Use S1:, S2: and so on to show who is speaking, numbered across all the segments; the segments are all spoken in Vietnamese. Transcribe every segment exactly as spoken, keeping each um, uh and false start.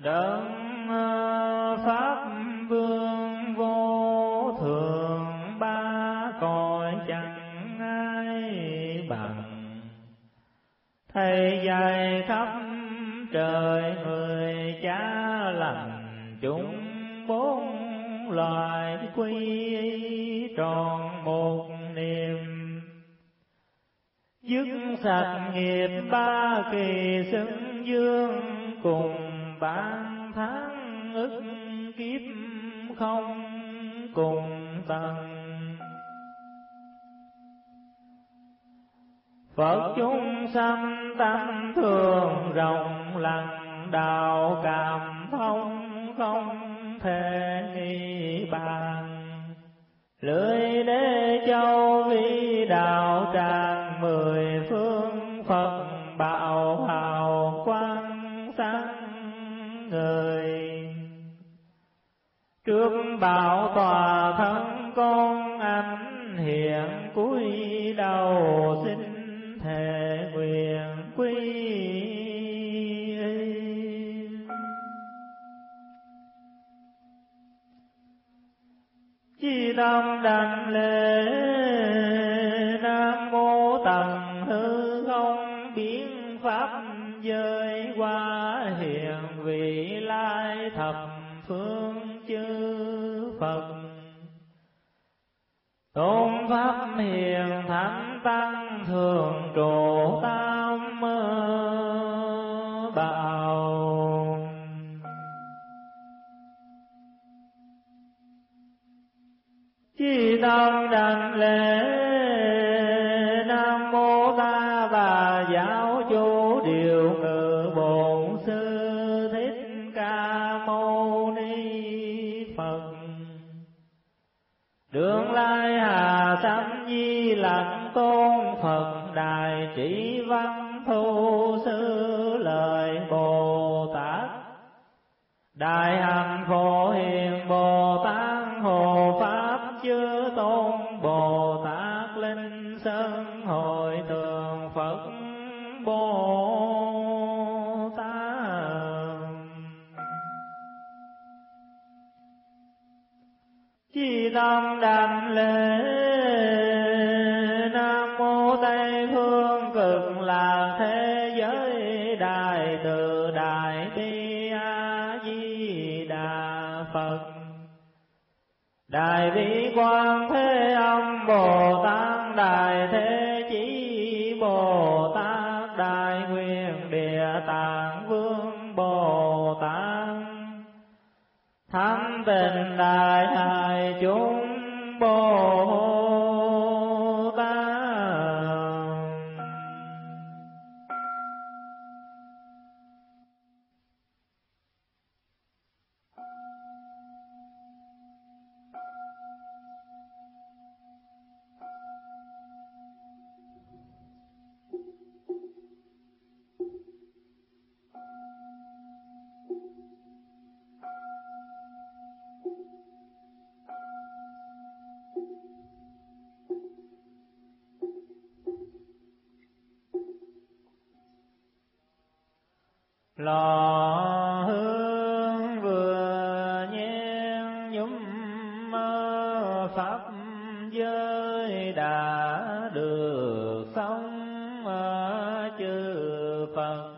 S1: Đấng Pháp Vương vô thượng, ba cõi chẳng ai bằng. Thầy dạy khắp trời người cha lành, chúng bốn loài quy tròn một niềm. Dứt sạch nghiệp ba kỳ xưng dương, cùng ban tháng ức kiếp không cùng tầng. Phật chúng sanh tâm thường rộng lặng, đạo cảm thông không thể nghi bàn. Lưỡi đế châu vi đạo tràng mười phương, Phật bảo hào quang sáng người. Trước bảo tòa thân con ánh hiện, cúi đầu xin thề nguyện quy y. Chi tâm đảnh lễ Nam Mô Tần Hư Không, biến pháp giới qua hiện vị lai thập phương chư Phật. Tôn pháp hiền thánh tăng, thường trụ tam bảo. Chi tâm đảnh lễ Nam Mô Ta Bà Giáo Chủ Điều Ngự Bổn Sư Thích Ca Mâu Ni Phật. Đường lai hà sanh di lặc tôn, Phật đài chỉ văn thu sư lời Bồ Tát. Đại hạnh phổ hiền Bồ Tát, hộ pháp chư tôn Bồ Tát, linh sơn hội tường Phật Bồ Tát. Chi tâm đảnh lễ Nam Mô Tây Phương Cực Lạc Thế Giới, Đại Từ Đại Bi A Di Đà Phật. Đại Bi Quang Thế Âm Bồ Tát, Đại Thế Chí Bồ Tát, Đại Nguyện Địa Tạng Vương Bồ Tát, Thánh Tình Đại Hài chúng Bồ Tát. Lò hương vừa nhen nhúm pháp giới, đã được sống chư Phật.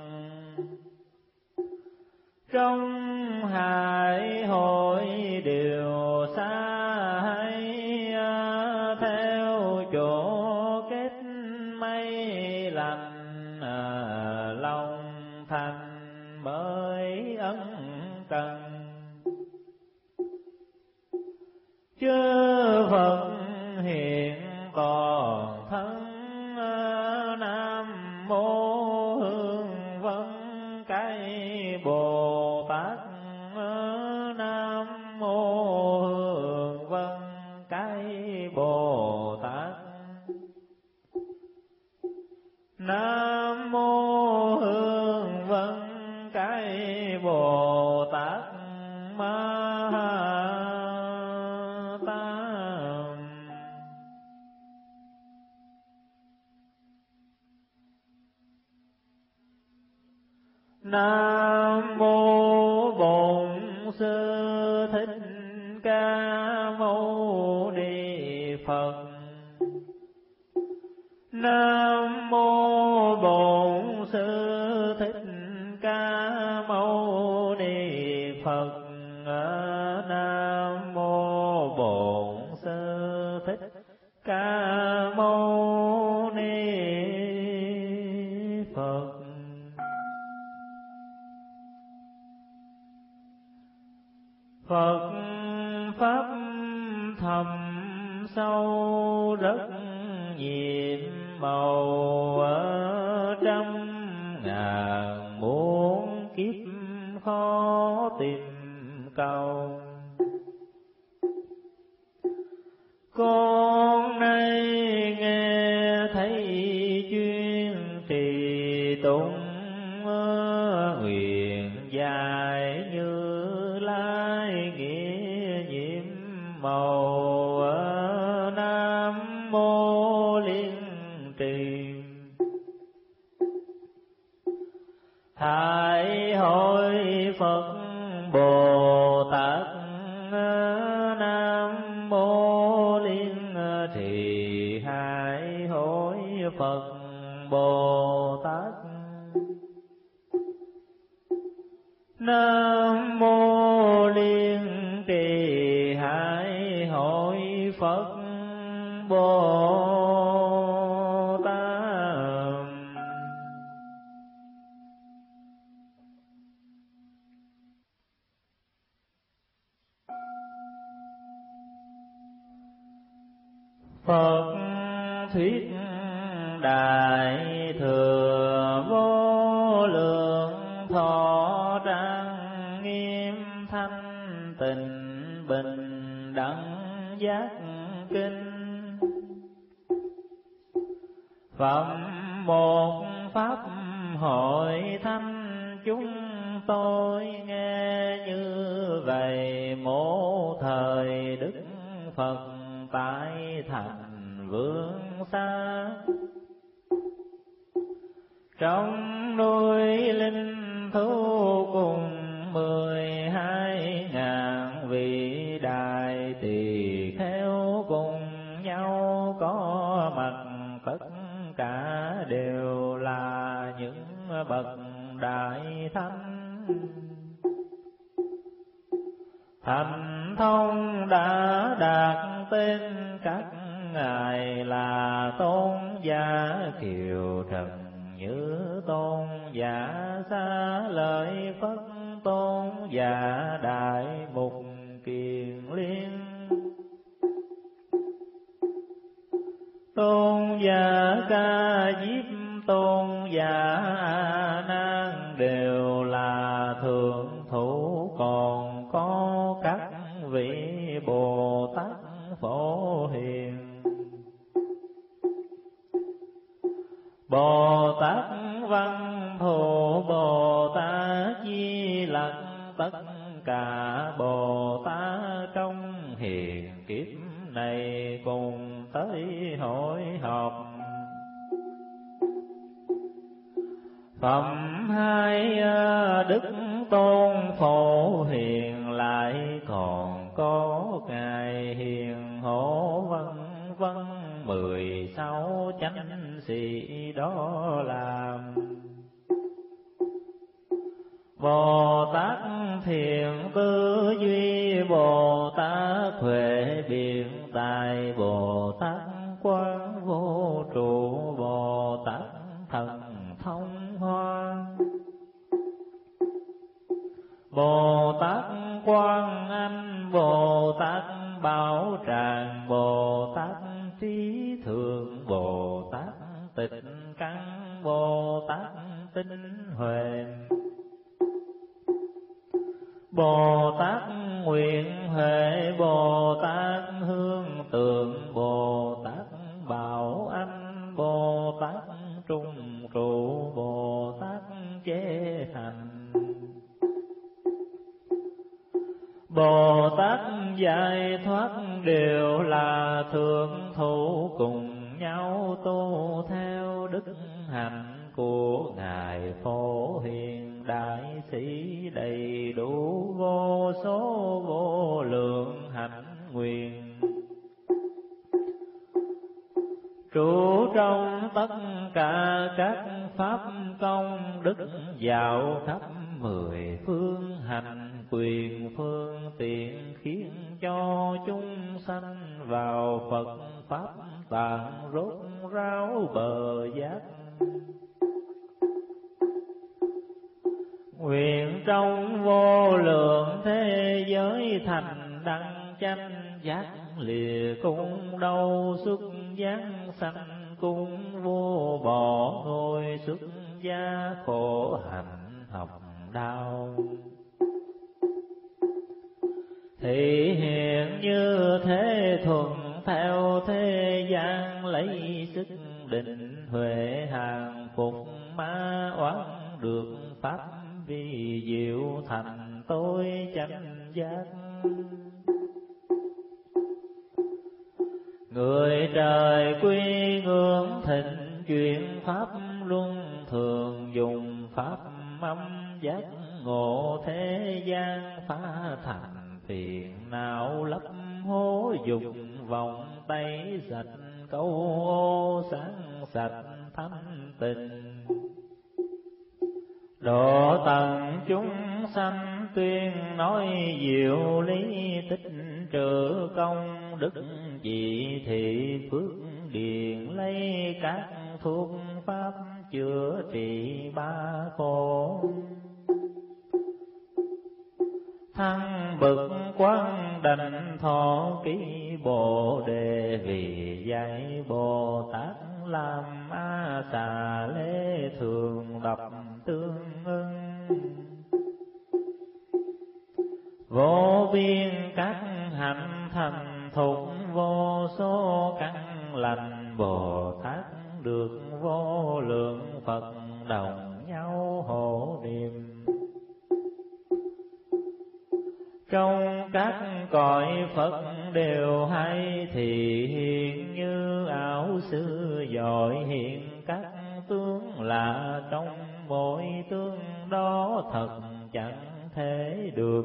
S1: Trong hải hội đều xa hay, theo chỗ kết mây lành, lòng thành mới ân cần. Chư Phật hiện còn thân, Nam Mô Hương Vân Cái Bồ Tát. Nam Mô Hương Vân Cái Bồ Tát. Nam Mô Hương Vân Cái Bồ Tát Ma Tát. Nam Mô Phật. Nam mô Bổn Sư Thích Ca Mâu Ni Phật. Phật pháp thầm sâu rất nhiệm màu, ở trăm ngàn muôn kiếp khó tìm cầu. Con nay nghe thấy chuyên trì tụng, nguyện dài như lai nghĩa nhiệm màu. Nam mô Liên Trì Thái Hội Phật Bồ Tát. Nam mô Liên Trì Hải Hội Phật Bồ Tát. Nam mô Liên Trì Hải Hội Phật Bồ Tát. Phật thuyết đại thừa vô lượng thọ trang, nghiêm thanh tịnh bình đẳng giác kinh. Phẩm một pháp hội thánh chúng tôi nghe như vậy. Mô thời Đức Phật tại thành Vương Xa, trong núi linh thú cùng mười hai ngàn vị đại tỳ kheo cùng nhau có mặt. Tất cả đều là những bậc đại thánh, thành thông đã đạt tên. Các ngài là Tôn giả Kiều Trần Như, Tôn giả Xá Lợi Phất, Tôn giả Đại Mục Kiền Liên, Tôn giả Ca Diếp, Tôn giả A Nan đều là thượng thủ. Còn có các vị Bồ Tát Phổ Hiền, Bồ Tát Văn Thù, Bồ Tát Di Lặc. Tất cả Bồ Tát trong hiền kiếp này cùng tới hội họp. Phẩm hai Đức Tôn Phổ Hiền, lại còn có ngài Hiền Hộ vân vân. Mười sáu chánh sĩ đó là Bồ Tát Thiện Tư Duy, Bồ Tát Huệ Biện Tài, Bồ Tát Quán Vô Trụ, Bồ Tát Thần Thông Hoa, Bồ Tát Quan Âm, Bồ Tát Bảo Tràng, Bồ Tát Trí Thượng, Bồ Tát Tịch Căn, Bồ Tát Tinh Huệ, Bồ Tát Nguyện Huệ, Bồ Tát Hương Tượng, Bồ Tát Bảo Anh, Bồ Tát Trung Trụ, Bồ Tát Chế Hành, Bồ Tát giải thoát đều là thượng thủ, cùng nhau tu theo đức hạnh của ngài Phổ Hiền đại sĩ, đầy đủ vô số vô lượng hạnh nguyện, trụ trong tất cả các pháp công đức, dạo khắp mười phương hành quyền phương tiện, khiến cho chúng sanh vào Phật Pháp tạng rốt ráo bờ giác. Nguyện trong vô lượng thế giới thành đăng chánh giác, lìa cung đâu xuất giác sanh cung vô, bỏ ngôi xuất gia khổ hạnh học đạo. Thị hiện như thế thuần theo thế gian, lấy sức định huệ hàng phục ma oán, được pháp vi diệu thành tối chánh giác. Người trời quy ngưỡng thịnh chuyển pháp luân, thường dùng pháp âm giác ngộ thế gian, phá thành phiền não lấp hố dục vọng, tẩy sạch câu ô sáng sạch thanh tịnh. Độ tận chúng sanh tuyên nói diệu lý, tích trữ công đức chỉ thị phước điền, lấy các thuốc pháp chữa trị ba khổ. Thăng bậc quan đảnh thọ ký bồ đề, vì dạy Bồ Tát làm a xà lê, thường đọc tương ưng. Vô biên các hạnh thành thục, vô số căn lành, Bồ Tát được vô lượng Phật đồng nhau hộ niệm. Trong các cõi Phật đều hay, thì hiện như ảo sư giỏi, hiện các tướng lạ, trong mỗi tướng đó thật chẳng thể được.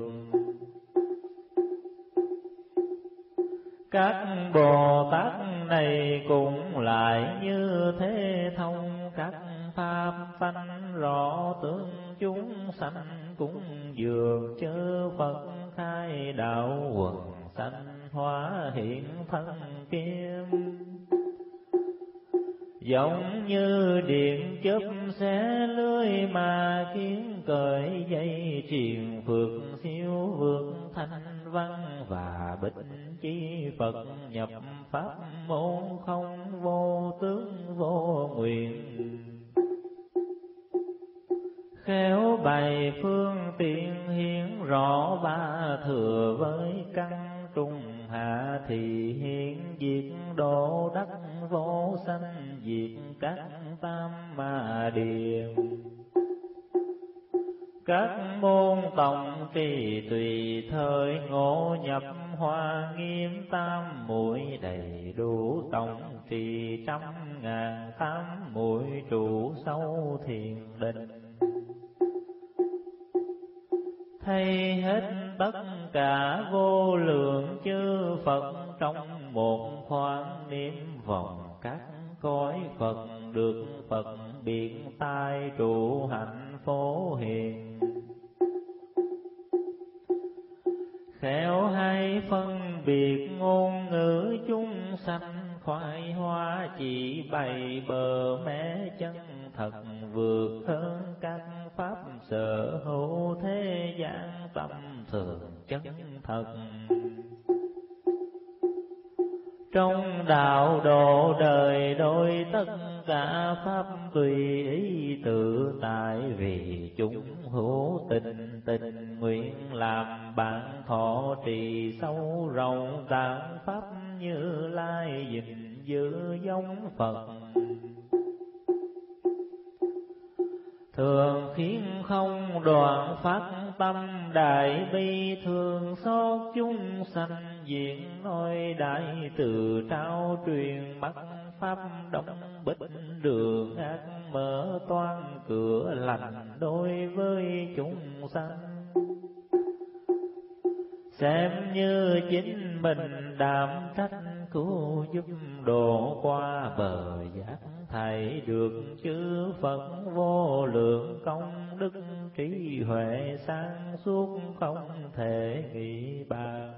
S1: Các Bồ Tát này cũng lại như thế thông, các pháp phanh rõ tướng chúng sanh, cũng dường chư Phật khai đạo quần sanh, hóa hiện thân kim. Giống như điện chớp xé lưới, mà kiến cởi dây triền phượt, siêu vượt thanh văn và bích chi Phật, nhập pháp môn không vô tướng vô nguyện. Khéo bày phương tiện hiển rõ ba thừa, với căn trung hạ thì hiện diệt độ đắc vô sanh, diệt các tam ma điềm. Các môn tổng trì tùy thời, ngộ nhập hoa nghiêm tam muội, đầy đủ tổng trì trăm ngàn tám muội, trụ sâu thiền định. Thay hết tất cả vô lượng chư Phật, trong một khoáng niệm vòng các cõi Phật, được Phật biện tai trụ hạnh phổ hiền. Khéo hay phân biệt ngôn ngữ chúng sanh, khoái hoa chỉ bày bờ mé chân thật, vượt hơn các pháp sở hữu thế gian, tâm thường chân thật. Trong đạo độ đời đôi, tất cả pháp tùy ý tự tại, vì chúng hữu tình tình nguyện làm bạn thọ trì sâu rộng, tạng pháp Như Lai gìn giữ giống Phật. Thường khiến không đoạn phát tâm đại bi, thương xót chúng sanh diện nói đại từ trao truyền, mắt pháp đóng bích đường ác, mở toan cửa lành đối với chúng sanh. Xem như chính mình đảm trách, cứu giúp độ qua bờ giác, thầy được chư Phật vô lượng công đức trì. trí huệ sáng suốt không thể nghĩ bàn.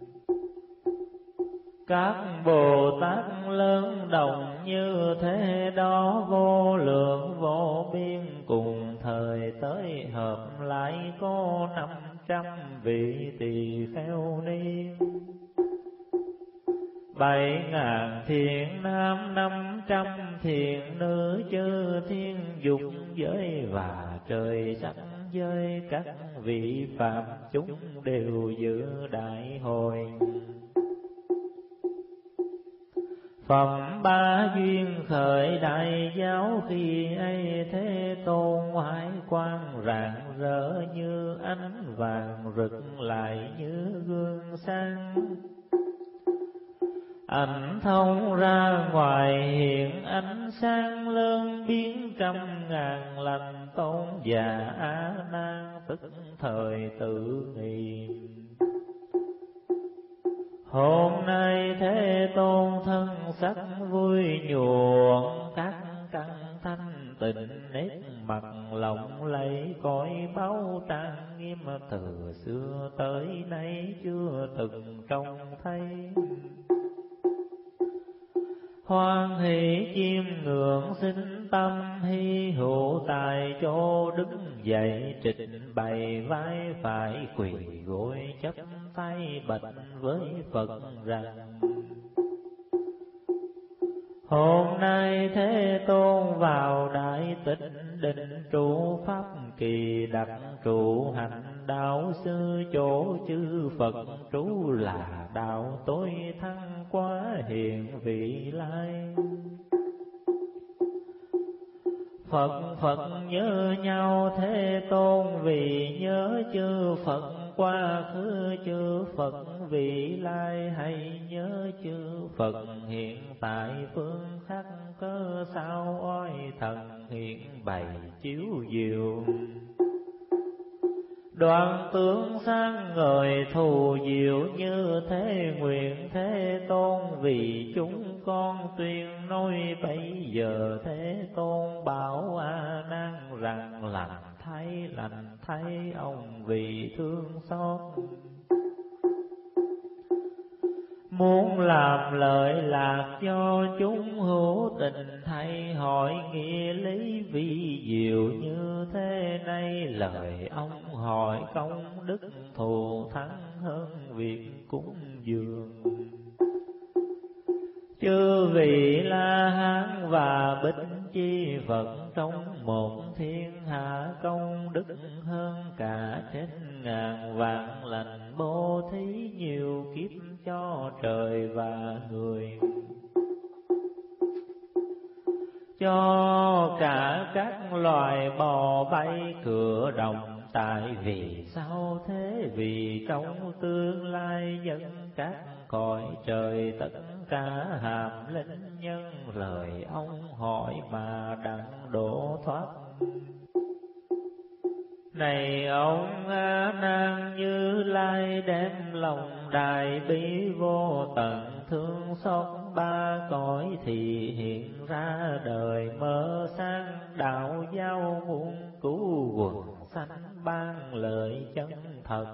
S1: Các Bồ Tát lớn đồng như thế đó, vô lượng vô biên cùng thời tới hợp lại có năm trăm vị tỳ kheo ni. Bảy ngàn thiện nam, năm trăm thiện nữ, chư thiên dục giới và trời sắc giới, các vị phạm chúng đều dự đại hội. Phẩm ba duyên khởi đại giáo, khi ấy Thế Tôn ngoại quang rạng rỡ như ánh vàng, rực lại như gương sáng. Ảnh thông ra ngoài hiện ánh sáng lớn, biến trăm ngàn lành tôn già A Nan, tức thời tự nghị. Hôm nay Thế Tôn thân sắc vui nhuộn, các căn thanh tịnh nét mặt lộng lẫy, cõi báu trang nghiêm từ xưa tới nay chưa từng trông thấy. Hoan hỷ chiêm ngưỡng sinh tâm, hy hữu tại chỗ đứng dậy, trình bày vai phải quỳ gối chắp tay bạch với Phật rằng: Hôm nay Thế Tôn vào đại tịnh định trụ, pháp kỳ đặc trụ hành đạo sư, chỗ chư Phật trú là đạo tối thắng quá hiện vị lai. Phật Phật nhớ nhau Thế Tôn, vì nhớ chư Phật quá khứ, chư Phật vị lai, hay nhớ chư Phật hiện tại phương khắc, cớ sao oai thần hiện bày chiếu diệu. Đoạn tướng sáng ngời thù diệu, như thế nguyện Thế Tôn vì chúng con tuyên nói. Bây giờ Thế Tôn bảo A Nan rằng: lành thay lành thay, ông vì thương xót. Muốn làm lợi lạc cho chúng hữu tình, thay hỏi nghĩa lý vi diệu như thế này. Lời ông hỏi công đức thù thắng hơn việc cúng dường. Chư vị La Hán và Bích Chi Phật, trong một thiên hạ công đức hơn cả trên ngàn vạn lành, bố thí nhiều kiếp cho trời và người, cho cả các loài bò bay cửa đồng. Tại vì sao thế? Vì trong tương lai dân các cõi trời, tất cả hàm linh nhân lời ông hỏi mà đặng độ thoát. Này ông A Nan, Như Lai đem lòng đại bi vô tận, thương xót ba cõi thì hiện ra đời, mở sáng đạo giao muôn cứu quần sanh, ban lợi chân thật.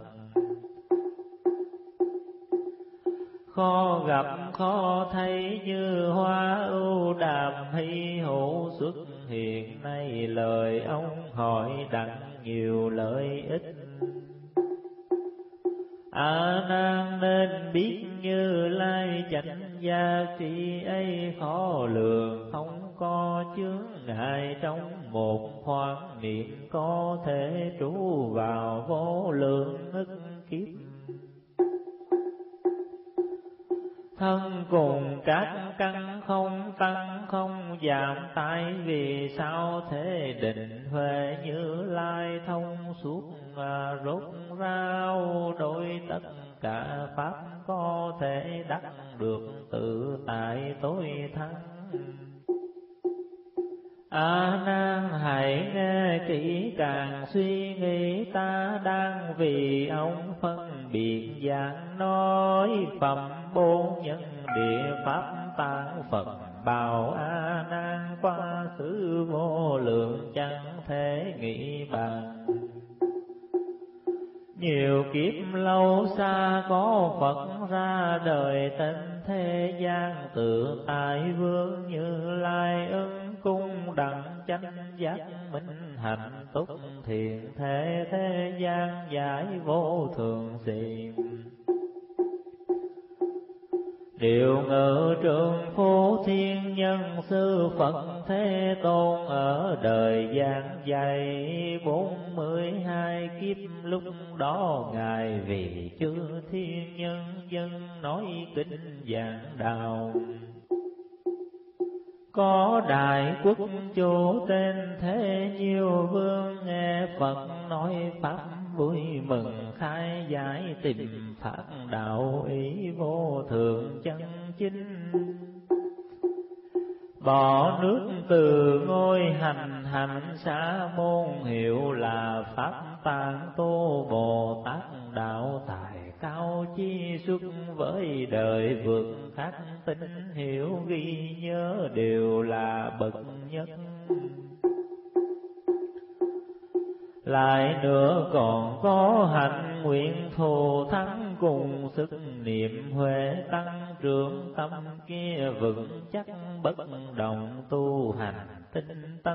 S1: Khó gặp khó thấy như hoa ưu đàm, hy hữu xuất hiện nay. Lời ông hỏi đặng nhiều lợi ích, A Nan nên biết Như Lai chánh gia trị ấy khó lường, không có chướng ngại. Trong một khoáng niệm có thể trú vào vô lượng ức kiếp. Thân cùng các căn không tăng không giảm, tại vì sao thế? Định huệ Như Lai thông suốt rốt rao, đôi tất cả pháp có thể đắc được tự tại tối thắng. A Nan hãy nghe kỹ càng suy nghĩ, ta đang vì ông phân biệt giảng nói. Phẩm bốn nhân địa pháp tạng Phật bào A Nan, qua xứ vô lượng chẳng thể nghĩ bàn. Nhiều kiếp lâu xa có Phật ra đời tên thế gian, tự tại vương Như Lai ứng cung đặng chánh giác minh hạnh túc thiện thế thế gian giải vô thường xiềm. Điều ngự trường phú thiên nhân sư Phật Thế Tôn ở đời giảng dạy bốn mươi hai kiếp, lúc đó Ngài vì chư thiên nhân dân nói kinh giảng đạo. Có đại quốc chủ tên Thế Nhiêu Vương, nghe Phật nói pháp vui mừng khai giải, tìm phát đạo ý vô thượng chân chính. Bỏ nước từ ngôi hành hành xa môn, hiệu là Pháp Tạng Tu Bồ Tát đạo tài cao chi xuất, với đời vượt khắc tín hiểu ghi nhớ đều là bậc nhất. Lại nữa còn có hạnh nguyện thù thắng, cùng sức niệm huệ tăng trưởng, tâm kia vững chắc bất động tu hành tinh tấn.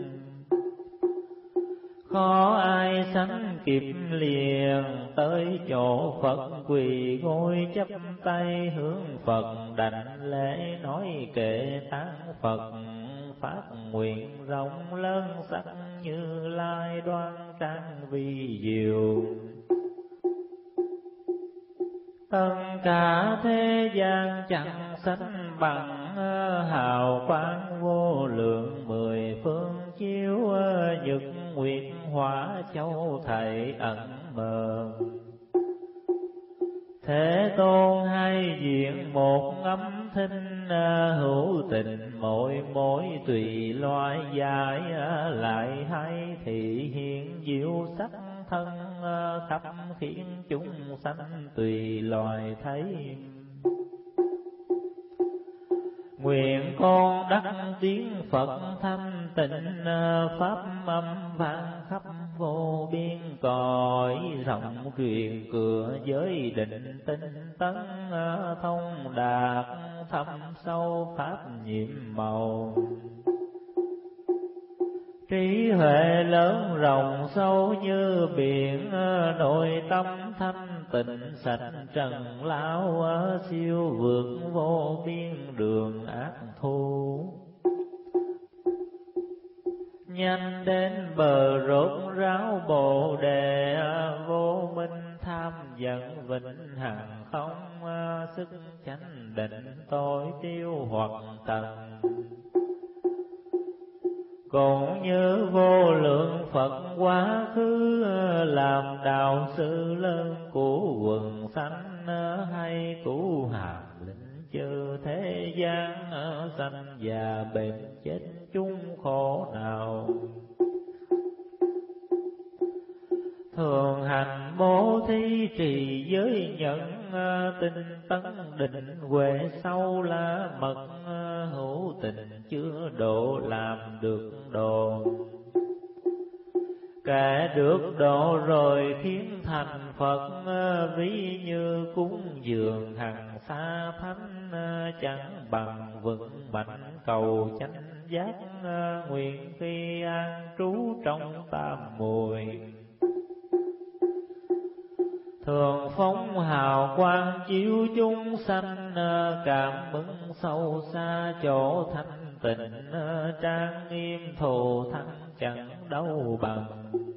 S1: Khó ai sánh kịp liền tới chỗ Phật, quỳ gối chắp tay hướng Phật đảnh lễ, nói kệ tán Phật phát nguyện rộng lớn sắc, Như Lai đoan trang vi diệu. Tất cả thế gian chẳng sánh bằng, hào quang vô lượng mười phương chiếu, nhật nguyệt hỏa châu thầy ẩn mờ. Thế Tôn hai diện một âm thanh, hữu tình mỗi mỗi tùy loài giải, lại hay thị hiện diệu sắc thân, khắp khiến chúng sanh tùy loài thấy. Nguyện con đắc tiếng Phật thanh tịnh, pháp âm vang khắp vô biên cõi, rộng truyền cửa giới định tinh tấn, thông đạt thâm sâu pháp nhiệm màu. Trí huệ lớn rộng sâu như biển, nội tâm thanh tịnh sạch trần lao, siêu vượt vô biên đường ác thu. Nhanh đến bờ rốt ráo bồ đề, vô minh tham giận vĩnh hằng không, sức chánh định tối tiêu hoặc tầng. Cũng như vô lượng Phật quá khứ, làm đạo sư lớn của quần sanh, hay cứu hàm lĩnh chư thế gian, sanh già bệnh chết chung khổ nào. Thường hành bố thí trì giới nhận, tinh tấn định huệ sâu la mật, hữu tình chứa độ làm được độ. Kẻ được độ rồi khiến thành Phật, ví như cúng dường hằng xa thánh, chẳng bằng vững mạnh cầu chánh giác, nguyện khi an trú trong tam muội. Thường phóng hào quang chiếu chúng sanh, cảm ứng sâu xa chỗ thanh tịnh, trang nghiêm thù thắng chẳng đâu bằng.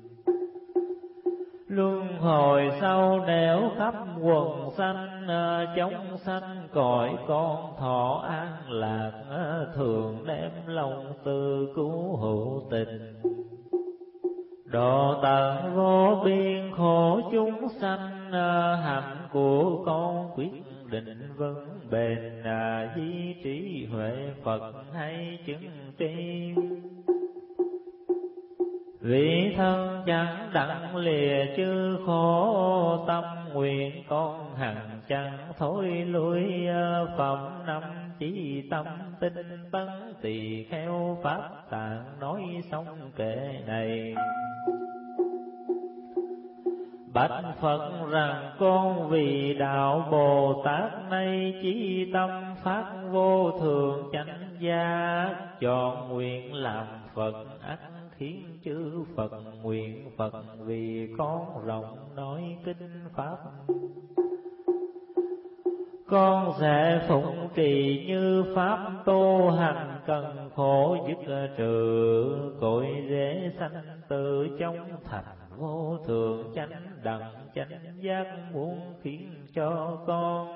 S1: Luân hồi sau nẻo khắp quần sanh, chống sanh cõi con thọ an lạc, thường đem lòng từ cứu hữu tình. Độ tận vô biên khổ chúng sanh, hạnh của con quyết định vững bền, duy trí huệ Phật hay chứng tri. Vì thân chẳng đặng lìa chư khổ, tâm nguyện con hằng chẳng thối lui, phẩm năm chỉ tâm tinh tấn, tỳ kheo pháp tạng nói xong kệ này. bạch Phật rằng con vì đạo Bồ Tát này chí tâm phát vô thường chánh giác, chọn nguyện làm Phật ắt khiến chư Phật nguyện Phật vì con rộng nói kinh pháp. Con sẽ phụng trì như pháp tu hành, cần khổ dứt trừ cội rễ sanh từ trong thành vô thường chánh đẳng chánh giác, muốn khiến cho con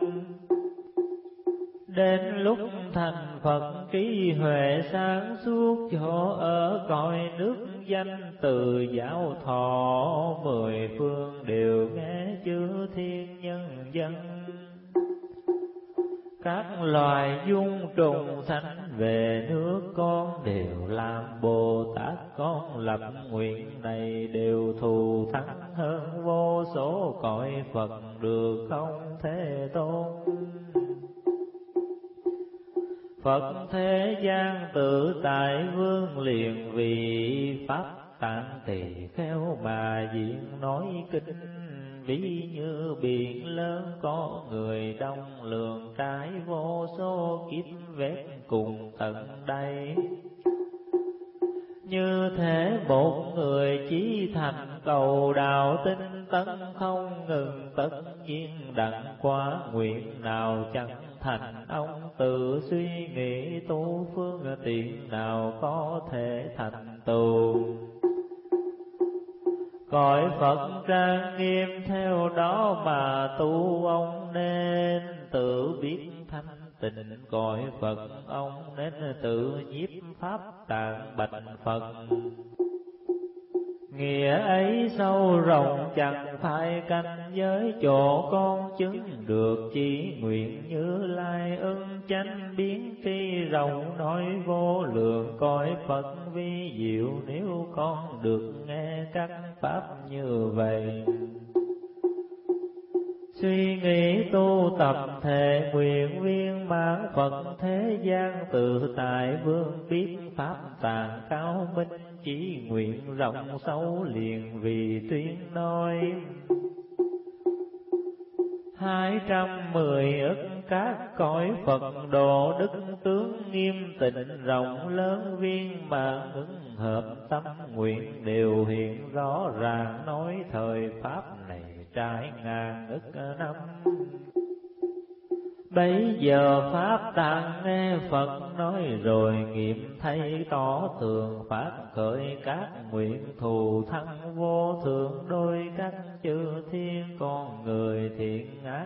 S1: đến lúc thành Phật trí huệ sáng suốt, chỗ ở cõi nước danh từ giáo thọ, mười phương đều nghe chư thiên nhân dân. Các loài dung trùng sanh về nước con đều làm Bồ Tát, con lập nguyện này đều thù thắng hơn vô số cõi Phật được không Thế Tôn. Phật thế gian tự tại vương liền vì pháp tạng tỳ kheo mà diện nói kinh, ví như biển lớn có người đông lượng, trái vô số kiếp vét cùng tận đây. Như thế một người chí thành cầu đạo tinh tấn không ngừng, tất nhiên đặng quá nguyện nào chẳng thành. Ông tự suy nghĩ tu phương tiện nào có thể thành tựu. Cõi Phật trang nghiêm theo đó mà tu, ông nên tự biết thanh tịnh cõi Phật. Ông nên tự nhiếp pháp tạng bạch Phật. Nghĩa ấy sâu rộng chẳng phải canh giới, chỗ con chứng được chỉ nguyện Như Lai ưng chánh biến tri rộng, nói vô lượng cõi Phật vi diệu. Nếu con được nghe các pháp như vậy, suy nghĩ tu tập thệ nguyện viên mãn Phật thế gian tự tại vương, biết pháp tạng cao minh chỉ nguyện rộng sâu liền vì tuyên nói. Hai trăm mười ức các cõi Phật độ, đức tướng nghiêm tịnh rộng lớn viên mãn, ứng hợp tâm nguyện đều hiện rõ ràng. Nói thời pháp này trải ngàn ức năm, bấy giờ pháp tạng nghe Phật nói rồi, nghiệm thấy tỏ tường phát khởi các nguyện thù thắng vô thượng. Đôi các chư thiên con người thiện ác,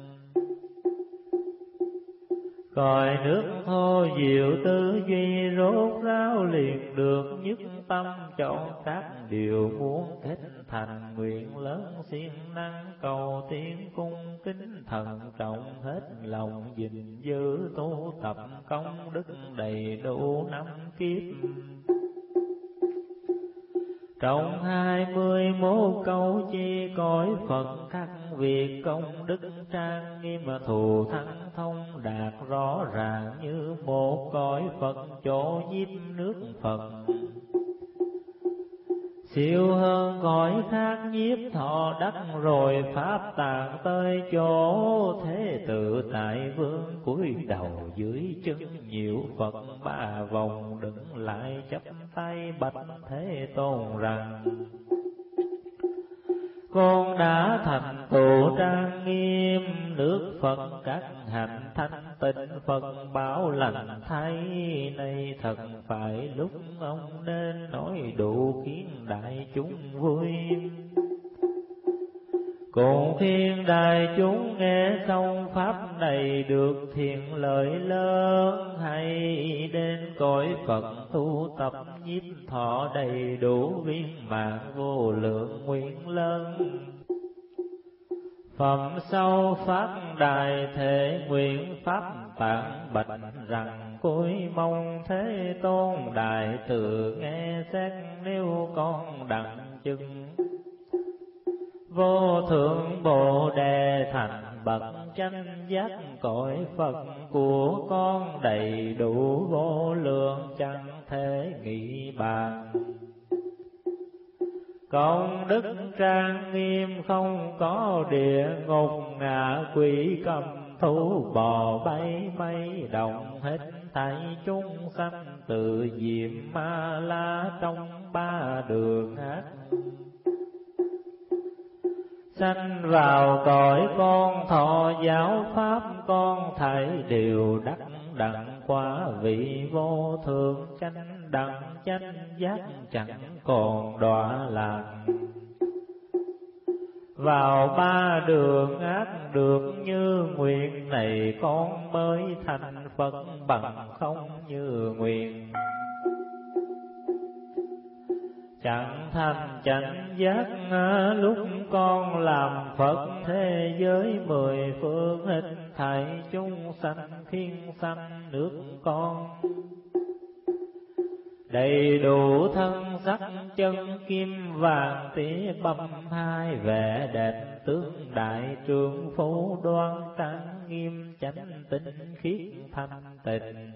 S1: cõi nước thô diệu tư duy rốt ráo liền được nhất tâm. Chọn các điều muốn kết thành nguyện lớn, siêng năng cầu tiến cung kính thận trọng. Hết lòng gìn giữ tu tập công đức đầy đủ năm kiếp. Trong hai mươi mốt câu chi cõi Phật, các việc công đức trang nghiêm thù thắng thông đạt rõ ràng. Như một cõi Phật chỗ nhiếp nước Phật, siêu hơn cõi khác nhiếp thọ đắc rồi. Pháp tạng tới chỗ thế tự tại vương, cúi đầu dưới chân nhiễu Phật ba vòng. Đứng lại chắp tay bạch Thế Tôn rằng, con đã thành tựu trang nghiêm nước Phật, các hạnh thanh tịnh Phật bảo lành thay. Này thật phải lúc ông nên nói đủ, khiến đại chúng vui. Cùng khiến đại chúng nghe xong pháp này được thiện lợi lớn. Hay đến cõi Phật tu tập nhiếp thọ đầy đủ viên mãn vô lượng nguyện lớn. Phẩm sau phát đại thể nguyện pháp tạng bạch rằng, cúi mong Thế Tôn đại từ nghe xét. Nếu con đặng chứng vô thượng Bồ Đề thành bậc chánh giác, cõi Phật của con đầy đủ vô lượng chẳng thể nghĩ bàn. công đức trang nghiêm không có địa ngục, ngạ quỷ cầm thú bò bay mây động, hết thảy chúng sanh tự diệm ma la trong ba đường ác. Sanh vào cõi con thọ giáo pháp, con thảy đều đắc đặng quả vị vô thượng, chánh đẳng chánh giác chẳng còn đọa lạc. Vào ba đường ác được như nguyện này, con mới thành Phật bằng không như nguyện. Chẳng thành chánh giác lúc con làm Phật, thế giới mười phương hết thảy chúng sanh thiên sanh nước con. Đầy đủ thân sắc chân kim vàng tía bầm hai, vẻ đẹp tướng đại trượng phu đoan trang nghiêm, chánh tinh khiết thanh tịnh.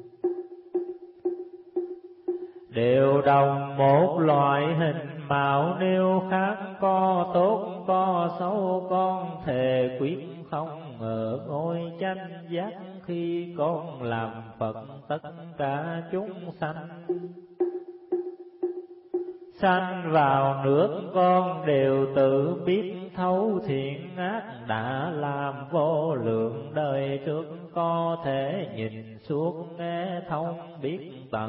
S1: Đều đồng một loại hình mạo, nếu khác có tốt có xấu, con thề quyết không ở ngôi chánh giác, khi con làm Phật tất cả chúng sanh. Sanh vào nước con đều tự biết thấu, thiện ác đã làm vô lượng, đời trước có thể nhìn suốt nghe thông biết tận.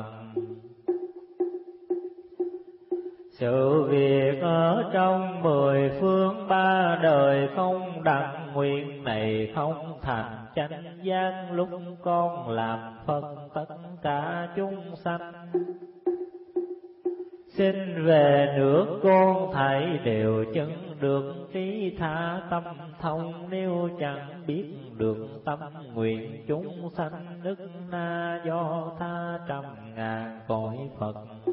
S1: Sự việc ở trong mười phương ba đời, không đặng nguyện này không thành chánh giác, lúc con làm Phật tất cả chúng sanh. Xin về nước con thảy đều chứng được trí tha tâm thông, nếu chẳng biết được tâm nguyện chúng sanh, nức na do tha trăm ngàn cõi Phật.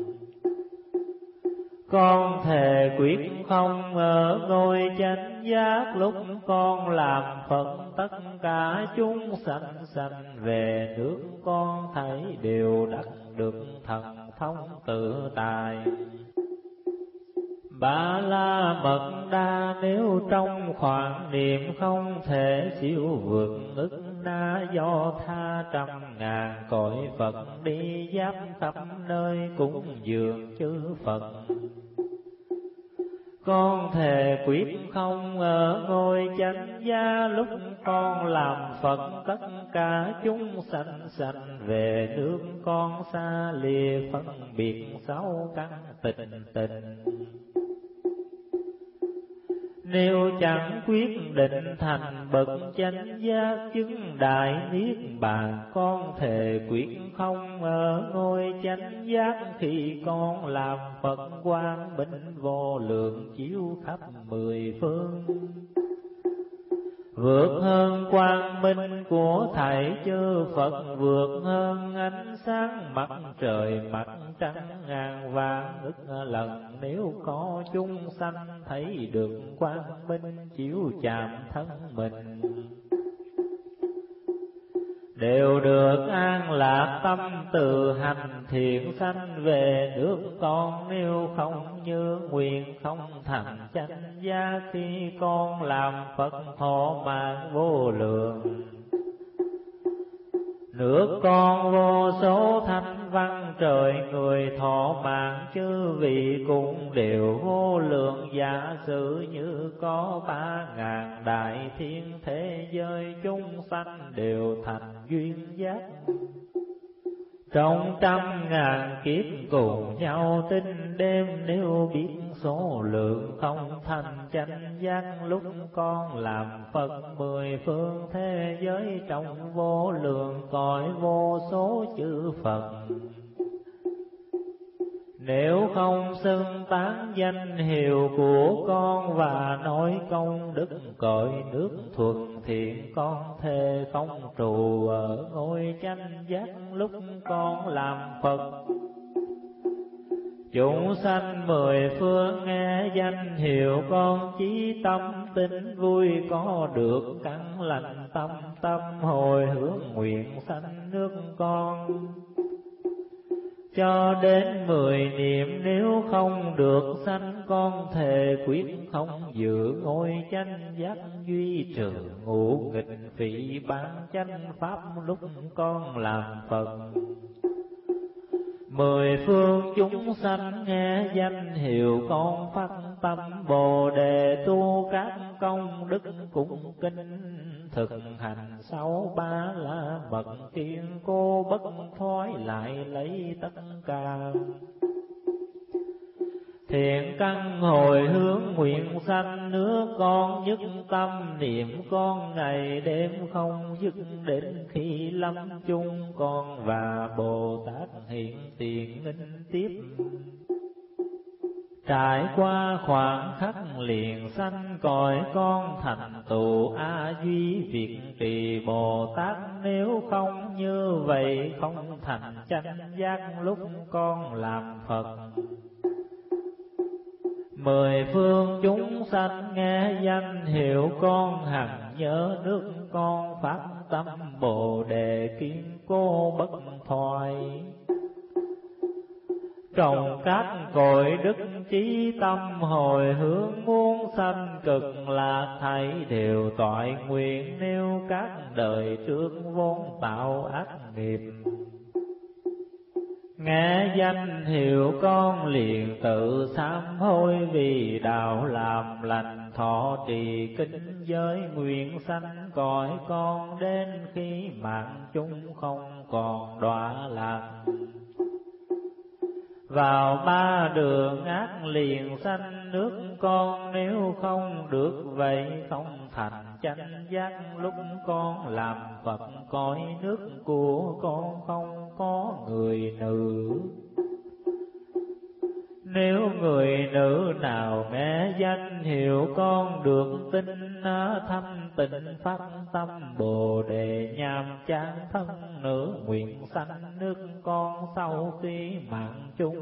S1: Con thề quyết không ở ngôi chánh giác, lúc con làm Phật tất cả chúng sanh. Sanh về nước con thấy đều đắc được thần thông tự tại. Ba la mật đa nếu trong khoảng niệm, không thể siêu vượt ức na do tha trăm ngàn cõi Phật, đi giáp khắp nơi cúng dường chư Phật. Con thề quyết không ở ngôi chánh gia, lúc con làm Phật tất cả chúng sanh. Sanh về nước con xa lìa phân biệt sáu căn tịnh tịnh. Nếu chẳng quyết định thành bậc chánh giác, chứng đại niết bàn, con thề quyết không ở ngôi chánh giác, khi con làm Phật quang minh vô lượng, chiếu khắp mười phương. Vượt hơn quang minh của thảy chư Phật, vượt hơn ánh sáng mặt trời mặt trăng ngàn vạn ức lần. Nếu có chúng sanh thấy được quang minh, chiếu chạm thân mình, đều được an lạc tâm từ hành thiện. Sanh về nước con nếu không như nguyện, không thành chánh giác, khi con làm Phật thọ mạng vô lượng. Nước con vô số thanh văn trời người thọ mạng, chư vị cũng đều vô lượng. Giả sử như có ba ngàn đại thiên, thế giới chúng sanh đều thành duyên giác. Trong trăm ngàn kiếp cùng nhau tinh đêm, nếu biết số lượng không thành chánh giác, lúc con làm Phật mười phương thế giới, trong vô lượng cõi vô số chư Phật. Nếu không xưng tán danh hiệu của con, và nói công đức cõi nước thuần thiện, con thề không trụ ở ngôi chánh giác, lúc con làm Phật. Chúng sanh mười phương nghe danh hiệu con, chí tâm tin vui có được căn lành tâm. Tâm hồi hướng nguyện sanh nước con. cho đến mười niệm, nếu không được sanh con thề quyết không giữ ngôi chánh giác, duy trừ ngũ nghịch phỉ bán chánh pháp lúc con làm Phật. Mười phương chúng sanh nghe danh hiệu con phát tâm Bồ Đề, tu các công đức cung kính, thực hành sáu ba la mật kiên cố, bất thoái lại lấy tất cả. Thiện căn hồi hướng nguyện sanh nước con, nhất tâm niệm con ngày đêm không dứt, đến khi lâm chung con và Bồ Tát hiện tiền nghinh tiếp. Trải qua khoảng khắc liền sanh cõi con, thành tựu A Duy Việt trì Bồ Tát, nếu không như vậy không thành chánh giác lúc con làm Phật. Mười phương chúng sanh nghe danh hiệu con, hằng nhớ nước con phát tâm Bồ Đề, kiên cố bất thoái. Trồng các cội đức chí tâm hồi hướng, muốn sanh cực lạc thảy đều toại nguyện, nêu các đời trước vốn tạo ác nghiệp. Nghe danh hiệu con liền tự sám hối, vì đạo làm lành thọ trì kính giới, nguyện sanh cõi con đến khi mạng chung không còn đọa lạc. Vào ba đường ác liền sanh nước con, nếu không được vậy không thành chánh giác lúc con làm Phật. Cõi nước của con không có người nữ, nếu người nữ nào nghe danh hiệu con được tin, thâm tịnh phát tâm Bồ Đề, nhàm chán thân nữ nguyện sanh nước con sau khi mạng chung.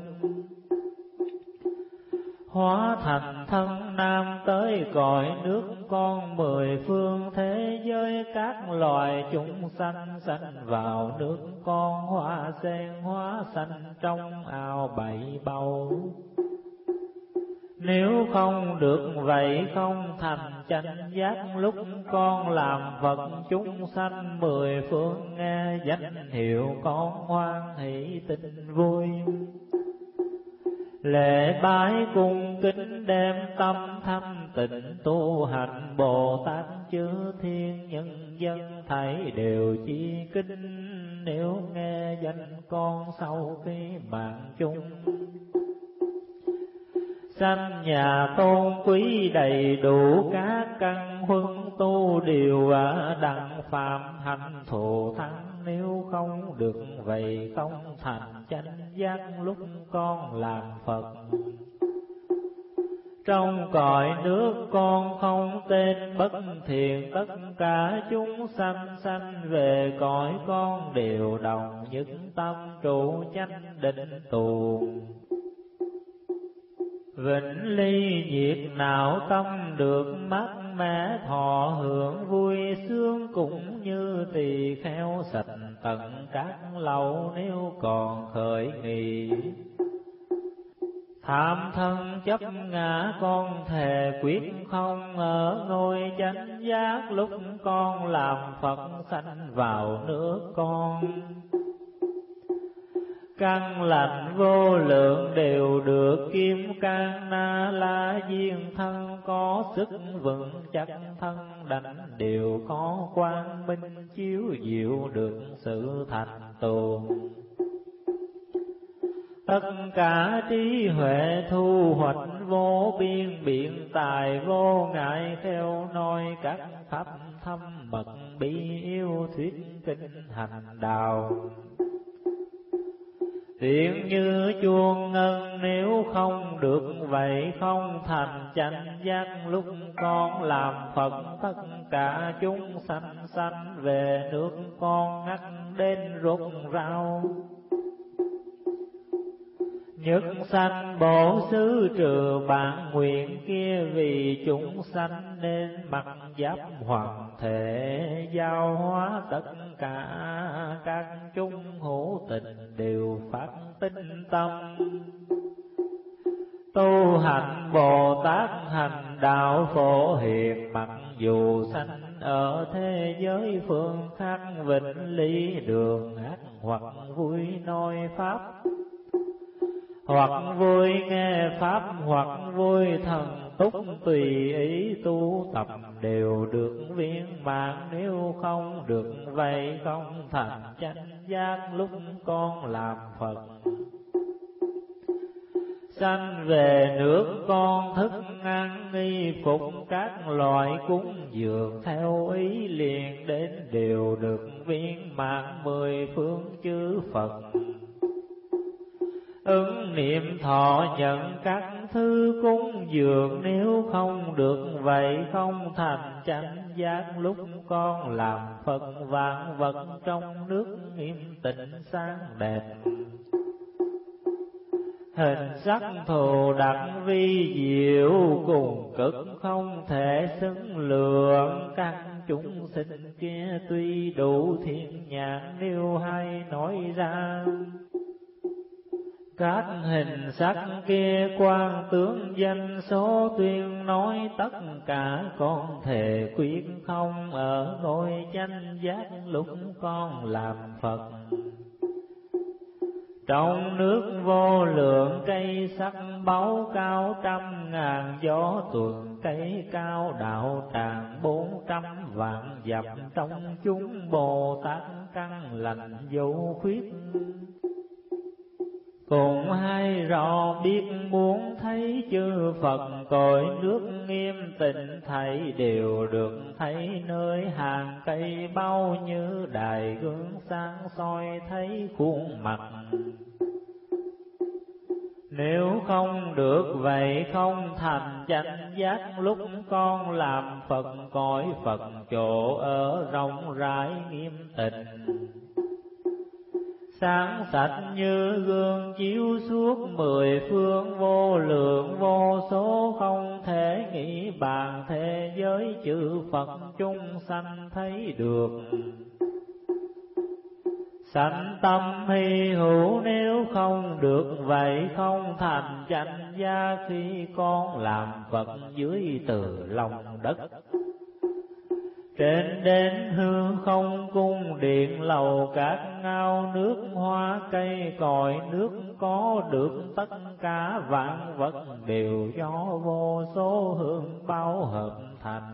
S1: Hóa thành thân nam tới cõi nước con, mười phương thế giới các loài chúng sanh, sanh vào nước con. Hoa sen hóa sanh trong ao bảy bầu, nếu không được vậy không thành chánh giác lúc con làm Phật. Chúng sanh mười phương nghe danh hiệu con, hoan hỷ tình vui. Lễ bái cung kính đem tâm thâm tịnh tu hành, Bồ Tát chư thiên nhân dân thảy đều chi kính, nếu nghe danh con sau khi mạng chung. Sanh nhà tôn quý đầy đủ các căn, huân tu điều đặng phạm hạnh thù thắng, nếu không được vậy không thành chánh giác lúc con làm Phật. Trong cõi nước con không tên bất thiện, tất cả chúng sanh sanh về cõi con đều đồng nhất tâm trụ chánh định tù. Vĩnh ly nhiệt não tâm được mát mẻ, thọ hưởng vui sướng cũng như tỳ kheo sạch tận các lậu, nếu còn khởi nghi. Tham thân chấp ngã con thề quyết không ở ngôi chánh giác lúc con làm Phật sanh vào nước con. Căn lành vô lượng đều được kim cang na la diên thân, có sức vững chắc thân đảnh đều có quang minh, chiếu diệu được sự thành tựu. Tất cả trí huệ thu hoạch vô biên, biện tài vô ngại theo nói các pháp thâm mật, bí yêu thuyết kinh hành đạo. Tiện như chuông ngân, nếu không được vậy không thành chánh giác lúc con làm Phật. Tất cả chúng sanh sanh về nước con, ngắt đến rốt rau. Nhất sanh bổ xứ trừ bản nguyện kia, vì chúng sanh nên mặc giáp hoàng thể, giao hóa tất cả các chúng hữu tình đều phát tinh tâm. Tu hành Bồ Tát hành đạo phổ hiền, mặc dù sanh ở thế giới phương khác, vĩnh lý đường ác hoặc vui nói pháp, hoặc vui nghe pháp, hoặc vui thần túc, tùy ý tu tập đều được viên mãn. Nếu không được vậy không thành chánh giác, lúc con làm Phật. Sanh về nước con thức ăn nghi phục, các loại cúng dường theo ý liền, đến đều được viên mãn mười phương chư Phật. Ứng niệm thọ nhận các thứ cúng dường, nếu không được vậy không thành chánh giác, lúc con làm Phật. Vạn vật trong nước nghiêm tịnh sáng đẹp, hình sắc thù đặc vi diệu, cùng cực không thể xứng lượng. Các chúng sinh kia tuy đủ thiên nhãn, nếu hay nói ra các hình sắc kia, quan tướng danh số tuyên nói, tất cả con thề quyết không ở ngôi chánh giác, lúc con làm Phật. Trong nước vô lượng cây sắc báu, cao trăm ngàn gió tuần cây cao, đạo tràng bốn trăm vạn dặm. Trong chúng Bồ Tát căn lành vô khuyết, cùng hay rõ biết muốn thấy chư Phật. Cõi nước nghiêm tịnh thảy đều được thấy, nơi hàng cây bao như đài gương sáng soi thấy khuôn mặt. Nếu không được vậy không thành chánh giác, lúc con làm Phật. Cõi Phật chỗ ở rộng rãi nghiêm tịnh, sáng sạch như gương chiếu suốt mười phương, vô lượng vô số không thể nghĩ bàn. Thế giới chư Phật chúng sanh thấy được, sanh tâm hy hữu. Nếu không được vậy không thành chánh giác, khi con làm Phật dưới từ lòng đất. Trên đến hư không cung điện lầu, các ngao nước hoa cây cội nước, có được tất cả vạn vật đều do vô số hương bao hợp thành.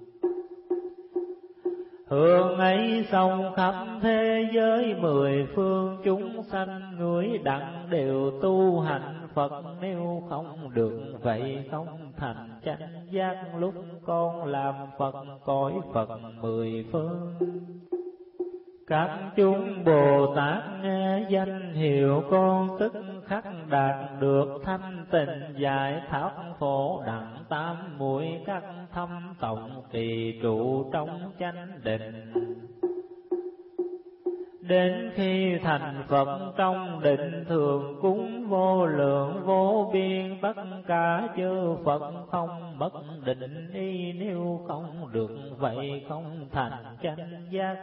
S1: Hương ấy sông khắp thế giới mười phương, chúng sanh ngửi đặng đều tu hành Phật. Nếu không được vậy không thành chánh giác, lúc con làm Phật. Cõi Phật mười phương, các chúng Bồ Tát nghe danh hiệu con, tức khắc đạt được thanh tịnh giải thoát khổ đẳng tam muội. Các thâm tổng trì trụ trong chánh định, đến khi thành Phật trong định thường cúng vô lượng vô biên. Tất cả chư Phật không bất định y, nếu không được vậy không thành chánh giác.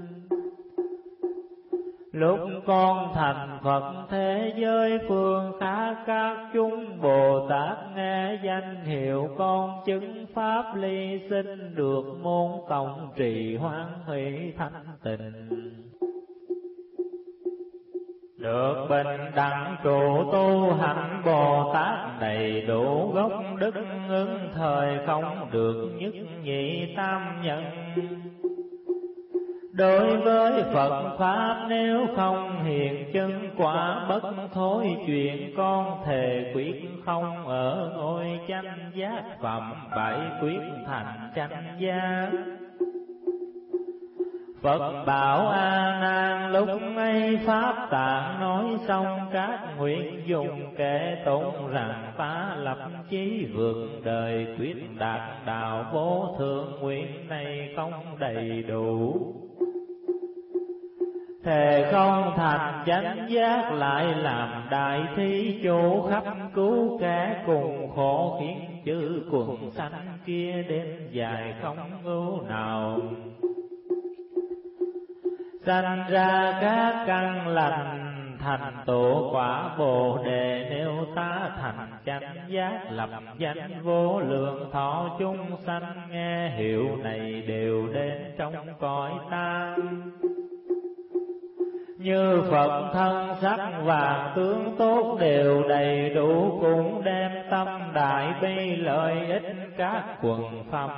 S1: Lúc con thành Phật thế giới phương khác, các chúng Bồ Tát nghe danh hiệu con, chứng pháp ly sinh được môn cộng trì hoan hỷ thanh tịnh. Được bình đẳng trụ tu hành Bồ Tát, đầy đủ gốc đức ứng thời, không được nhất nhị tam nhân. Đối với Phật Pháp nếu không hiện chân quả, bất thối chuyện con thề quyết không ở ngôi chánh giác. Phẩm bảy quyết thành chánh giác. Phật bảo A Nan lúc ấy pháp tạng nói xong, các nguyện dùng kể tụng rằng ta lập chí vượt đời, quyết đạt đạo vô thượng. Nguyện này không đầy đủ, thề không thành chánh giác, lại làm đại thí chủ khắp cứu kẻ cùng khổ, khiến chư quần sanh kia đêm dài không ưu nào. Sanh ra các căn lành, thành tựu quả Bồ Đề, nếu ta thành chánh giác, lập danh vô lượng thọ chúng sanh, nghe hiệu này đều đến trong cõi ta. Như Phật thân sắc và tướng tốt đều đầy đủ, cũng đem tâm đại bi lợi ích các quần phẩm.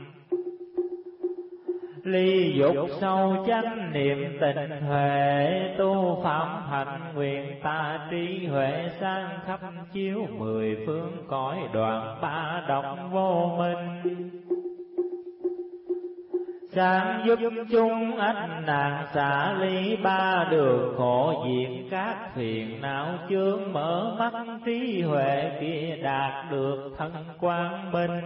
S1: Ly dục sâu chánh niệm tịnh huệ, tu phạm hạnh nguyện ta trí huệ, sang khắp chiếu mười phương cõi, đoạn ba độc vô minh. Sáng giúp chúng ách nạn, xả ly ba đường khổ, diệt các phiền não chướng, mở mắt trí huệ kia đạt được thân quang minh.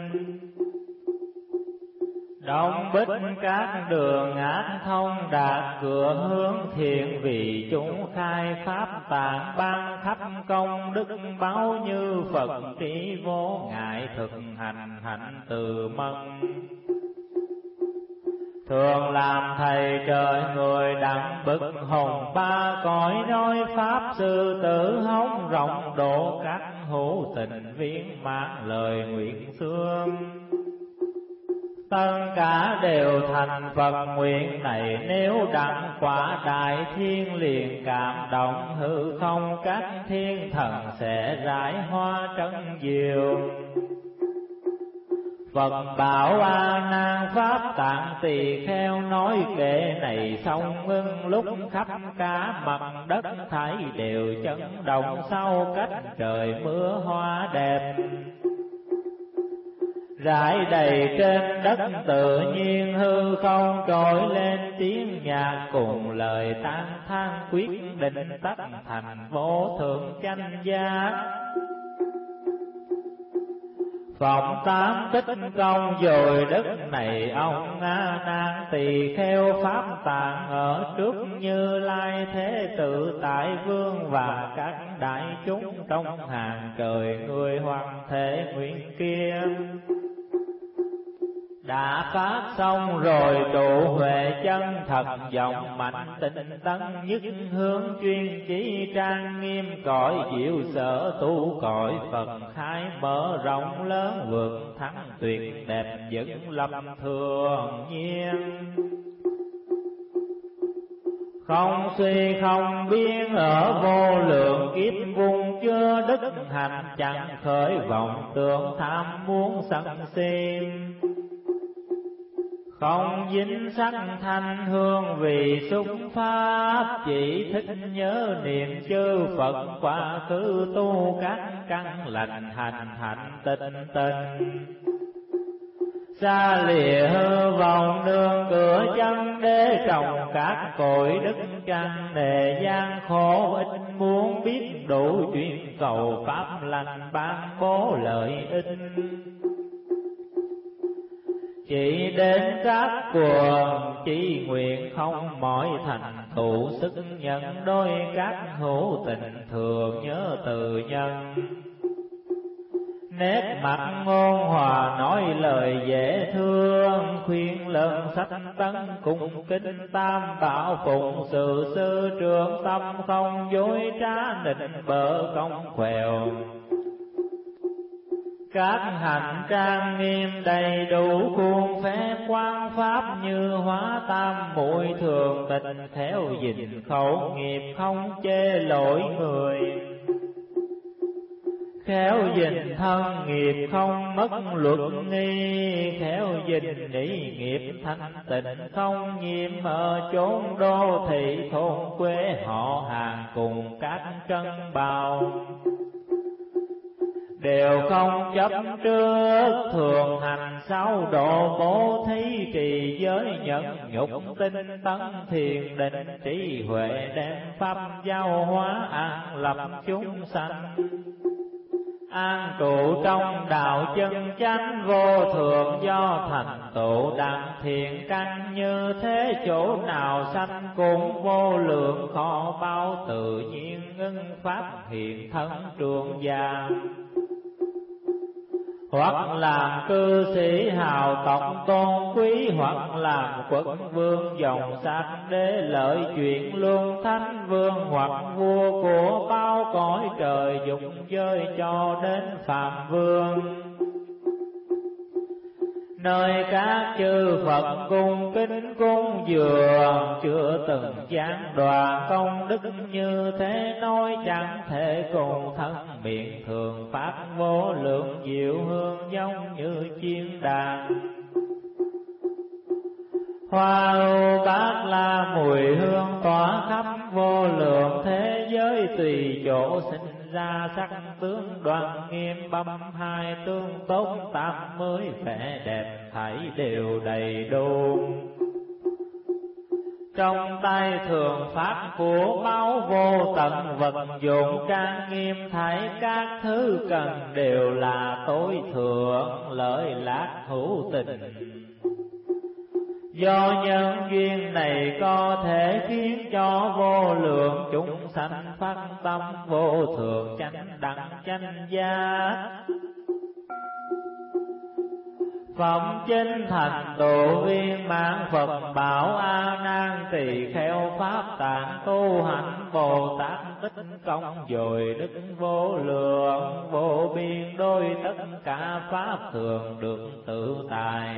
S1: Đông bích các đường ác thông, đạt cửa hướng thiện, vì chúng khai pháp tạng, ban khắp công đức báo, như Phật trí vô ngại, thực hành hạnh từ mân. Thường làm thầy trời người, đặng bậc hồng ba cõi, nói pháp sư tử hống rộng, độ các hữu tình viên mãn lời nguyện xưa. Tất cả đều thành Phật nguyện này, nếu đặng quả đại thiên liền cảm động, hư không các thiên thần sẽ rải hoa trấn diệu. Phật bảo A Nan pháp tạng tỳ kheo, nói kệ này xong ngưng, lúc khắp cả mặt đất thảy đều chấn động, sau cách trời mưa hoa đẹp. Rải đầy trên đất tự nhiên, hư không trỗi lên tiếng nhạc, cùng lời tán thán quyết định tất thành vô thượng chánh giác. Phụng tám tích công dồi đất này, ông A Nan tỳ kheo pháp tạng, ở trước Như Lai thế tự tại vương, và các đại chúng trong hàng trời người hoàng thể nguyện kia. Đã phát xong rồi trụ huệ chân thật, vọng mạnh tinh tấn, nhất hướng chuyên chí trang nghiêm, cõi diệu sở tu cõi Phật khai, mở rộng lớn vượt thắng tuyệt đẹp, dẫn lâm thường nhiên. Không suy không biến ở vô lượng kiếp, vùng chưa đức hành, chẳng khởi vọng tưởng tham muốn sân si. Không dính sắc thanh hương vì xúc pháp, chỉ thích nhớ niệm chư Phật, quá khứ tu các căn lành, hành hạnh tịnh tình. Xa lìa hư vọng đường cửa chân, để trồng các cội đức căn, đề gian khổ ít muốn biết đủ, chuyện cầu pháp lành ban bố lợi ích. Chỉ đến các quần chỉ nguyện, không mỏi thành tựu sức nhận, đôi các hữu tình thường nhớ từ nhân. Nét mặt ngôn hòa nói lời dễ thương, khuyên lần sách tấn cùng kinh tam bảo, phụng sự sư trưởng tâm, không dối trá nịnh bợ công khèo. Các hành trang nghiêm đầy đủ khuôn phép, quan pháp như hóa tam muội, thường tịnh khéo gìn khẩu nghiệp, không chê lỗi người. Khéo gìn thân nghiệp, không mất luật nghi, khéo gìn ý nghiệp thanh tịnh, không nhiễm ở chốn đô thị thôn quê, họ hàng cùng các trân bào. Đều không chấp trước, thường hành sáu độ bố thí, trì giới nhẫn nhục tinh tấn, thiền định trí huệ, đem pháp giáo hóa an lập chúng sanh. an trụ trong đạo chân chánh vô thượng, do thành tựu đặng thiện căn như thế, chỗ nào sanh cũng vô lượng, kho bao tự nhiên ngưng pháp hiện thân trường giang. Hoặc làm cư sĩ hào tộc tôn quý, hoặc làm quốc vương dòng sát đế lợi chuyện luân thánh vương, hoặc vua của bao cõi trời dụng giới cho đến phạm vương. Nơi các chư Phật cung kính cung dường, chưa từng giảng đoàn công đức như thế, nói chẳng thể cùng thân miệng thường phát vô lượng diệu hương giống như chiên đàn. Hoa ưu bát la mùi hương tỏa khắp vô lượng thế giới, tùy chỗ sinh ra sắc tướng đoan nghiêm, băm hai tương tốt tám mươi vẻ đẹp thảy đều đầy đủ. Trong tay thường pháp của máu vô tận, vật dụng trang nghiêm thảy các thứ cần, đều là tối thượng lợi lạc hữu tình. Do nhân duyên này có thể khiến cho vô lượng chúng sanh phát tâm vô thượng chánh đẳng chánh giác. Phẩm chính thành tựu viên mãn Phật bảo A Nan tỳ kheo pháp tạng, tu hạnh Bồ Tát tích công dồi đức vô lượng, vô biên đôi tất cả pháp thường được tự tại.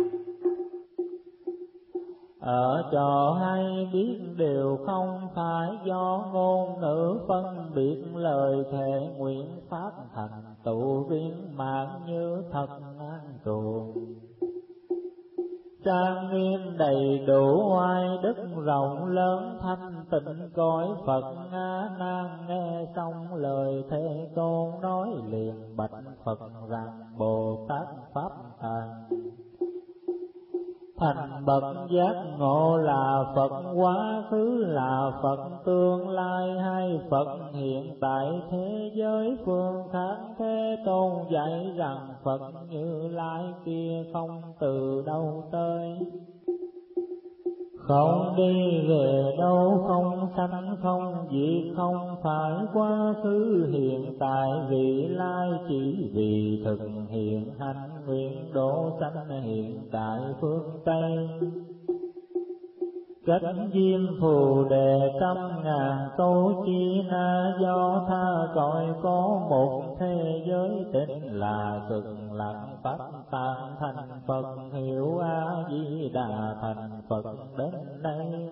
S1: Ở chỗ hay biết điều không phải do ngôn ngữ phân biệt, lời thề nguyện pháp thành tựu viên mãn như thật an trụ. Trang nghiêm đầy đủ oai đức rộng lớn, thanh tịnh cõi Phật A Nan. Nghe xong lời thế tôn nói liền bạch Phật rằng, Bồ Tát pháp thành thành bậc giác ngộ là Phật quá khứ, là Phật tương lai, hay Phật hiện tại thế giới phương khác. Thế tôn dạy rằng Phật Như Lai kia không từ đâu tới, không đi về đâu, không sanh không diệt, không phải quá khứ hiện tại vị lai, chỉ vì thực hiện hành nguyện độ sanh hiện tại phương Tây. Cách diêm phù đề trăm ngàn câu chi na, do tha cõi có một thế giới tên là cực lạc pháp tạng thành Phật, hiệu A Di Đà thành Phật đến đây.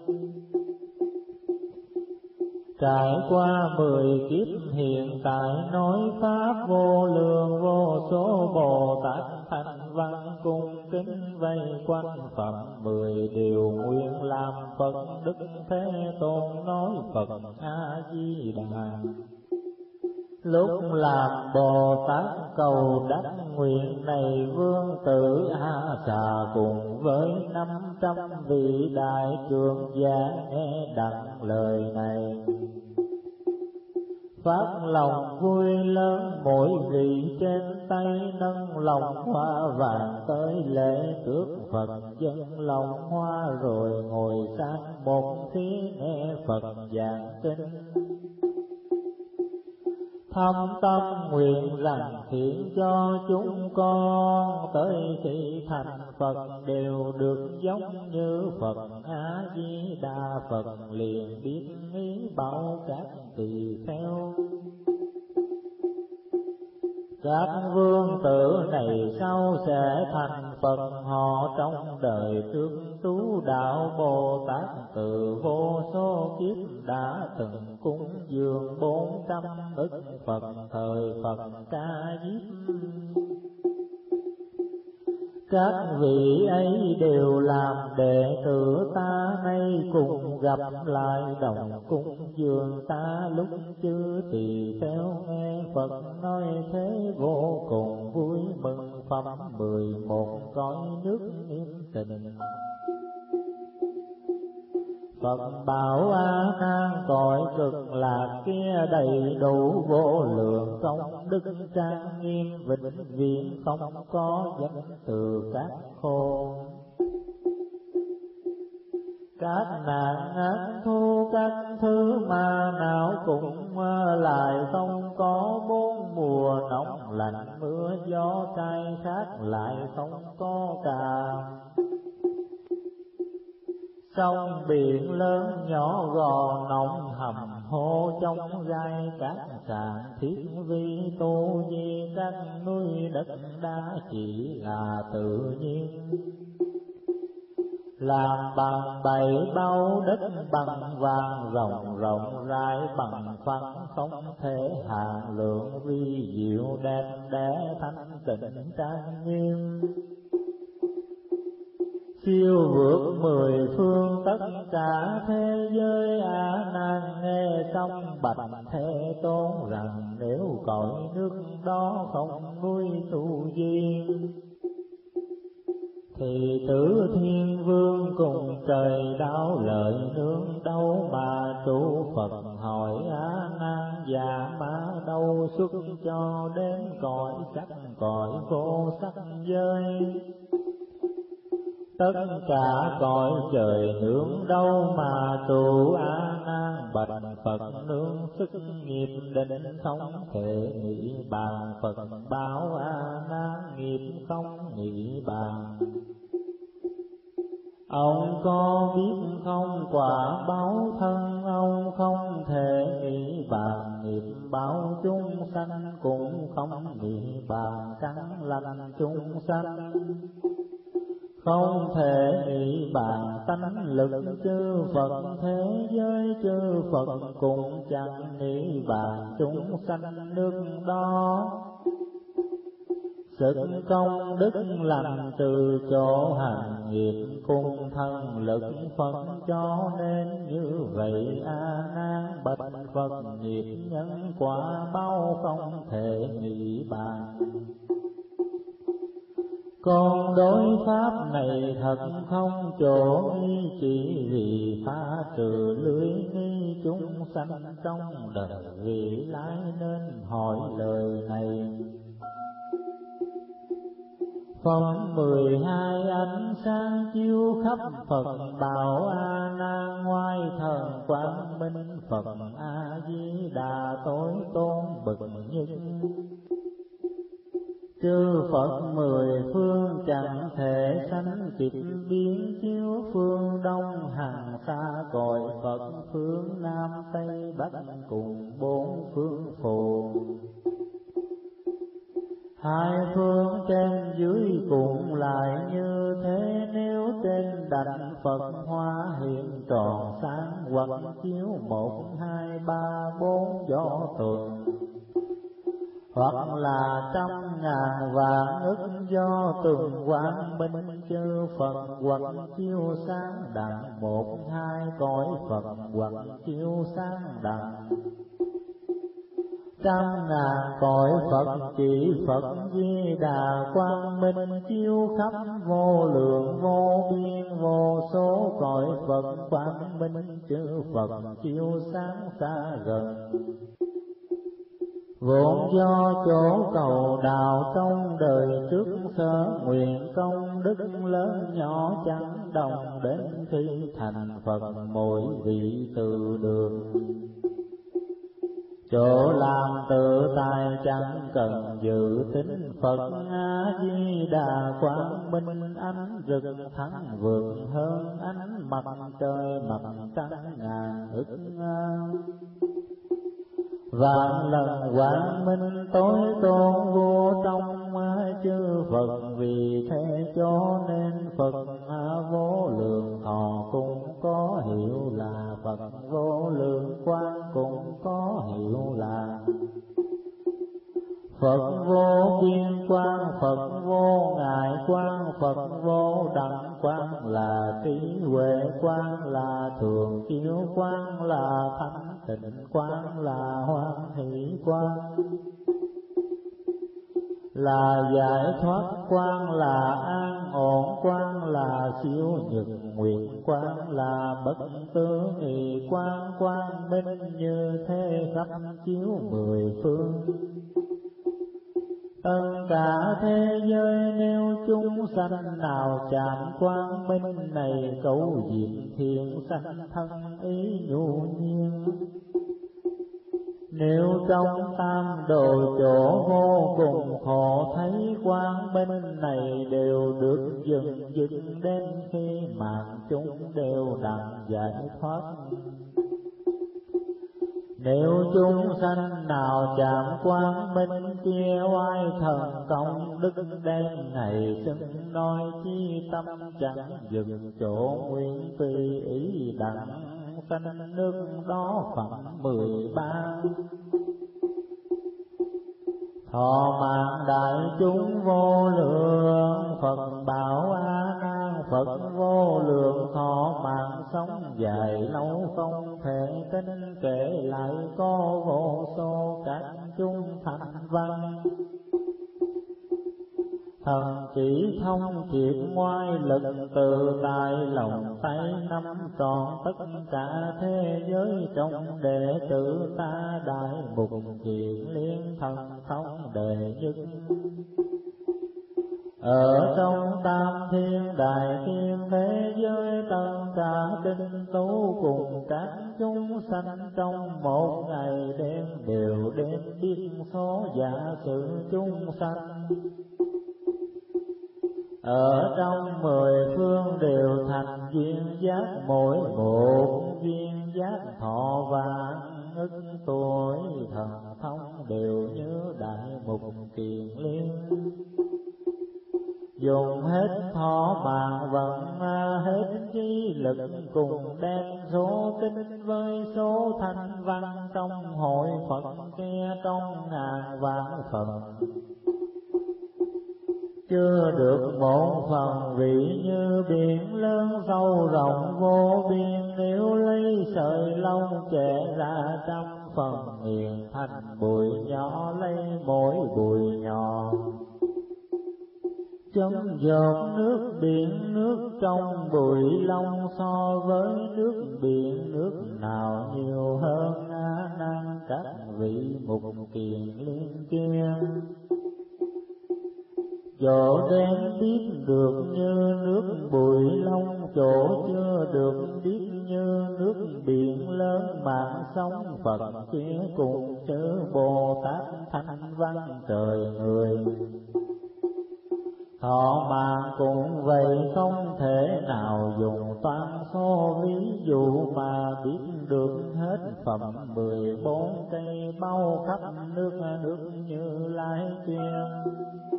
S1: Trải qua mười kiếp hiện tại nói pháp vô lượng, vô số Bồ Tát thành văn cung kính vây quanh phẩm mười điều nguyện làm Phật. Đức Thế Tôn nói Phật A Di Đà, lúc làm Bồ Tát cầu đắc nguyện này, vương tử A Xà cùng với năm trăm vị đại trưởng giả nghe đặng lời này, phát lòng vui lớn, mỗi vị trên tay nâng lòng hoa vàng tới lễ trước Phật, dâng lòng hoa rồi ngồi sang một phía nghe Phật giảng kinh. Thâm tâm nguyện rằng khiến cho chúng con tới khi thành Phật đều được giống như Phật A Di Đà. Phật liền biết ý bảo các tỳ kheo, các vương tử này sau sẽ thành Phật. Họ trong đời trước tu đạo Bồ Tát, từ vô số kiếp đã từng cúng dường bốn trăm ức Phật, thời Phật ca diếp. Các vị ấy đều làm đệ tử ta, nay cùng gặp lại đồng cung dường ta. Lúc chư tỳ kheo nghe Phật nói thế, vô cùng vui mừng phẩm mười một cõi nước yên tình. Phật bảo A Nan cõi cực lạc kia đầy đủ vô lượng công đức trang nghiêm vĩnh viễn không có danh từ các khôn. Các nạn ác thu các thứ mà nào cũng lại không có bốn mùa nóng lạnh mưa gió cay khác lại không có cả. Sông biển lớn nhỏ gò nóng hầm hô trong gai các sạn thiết vi tu di các núi đất đá chỉ là tự nhiên. Làm bằng bảy báu đất bằng vàng rộng rộng rãi bằng phẳng không thể hạn lượng vi diệu đẹp đẽ thanh tịnh trang nghiêm. Siêu vượt mười phương tất cả thế giới A Nan nghe xong bạch Thế Tôn rằng nếu cõi nước đó không nuôi tu duyên thì Tử Thiên Vương cùng trời đau lợi nương đâu mà trụ Phật hỏi A Nan già ma đâu xuất cho đến cõi sắc cõi vô sắc giới. Tất cả cõi trời nương đâu mà trụ A Nan bạch Phật nương sức nghiệp định không thể nghĩ bàn. Phật bảo A Nan nghiệp không nghĩ bàn. Ông có biết không quả báo thân ông không thể nghĩ bàn. Nghiệp báo chúng sanh cũng không nghĩ bàn. Căn lành chúng sanh không thể nghĩ bàn. Tánh lực chư Phật thế giới chư Phật cũng chẳng nghĩ bàn. Chúng sanh nước đó sức công đức lành từ chỗ hành nghiệp cùng thân lực Phật cho nên như vậy. A Nan bạch Phật nghiệp nhân quả báo không thể nghĩ bàn. Còn đối pháp này thật không chỗ nghi, chỉ vì phá trừ lưới nghi chúng sanh trong đời vị lai nên hỏi lời này. Phẩm mười hai ánh sáng chiếu khắp Phật bảo A Nan ngoại thần quang minh Phật A Di Đà tối tôn bậc nhất. Chư Phật mười phương chẳng thể sanh kịp biến chiếu phương đông hàng xa cõi Phật phương nam tây bắc cùng bốn phương phù. Hai phương trên dưới cùng lại như thế, nếu trên đảnh Phật hoa hiện tròn sáng hoặc chiếu một hai ba bốn gió tuần, hoặc là trăm ngàn vạn ức do tuần quang minh chư Phật, hoặc chiếu sáng đặng một hai cõi Phật, hoặc chiếu sáng đặng trăm ngàn cõi Phật. Chỉ Phật Di Đà quang minh chiếu khắp vô lượng vô biên vô số cõi Phật quang minh chư Phật chiếu sáng xa gần. Vốn do chỗ cầu đạo trong đời trước sơ nguyện công đức lớn nhỏ chẳng đồng, đến khi thành Phật mỗi vị từ đường. Chỗ làm tự tại chẳng cần dự tính, Phật A Di Đà quang minh ánh rực thắng vượt hơn ánh mặt trời mặt trăng ngàn ức vạn lần quang minh tối tôn vô trong chư Phật. Vì thế cho nên Phật vô lượng thọ cũng có hiệu là Phật vô lượng quang cũng có hiệu là Phật vô biên quang, Phật vô ngại quang, Phật vô đẳng quang, là trí huệ quang, là thường chiếu quang, là thanh tịnh quang, là hoan hỷ quang, là giải thoát quang, là an ổn quang, là siêu nhật nguyện quang, là bất tư nghị quang. Quang minh như thế khắp chiếu mười phương, Tất cả thế giới nếu chúng sanh nào chạm quang minh này, cầu diệt thiện sanh thân ý nhu nhiên. Nếu trong tam đồ chỗ vô cùng khổ, thấy quang minh này đều được dừng dừng đến khi mạng chúng đều đặng giải thoát. Nếu chúng sanh nào chạm quang minh kia, oai thần công đức đen ngày xưng nói chi tâm chẳng dừng chỗ, nguyện tùy ý đặng sanh nước đó phẩm mười ba. Thọ mạng đại chúng vô lượng, Phật bảo A Nan Phật vô lượng, thọ mạng sống dài lâu không thể tính kể lại, có vô số các chúng thành văn. Thần chỉ thông triệt ngoại lực, từ tại lòng tay nắm trọn tất cả thế giới, trong đệ tử ta đại mục kiền liên thần thông đệ nhất. Ở trong tam thiên đại thiên thế giới, tất cả tinh tú cùng các chúng sanh trong một ngày đêm đều đến biết số giả sử chúng sanh. Ở trong mười phương đều thành duyên giác, mỗi một duyên giác thọ vạn ức tuổi, thần thông đều như đại mục kiền liên. Dùng hết thọ mạng vận hết trí lực, cùng đem số tinh với số thanh văn, trong hội Phật kia trong ngàn vạn phần. Chưa được một phần vị như biển lớn sâu rộng vô biên, nếu lấy sợi lông chẻ ra trăm phần, nghiền thành bụi nhỏ lấy mỗi bụi nhỏ. Chấm giọt nước biển nước trong bụi lông, so với nước biển nước nào nhiều hơn A Nan các vị mục kiền liên kia. Chỗ đen biết được như nước bụi lông, chỗ chưa được biết như nước biển lớn, mạng sống Phật kia cùng chớ Bồ Tát thanh văn trời người. Thọ mạng cũng vậy, không thể nào dùng toán số ví dụ mà biết được hết phẩm mười bốn cây bao khắp nước nước Như Lai chuyên.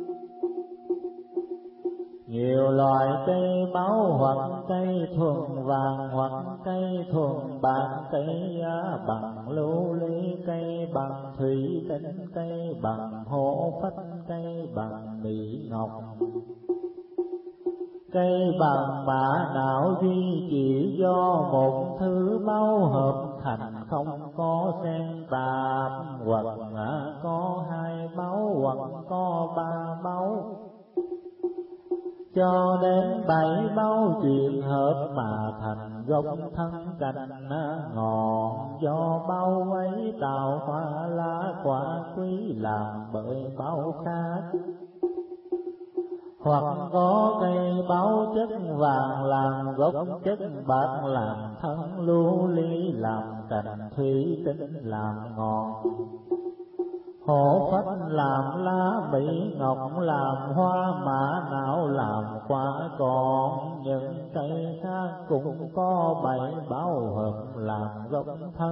S1: Nhiều loại cây báu, hoặc cây thuần vàng, hoặc cây thuần bạc, cây giá bằng lưu ly, cây bằng thủy tinh, cây bằng hổ phách, cây bằng mỹ ngọc. Cây bằng mã não duy chỉ do một thứ báu hợp thành, không có xen tạp, hoặc có hai báu, hoặc có ba báu. Cho đến bảy báu chuyện hợp mà thành gốc thân cành ngọn, do báu ấy tạo hoa lá quả quý, làm bởi báu khác. Hoặc có cây báu chất vàng làm gốc, chất bạc làm thân, lưu ly làm cành, thủy tinh làm ngọn. Hổ phách làm lá, mỹ ngọc làm hoa, mã não làm quả, còn những cây khác cũng có bảy báu hợp làm gốc thân.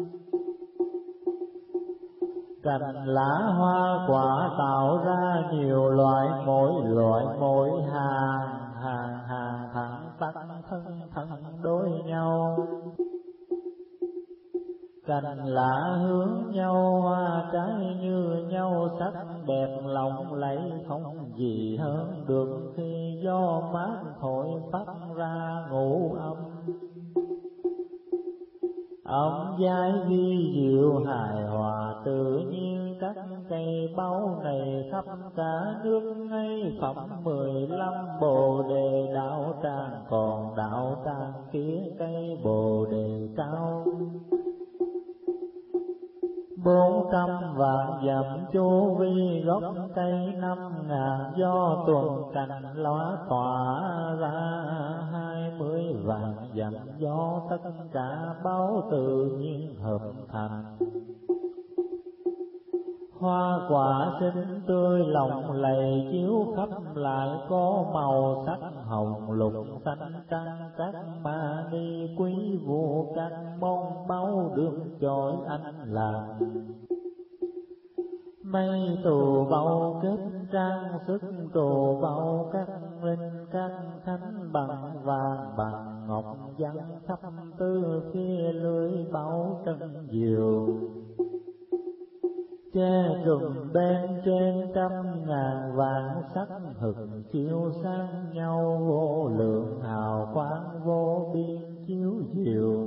S1: Cành lá hoa quả tạo ra nhiều loại, mỗi loại mỗi hàng, hàng hàng thẳng tắc thân thân đối nhau. Cành lá hướng nhau, hoa trái như nhau, sắc đẹp lộng lẫy không gì hơn được, khi gió mát thổi phát ra ngũ âm. Âm giai vi diệu hài hòa, tự nhiên các cây báu này khắp cả nước ngay. Phẩm mười lăm bồ đề đạo tràng, còn đạo tràng kia cây bồ đề cao. bốn trăm vạn dặm chu vi, gốc cây năm ngàn do tuần cành lóa tỏa ra. Hai mươi vạn dặm do tất cả báu tự nhiên hợp thành. Hoa quả xinh tươi lộng lẫy chiếu khắp lại, có màu sắc hồng lục xanh trắng. Các ma ni quý vụ các môn báu được chọi anh làm. Mây tù bao kết trang sức tù bao, các linh các thánh bằng vàng bằng ngọc văn khắp tư phía lưới bao trân diều. Che trùm bên trên trăm ngàn vạn sắc hực chiếu sáng nhau, vô lượng hào quang vô biên chiếu diệu.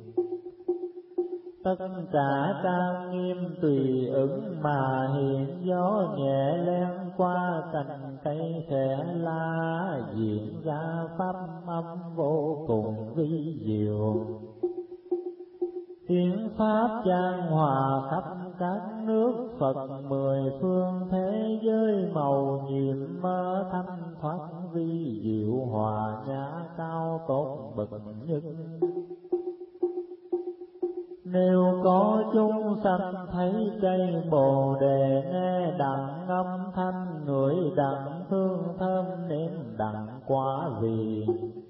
S1: Tất cả trang nghiêm tùy ứng mà hiện, gió nhẹ len qua cành cây khẽ lá, diễn ra pháp âm vô cùng vi diệu. Tiếng pháp chan hòa khắp các nước Phật mười phương, thế giới màu nhiệm mơ thanh thoát vi diệu, hòa nhã cao tốt bậc nhất. Nếu có chúng sanh thấy cây bồ đề, nghe đặng âm thanh ngửi đặng hương thơm, nếm đặng quả vị.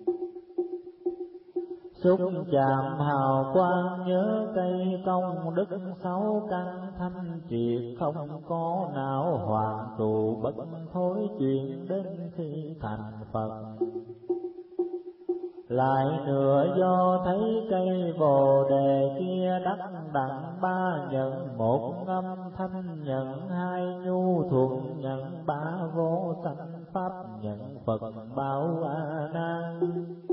S1: Xúc chạm hào quang nhớ cây công đức, sáu căn thanh triệt không có não hoàng trụ, bất thối chuyện đến khi thành Phật. Lại nữa do thấy cây bồ đề kia đắc đặng ba nhận, một âm thanh nhận, hai nhu thuận nhận, ba vô sanh pháp nhận, Phật bảo A Nan.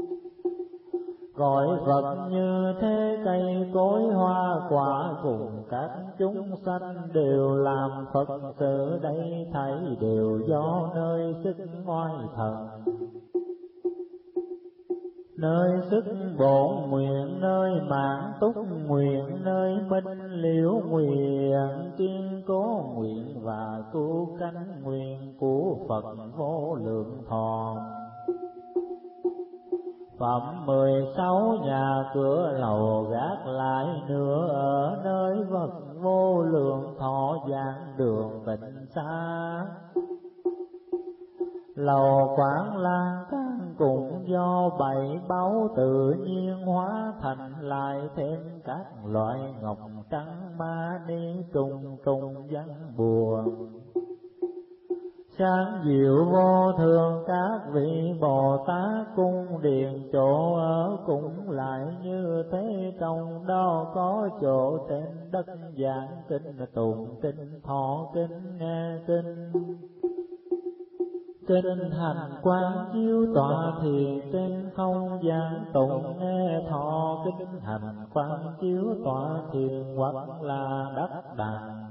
S1: Gọi Phật như thế cây cối hoa quả, cùng các chúng sanh đều làm Phật sự, đây thấy đều do nơi sức oai thần. Nơi sức bổn nguyện, nơi mãn túc nguyện, nơi minh liễu nguyện, kiên cố nguyện và cứu cánh nguyện của Phật vô lượng thọ. Phẩm mười sáu nhà cửa lầu gác lại nữa, ở nơi vật vô lượng thọ giảng đường tịnh xa. Lầu Quảng Lan căn cũng do bảy báu tự nhiên hóa thành, lại thêm các loại ngọc trắng ma ni trùng trùng văn bùa. Sáng diệu vô thường các vị Bồ Tát, cung điện chỗ ở cũng lại như thế, trong đó có chỗ trên đất giảng kinh, tụng kinh, thọ kinh, nghe kinh. Kinh hành quán chiếu tọa thiền, trên không gian tụng nghe thọ kinh hành quán chiếu tọa thiền, hoặc là đắc đàn.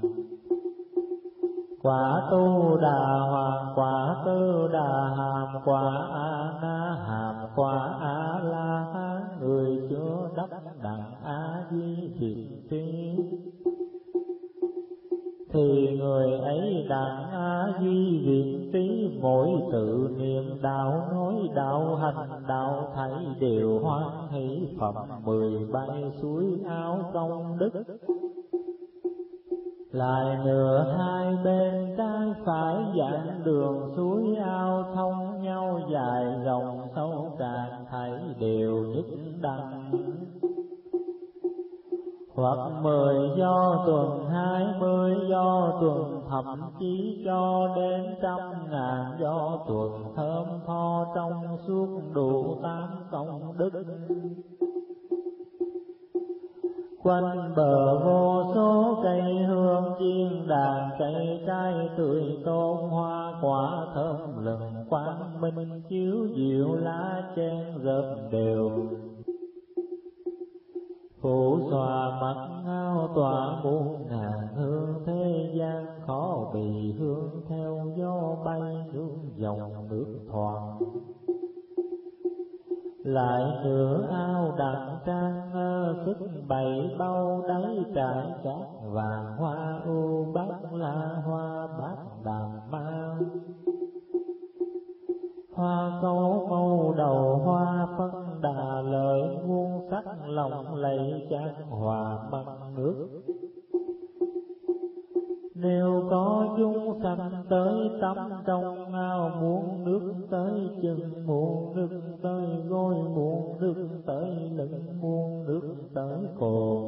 S1: Quả tu đà hoàng, quả tư đà hàm, quả a na hàm, quả a la hán, người chưa đắc đặng a di thiện tri. Thì người ấy đặng a di viện trí, mỗi tự niệm đạo nói đạo hành đạo, thấy đều hoan hỷ phẩm mười bay suối áo công đức. Lại nửa hai bên trái phải giảng đường suối ao, thông nhau dài rộng sâu càng, thấy đều nhất đẳng. Hoặc mười do tuần, hai mươi do tuần, thậm chí cho đến trăm ngàn do tuần, thơm tho trong suốt đủ tám công đức. Quanh bờ vô số cây hương chiên đàn, cây trái tươi tôn, hoa quả thơm lừng, quang minh chiếu diệu lá chen rợp đều. Phủ xòa mặt ngao tỏa muôn ngàn hương, thế gian khó bị hương theo gió bay, hương dòng nước thoảng. Lại nửa ao đặng trang sức bảy bao đáy trải cát vàng hoa u bát la hoa bát đàn ma. Hoa câu màu đầu hoa phân đà lợi muôn sắc lòng lạy chan hòa măng nước. Nếu có chúng sanh tới tắm trong ao muốn nước tới chân, muốn nước tới gối, muốn nước tới lưng, muốn nước tới cồn.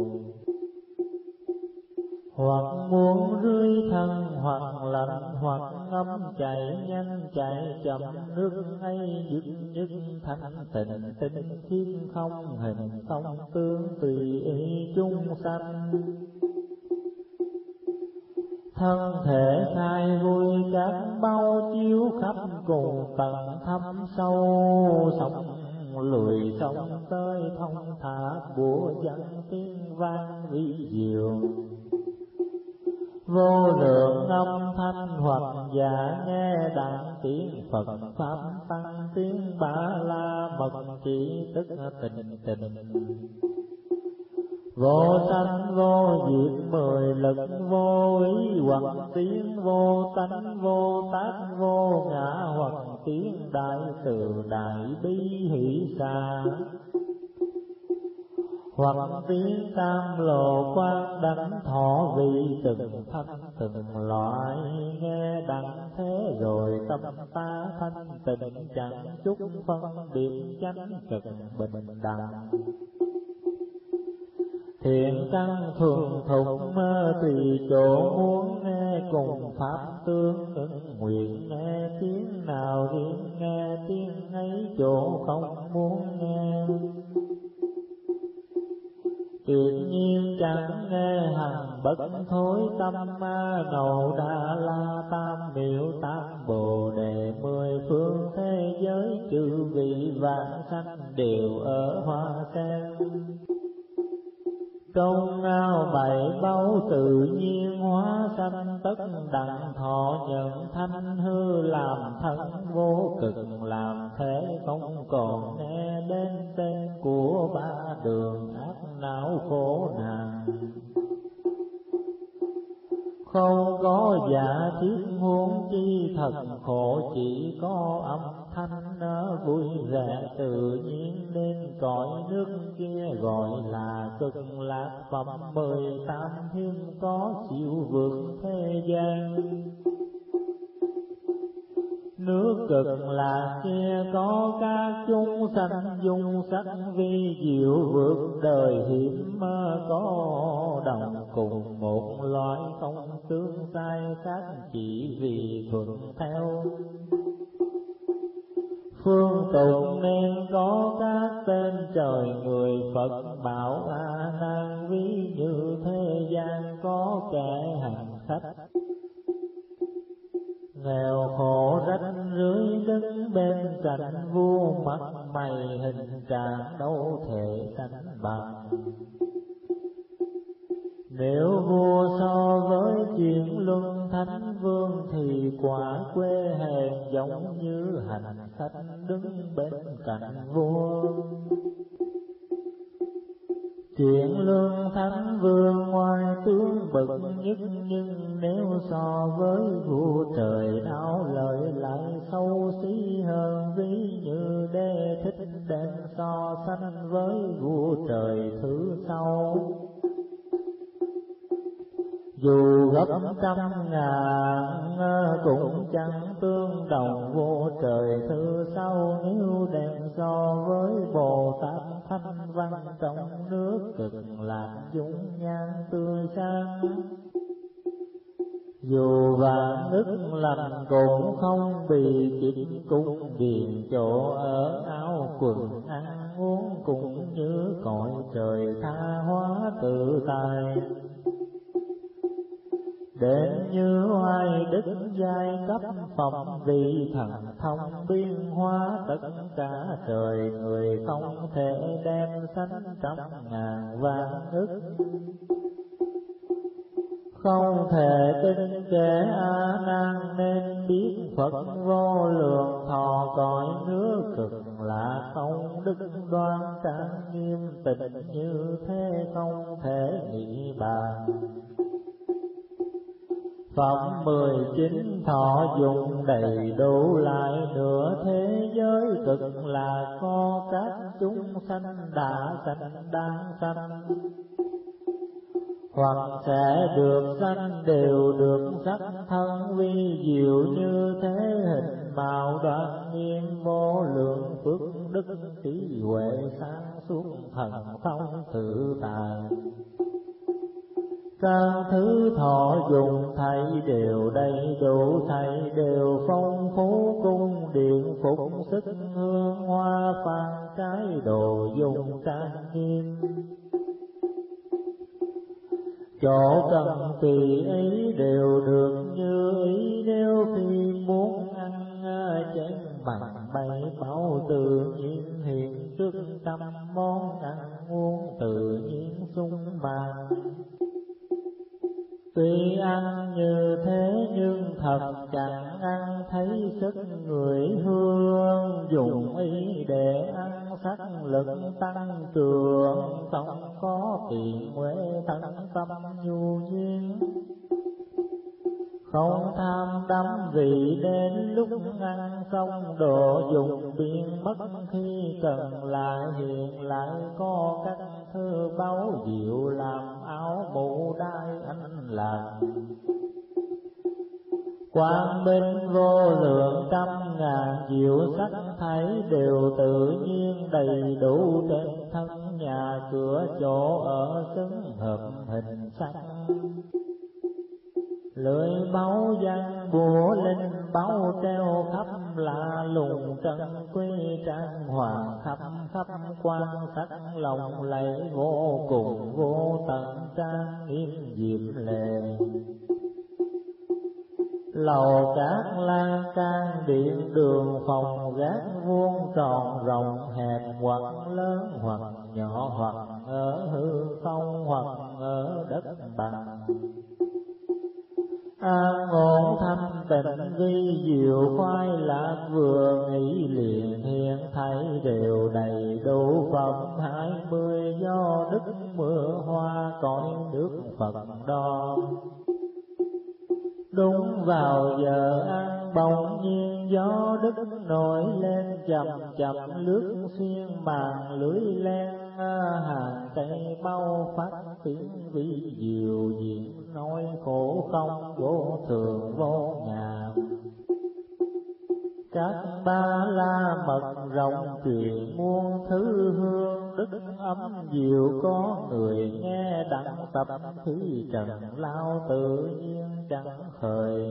S1: Hoặc muốn rưới thân, hoặc lạnh, hoặc ngấm chạy nhanh chạy chậm, nước ấy dứt nhất thanh tịnh tinh khiết không hình không tướng tùy ý chúng sanh. Thân thể khai vui các bao chiếu khắp cùng tận thâm sâu, sống lùi sông tới thông thả của dân tiếng vang vi diệu. Vô lượng âm thanh hoặc giả nghe đặng tiếng Phật pháp tăng tiếng ba la mật chỉ tức tình tình. Vô sanh vô diệt mười lực vô ý hoặc tiếng vô tánh vô tác vô ngã hoặc tiếng đại từ đại bi hỷ xa. Hoặc tiếng tam lộ quan đảnh thọ vị từng thanh từng loại, nghe đặng thế rồi tâm ta thanh tịnh chẳng chút phân biệt chánh cực bình đẳng. Thiện căn thường thục tùy chỗ muốn nghe cùng pháp tương ứng nguyện, nghe tiếng nào riêng nghe tiếng ấy chỗ không muốn nghe. Tuyệt nhiên chẳng nghe hằng bất thối tâm ma ngầu đa la tam miệu tam bồ đề mười phương thế giới chư vị vạn sanh đều ở hoa sen. Trong ao bảy báu tự nhiên hóa sanh tất đặng thọ nhận thanh hư làm thân vô cực, làm thế không còn nghe đến tên của ba đường ác não khổ nạn. Không có giả thiết huống chi thật khổ, chỉ có âm thanh nó vui vẻ tự nhiên, nên cõi nước kia gọi là cực lạc phẩm mười tám thiên có siêu vượt thế gian. Nước cực lạc kia có các chúng sanh dung sắc vi diệu vượt đời hiểm, có đồng cùng một loại không tương sai khác, chỉ vì thuận theo. Phương tụng nên có các tên trời người Phật bảo A Nan, ví như thế gian có kẻ hành khách nghèo khổ rách rưới đứng bên cạnh vua, mặt mày hình trạng đâu thể sánh bằng. Nếu vua so với chuyện luân thánh vương thì quả quê hèn giống như hành khách đứng bên cạnh vua. Chuyện lương thánh vương ngoài tướng bậc nhất, nhưng nếu so với vua trời đáo lợi lại xấu xí hơn, ví như đế thích đem so sánh với vua trời thứ sau. Dù gấp trăm ngàn cũng chẳng tương đồng vua trời thứ sau, nếu đem so với Bồ Tát thanh văn trong nước cực lạc dung nhan tươi sáng. Dù vạn ức lành cũng không bị chích cung điền, chỗ ở áo quần ăn uống cũng như cõi trời tha hóa tự tại. Đến như hoài đức giai cấp phẩm vị thần thông biến hóa, tất cả trời người không thể đem sánh trăm ngàn vạn ức. không thể kinh kể A Nan, nên biết Phật vô lượng thọ cõi nước cực lạc không đức đoan trang nghiêm tịnh như thế không thể nghĩ bàn. Phẩm mười chín thọ dụng đầy đủ lại nửa thế giới cực lạc, có các chúng sanh đã sanh đang sanh, hoặc sẽ được sanh đều được sắc thân vi diệu như thế, hình mạo đoan nghiêm vô lượng phước đức trí huệ sáng suốt thần thông tự tại. Các thứ thọ dụng thảy đều đầy đủ, thảy đều phong phú, cung điện phục sức hương hoa phan trái đồ dùng trang nghiêm. Chỗ cần tùy ý đều được như ý, nếu khi muốn ăn chén mặn bảy mẫu tự nhiên hiện trước trăm món ăn uống tự nhiên sung mãn. Tuy ăn như thế nhưng thật chẳng ăn thấy sức người hương, dùng ý để ăn sắc lực tăng trưởng, không có tiền huệ thân tâm nhu nhiên. Không tham đắm vì đến lúc ăn xong đồ dùng biến mất, khi cần lại hiện lại có các thư báu diệu làm áo mũ đai anh làm. Quang minh vô lượng trăm ngàn diệu sắc thấy đều tự nhiên đầy đủ, trên thân nhà cửa chỗ ở xứng hợp hình sắc. Lưỡi báu văn bùa linh báu treo khắp lạ lùng, trân quý trang hoàng khắp khắp quan sắc lòng lẫy vô cùng vô tận trang nghiêm diệm lệ. Lầu các lan can điện đường phòng gác vuông tròn rộng hẹp, hoặc lớn hoặc nhỏ, hoặc ở hư không hoặc ở đất bằng. An ổn thanh tịnh vi diệu khoái lạc, vừa nghĩ liền hiện thấy đều đầy đủ. Phẩm hai mươi do đức mưa hoa cõi nước Phật đo. Đúng vào giờ ăn bỗng nhiên gió đức nổi lên, chậm chậm lướt xuyên màn lưới len. Hàng cây bao phát tiếng vi diệu diễn, nói khổ không vô thường vô ngã. Các ba la mật rộng truyền muôn thứ hương, đức ấm diệu có người nghe đặng tập. Khí trần lao tự nhiên chẳng khởi,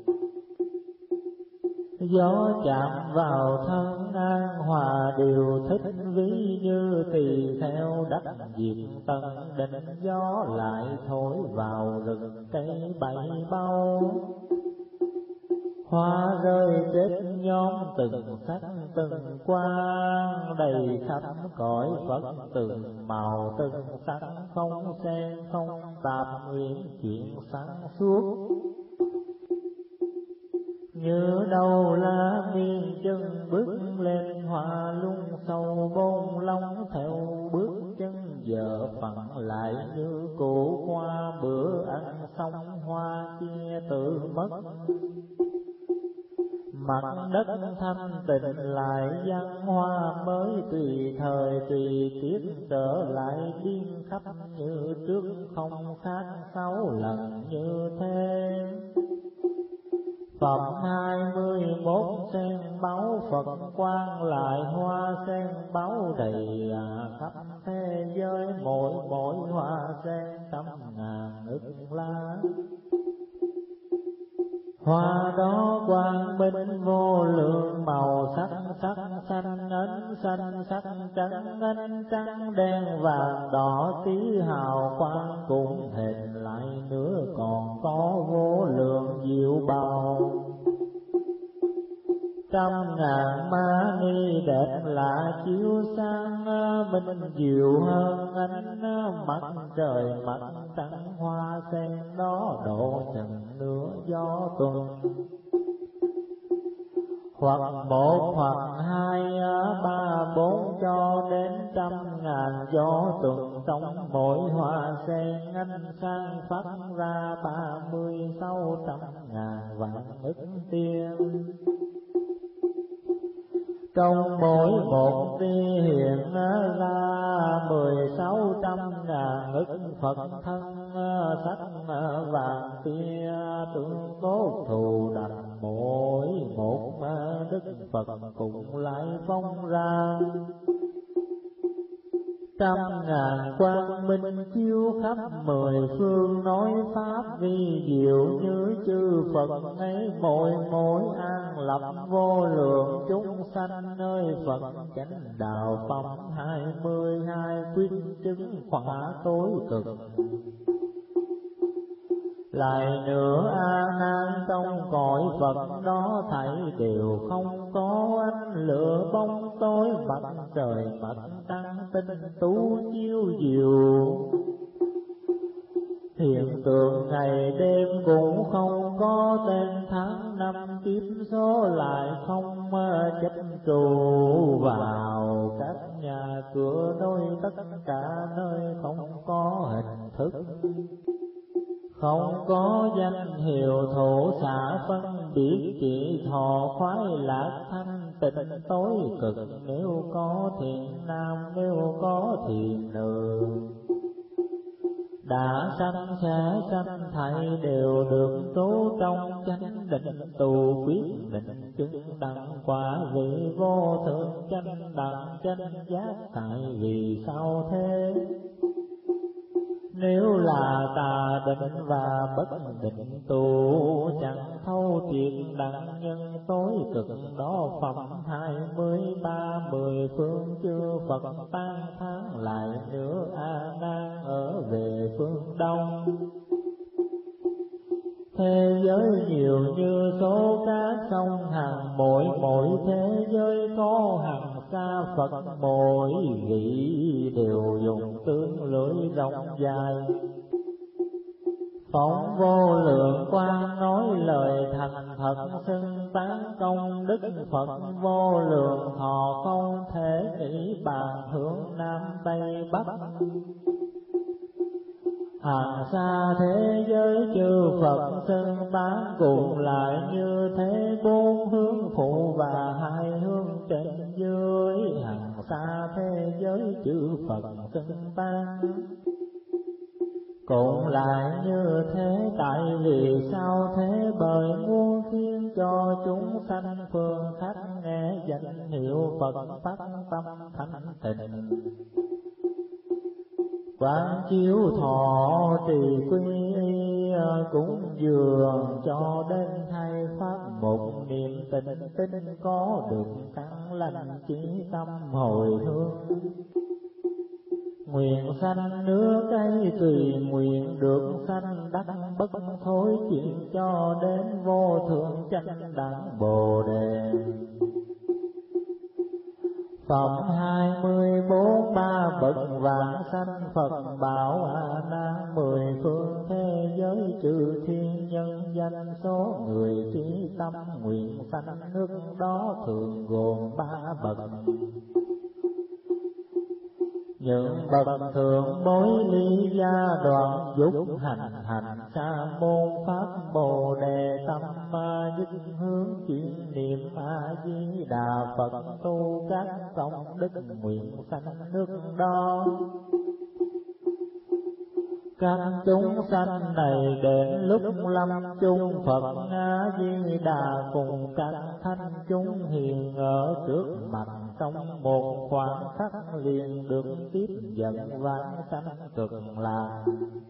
S1: gió chạm vào thân an hòa điều thích. Ví như tùy theo đất diệt tận định, gió lại thổi vào rừng cây bảy bao. Hoa rơi kết nhóm từng sắc từng quang, đầy khắp cõi Phật từng màu từng sắc, không xen không tạp nguyện chuyện sáng suốt. Như đầu lá miên chân bước lên, hoa lung sâu bông lông theo bước chân giờ phẳng lại. Như củ hoa bữa ăn xong hoa kia tự mất, mặt đất thanh tịnh lại văn hoa mới. Tùy thời tùy tiết trở lại điên khắp, như trước không khác sáu lần như thế. Phẩm hai mươi mốt sen báu Phật quang lại, hoa sen báu đầy à khắp thế giới. Mỗi mỗi hoa sen trăm ngàn ức lá, hoa đó quang minh vô lượng màu sắc. Sắc xanh ánh xanh, sắc trắng ánh trắng, đen vàng đỏ tí hào quang cũng hình lại nữa. Còn có vô lượng diệu bào, trăm ngàn ma ni đẹp lạ chiếu sáng, minh diệu hơn ánh mặt trời mặt trăng, hoa sen đó độ chừng nửa gió tuần. Hoặc một hoặc hai ba bốn cho đến trăm ngàn gió tuần, trong mỗi hoa sen ánh sáng phát ra ba mươi sáu trăm ngàn vạn ức tia. Trong mỗi một tia hiện ra mười sáu trăm ngàn ức Phật thân, sắc vàng tia tương tốt thù đành, mỗi một đức Phật cùng lại phong ra. Trăm ngàn quang minh chiếu khắp mười phương, nói pháp vi diệu như chư Phật ấy, mỗi mỗi an lập vô lượng chúng sanh, nơi Phật chánh đạo phẩm hai mươi hai quyết chứng quả tối cực. Lại nữa A Nan trong cõi Phật đó thảy đều không có ánh lửa bóng tối, mặt trời mặt trăng tinh tú chiếu diệu. Hiện tượng ngày đêm cũng không có tên tháng năm kiếp số, lại không chấp trụ vào các nhà cửa đôi, tất cả nơi không có hình thức, không có danh hiệu thổ xả phân biệt, chỉ thọ khoái lạc thanh tịnh tối cực. Nếu có thiện nam nếu có thiện nữ, đã sanh sẽ sanh thảy đều được trú trong chánh định tu, quyết định chứng đẳng quả vị vô thượng chánh đẳng chánh giác. Tại vì sao thế? Nếu là tà định và bất định tu, chẳng thấu triệt đẳng nhân tối cực đó. Phẩm hai mươi ba mười phương chư Phật tan tháng, lại nữa A Nan ở về phương đông. Thế giới nhiều như số các sông hàng, mỗi mỗi thế giới có hàng xa Phật, mỗi vị đều dùng tướng lưỡi rộng dài. Phóng vô lượng quang nói lời thành thật, xưng tán công đức Phật vô lượng thọ, không thể nghĩ bàn hướng Nam Tây Bắc. Hàng xa thế giới chư Phật xưng tán cùng lại như thế, bốn hướng phụ và hai hướng trên dưới. Hàng xa thế giới chư Phật xưng tán cũng lại như thế. Tại vì sao thế? Bởi muốn khiến cho chúng sanh phương khách nghe danh hiệu Phật phát tâm thanh tịnh, quán chiếu thọ trì quy y, cũng dường cho đến thay phát một niềm tình tin, có được căn lành chí tâm hồi hướng. Nguyện sanh nước ấy tùy nguyện được sanh đắc bất thối, chuyện cho đến vô thượng chánh đẳng Bồ Đề. Phẩm hai mươi bốn ba bậc vạn sanh Phật bảo A Nan, mười phương thế giới trừ thiên nhân danh, số người trí tâm nguyện sanh nước đó thường gồm ba bậc. Những bậc thượng bối ly gia đoạn, dục hành hành sa môn pháp Bồ Đề tâm, nhất hướng chuyển niệm A Di Đà Phật, tu các công đức nguyện sanh nước đó. Các chúng sanh này đến lúc lâm chung, Phật A Di Đà cùng các thanh chúng hiền ở trước mặt, trong một khoảng khắc liền được tiếp dẫn vãng sanh cực lạc.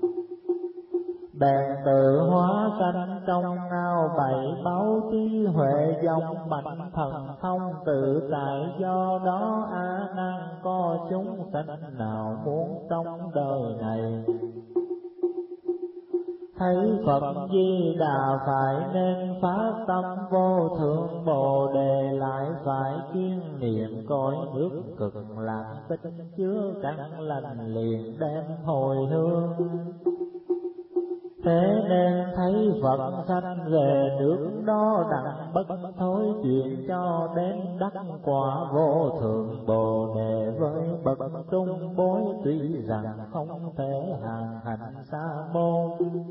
S1: Bèn tự hóa sanh trong ao bảy báu, trí huệ dòng mạnh thần thông tự tại. Do đó A Nan có chúng sanh nào muốn trong đời này Thấy Phật Di Đà phải nên phát tâm vô thượng Bồ Đề, lại phải kiên niệm cõi nước cực lạc tích chứa căn lành liền đem hồi hương. Thế nên thấy Phật sanh về nước đó đặng bất thối chuyện cho đến đắc quả vô thượng Bồ Đề. Với bậc trung bối tuy rằng không thể hàng hành sa môn,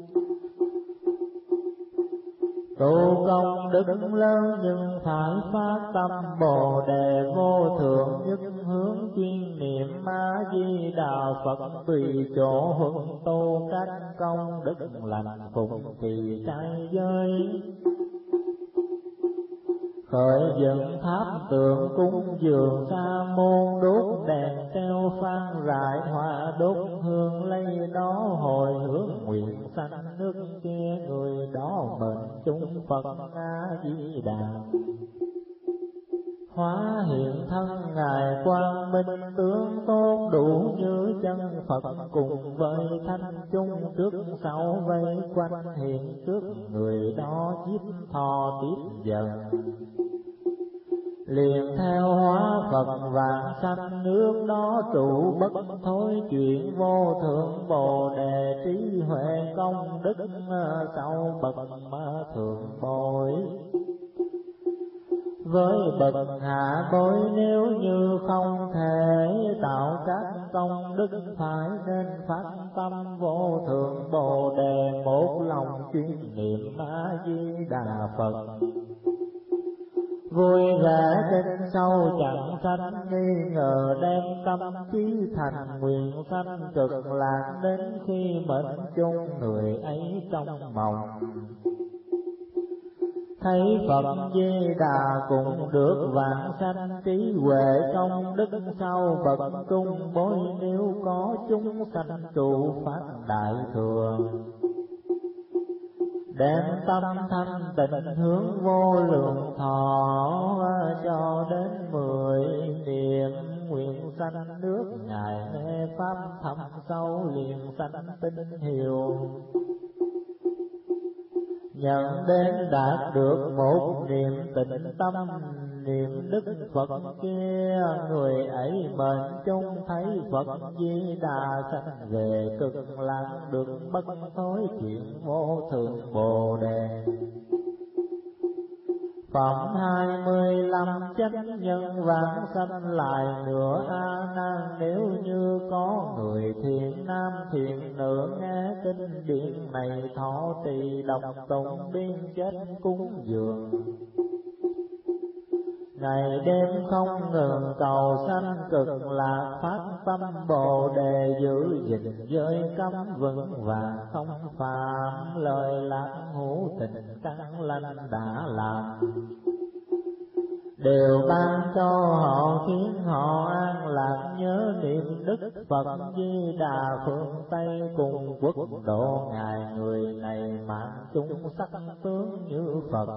S1: tu công đức lớn nhưng phải phát tâm Bồ Đề vô thượng, nhất hướng chuyên niệm A Di Đà Phật, tùy chỗ huân tu các công đức lành phụng trì trai giới. Khởi dựng tháp tượng cúng dường sa môn, đốt đèn treo phan rải hoa đốt hương, lấy đó hồi hướng nguyện sanh nước kia, người đó mệnh chúng Phật A Di Đà. Hóa hiện thân ngài quang minh tướng tốt, đủ như chân Phật cùng với thanh chung, trước sau vây quanh hiện trước người đó chiết thọ tiếp dần. Liền theo hóa Phật vạn sanh nước đó trụ bất thối chuyện, vô thượng Bồ Đề trí huệ công đức sau bậc ma thượng bối. Với bậc hạ bối nếu như không thể tạo các công đức, phải nên phát tâm vô thượng Bồ Đề, một lòng chuyên niệm A Di Đà Phật. Vui vẻ trên sâu chẳng sanh nghi ngờ, đem tâm trí thành nguyện sanh cực lạc, đến khi mệnh chung người ấy trong mộng. Thấy Phật Di Đà cũng được vạn sanh trí huệ công đức, sau bậc trung bối nếu có chúng sanh trụ phát đại thừa. Đem tâm thanh tịnh hướng vô lượng thọ, cho đến mười niệm nguyện sanh nước ngài nghe pháp thâm sâu, liền sanh tinh hiệu. Nhận đến đạt được một niệm tịnh tâm, niệm đức Phật kia, người ấy mệnh chung thấy Phật Di Đà sanh về cực lạc, được bất thối chuyện vô thượng Bồ Đề. Phẩm hai mươi lăm chánh nhân vãng sanh lại nữa A Nan, nếu như có người thiện nam thiện nữ nghe kinh điển này, thọ trì đọc tụng biên chết cúng dường. Ngày đêm không ngừng cầu sanh cực lạc, phát tâm Bồ Đề giữ gìn giới cấm vững vàng, không phạm lời lạc hữu tình căn lành đã làm. Đều ban cho họ khiến họ an lạc, nhớ niệm đức Phật Di Đà phương Tây, cùng quốc độ ngài người này mạng chúng sắc tướng như Phật.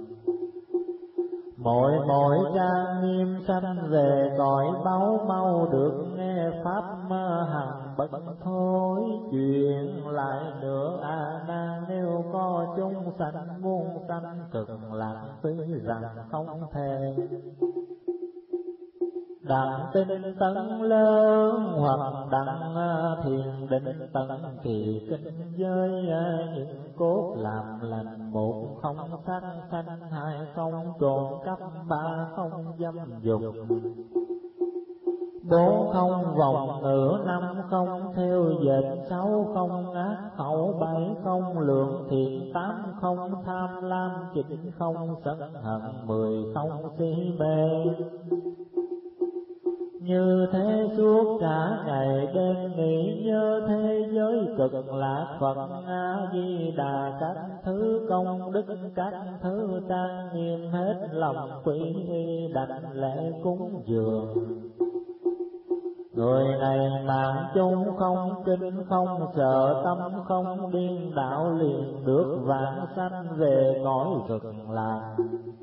S1: Mỗi mỗi trang nghiêm sanh về cõi báu, mau được nghe pháp hằng bất thối chuyện. Lại nữa A Nan, nếu có chúng sanh muôn sanh cực lạc, tuy rằng không thể đặng tinh tấn lớn, hoặc đặng thiền định tận kỳ kinh giới, những cốt làm lành. Một không sát sanh, hai không trộm cắp, ba không dâm dục, bốn không vọng ngữ, năm không theo dệt, sáu không ác khẩu, bảy không lượng thiện, tám không tham lam, chín không sân hận, mười không si mê. Như thế suốt cả ngày đêm nghĩ nhớ thế giới cực lạc Phật A Di Đà, các thứ công đức các thứ trang nghiêm, hết lòng quy y đảnh lễ cúng dường. Người này mạng chung không kinh không sợ, tâm không điên đảo, liền được vãng sanh về cõi cực lạc.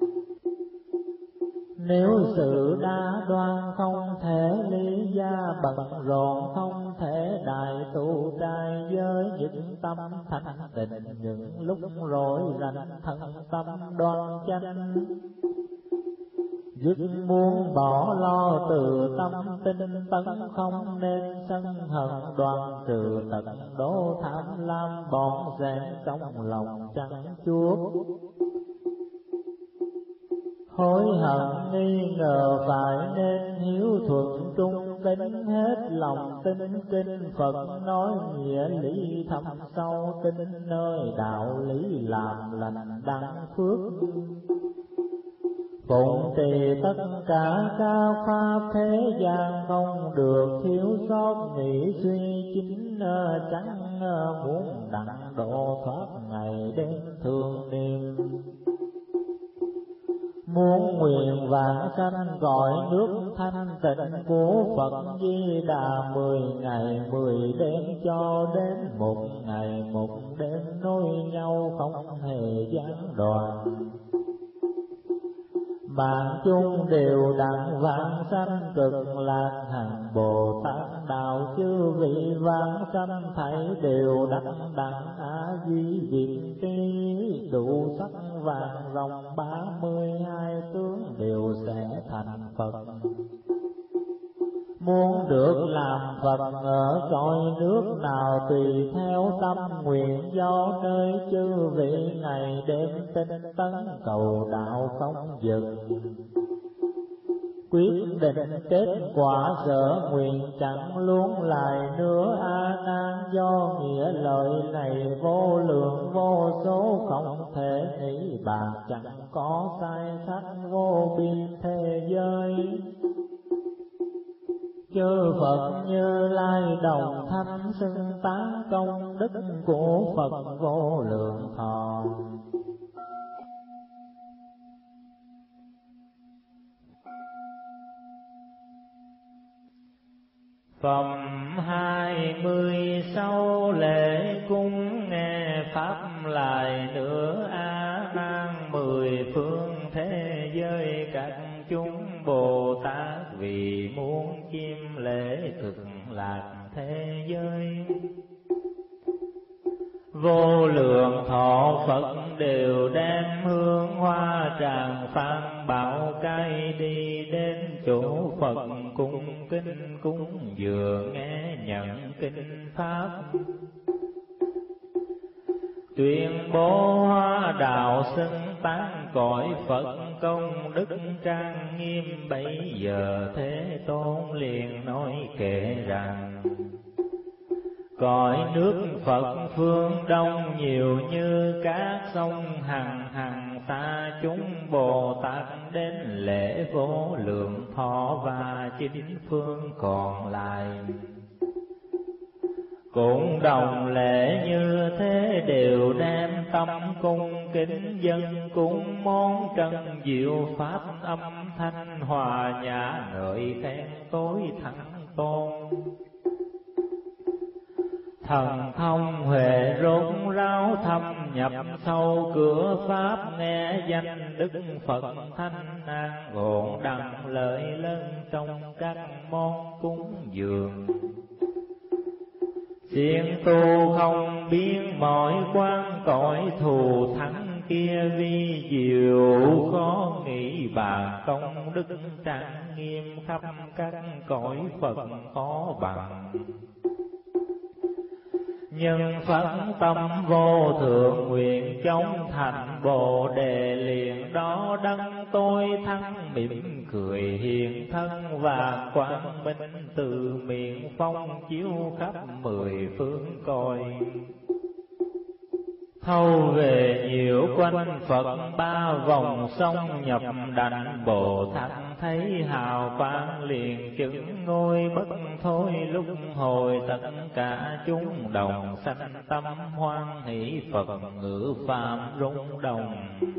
S1: Nếu sự đa đoan không thể lý gia, bận rộn không thể đại tu trai với những tâm thanh tịnh, những lúc rỗi rảnh thân tâm đoan chánh. Dứt muốn bỏ lo từ tâm tinh tấn, không nên sân hận đoàn trừ tận đố tham lam bỏng rẽn trong lòng chẳng chuốc. Hối hận nghi ngờ phải nên hiếu thuận trung tín, hết lòng tin kinh Phật nói nghĩa lý thâm sâu, tin nơi đạo lý làm lành đăng phước. Phụng trì tất cả các pháp thế gian, không được thiếu sót nghĩ suy chính chẳng muốn đặng độ thoát ngày đêm thường niệm. Muốn nguyện vãng sanh cõi nước thanh tịnh của Phật Di Đà, mười ngày mười đêm cho đến một ngày một đêm nối nhau không hề gián đoạn. Bạn chung đều đặng vãng sanh cực lạc, hằng Bồ Tát đạo chư vị vãng sanh thảy đều đắc đặng A Di Diệm Tri, đủ sắc vàng rồng ba mươi hai tướng đều sẽ thành Phật. Muốn được làm Phật ở cõi nước nào tùy theo tâm nguyện, do nơi chư vị ngày đêm tinh tấn cầu đạo không dừng. Quyết định kết quả sở nguyện chẳng luống lại nữa a nan, do nghĩa lợi này vô lượng vô số không thể nghĩ bàn, chẳng có sai khác vô biên thế giới. Chư Phật Như Lai đồng thanh xưng tán công đức của Phật vô lượng thọ. Phẩm hai mươi sáu lễ cung nghe pháp lại nữa a nan, mười phương thế giới các chúng Bồ Tát vì muốn chiêm lễ cực lạc thế giới. Vô lượng thọ Phật đều đem hương hoa tràng phan bảo cai, đi đến chỗ Phật cung kính cúng dường nghe nhận kinh pháp. Tuyên bố hóa đạo xưng tán cõi Phật công đức trang nghiêm, bấy giờ Thế Tôn liền nói kể rằng: cõi nước Phật phương Đông nhiều như các sông hằng hằng, xa chúng Bồ Tát đến lễ vô lượng thọ, và chính phương còn lại cũng đồng lễ như thế, đều đem tâm cung kính dân cúng món trân diệu pháp, âm thanh hòa nhã ngợi khen tối thắng tôn. Thần thông huệ rốt ráo thâm nhập sâu cửa pháp, nghe danh Đức Phật thanh an ổn đặng lợi lớn trong các món cúng dường. Siêng tu không biến mọi quan cõi thù thắng kia, vi diệu khó nghĩ bàn công đức trang nghiêm, khắp các cõi Phật khó bằng. Nhưng phấn tâm vô thượng nguyện chống thành Bồ Đề, liền đó đấng tôi thắng mỉm cười hiện thân, và quang minh từ miệng phong chiếu khắp mười phương cõi. Thâu về nhiễu quanh Phật ba vòng sông, nhập đảnh Bồ Tát thấy hào quang, liền chứng ngôi bất thôi. Lúc hồi tất cả chúng đồng sanh tâm hoan hỷ, Phật ngữ phạm rung động.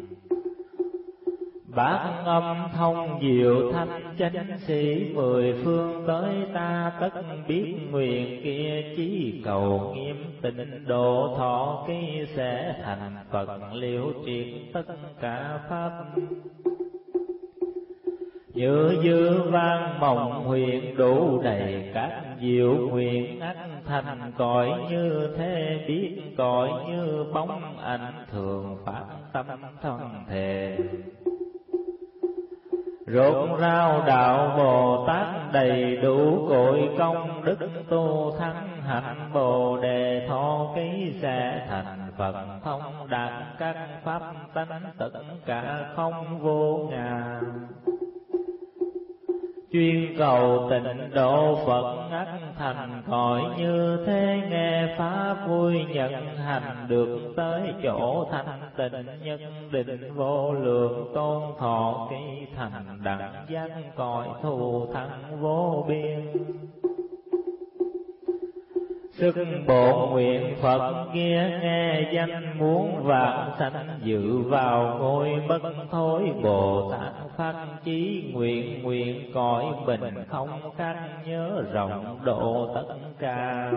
S1: Bát âm thông diệu thanh chánh sĩ, mười phương tới ta tất biết nguyện kia, chí cầu nghiêm tịnh độ thọ ký, sẽ thành Phật liễu triệt tất cả pháp. Như dư vang mộng huyện đủ đầy các diệu nguyện ắt thành cõi như thế biết cõi như bóng ảnh thường phát tâm thân thể. Rốt rao đạo Bồ Tát đầy đủ cội công đức tu thắng hạnh Bồ Đề thọ ký sẽ thành Phật thông đạt các pháp tánh tất cả không vô ngã. Chuyên cầu tịnh độ Phật ắt thành cõi như thế nghe pháp vui nhận hành được tới chỗ thanh tịnh nhất định vô lượng tôn thọ ký thành đẳng giác cõi thù thắng vô biên. Sức bổn nguyện Phật kia nghe danh muốn vạn sanh dự vào ngôi bất thối Bồ Tát phát chí nguyện nguyện cõi bình không khác nhớ rộng độ tất cả.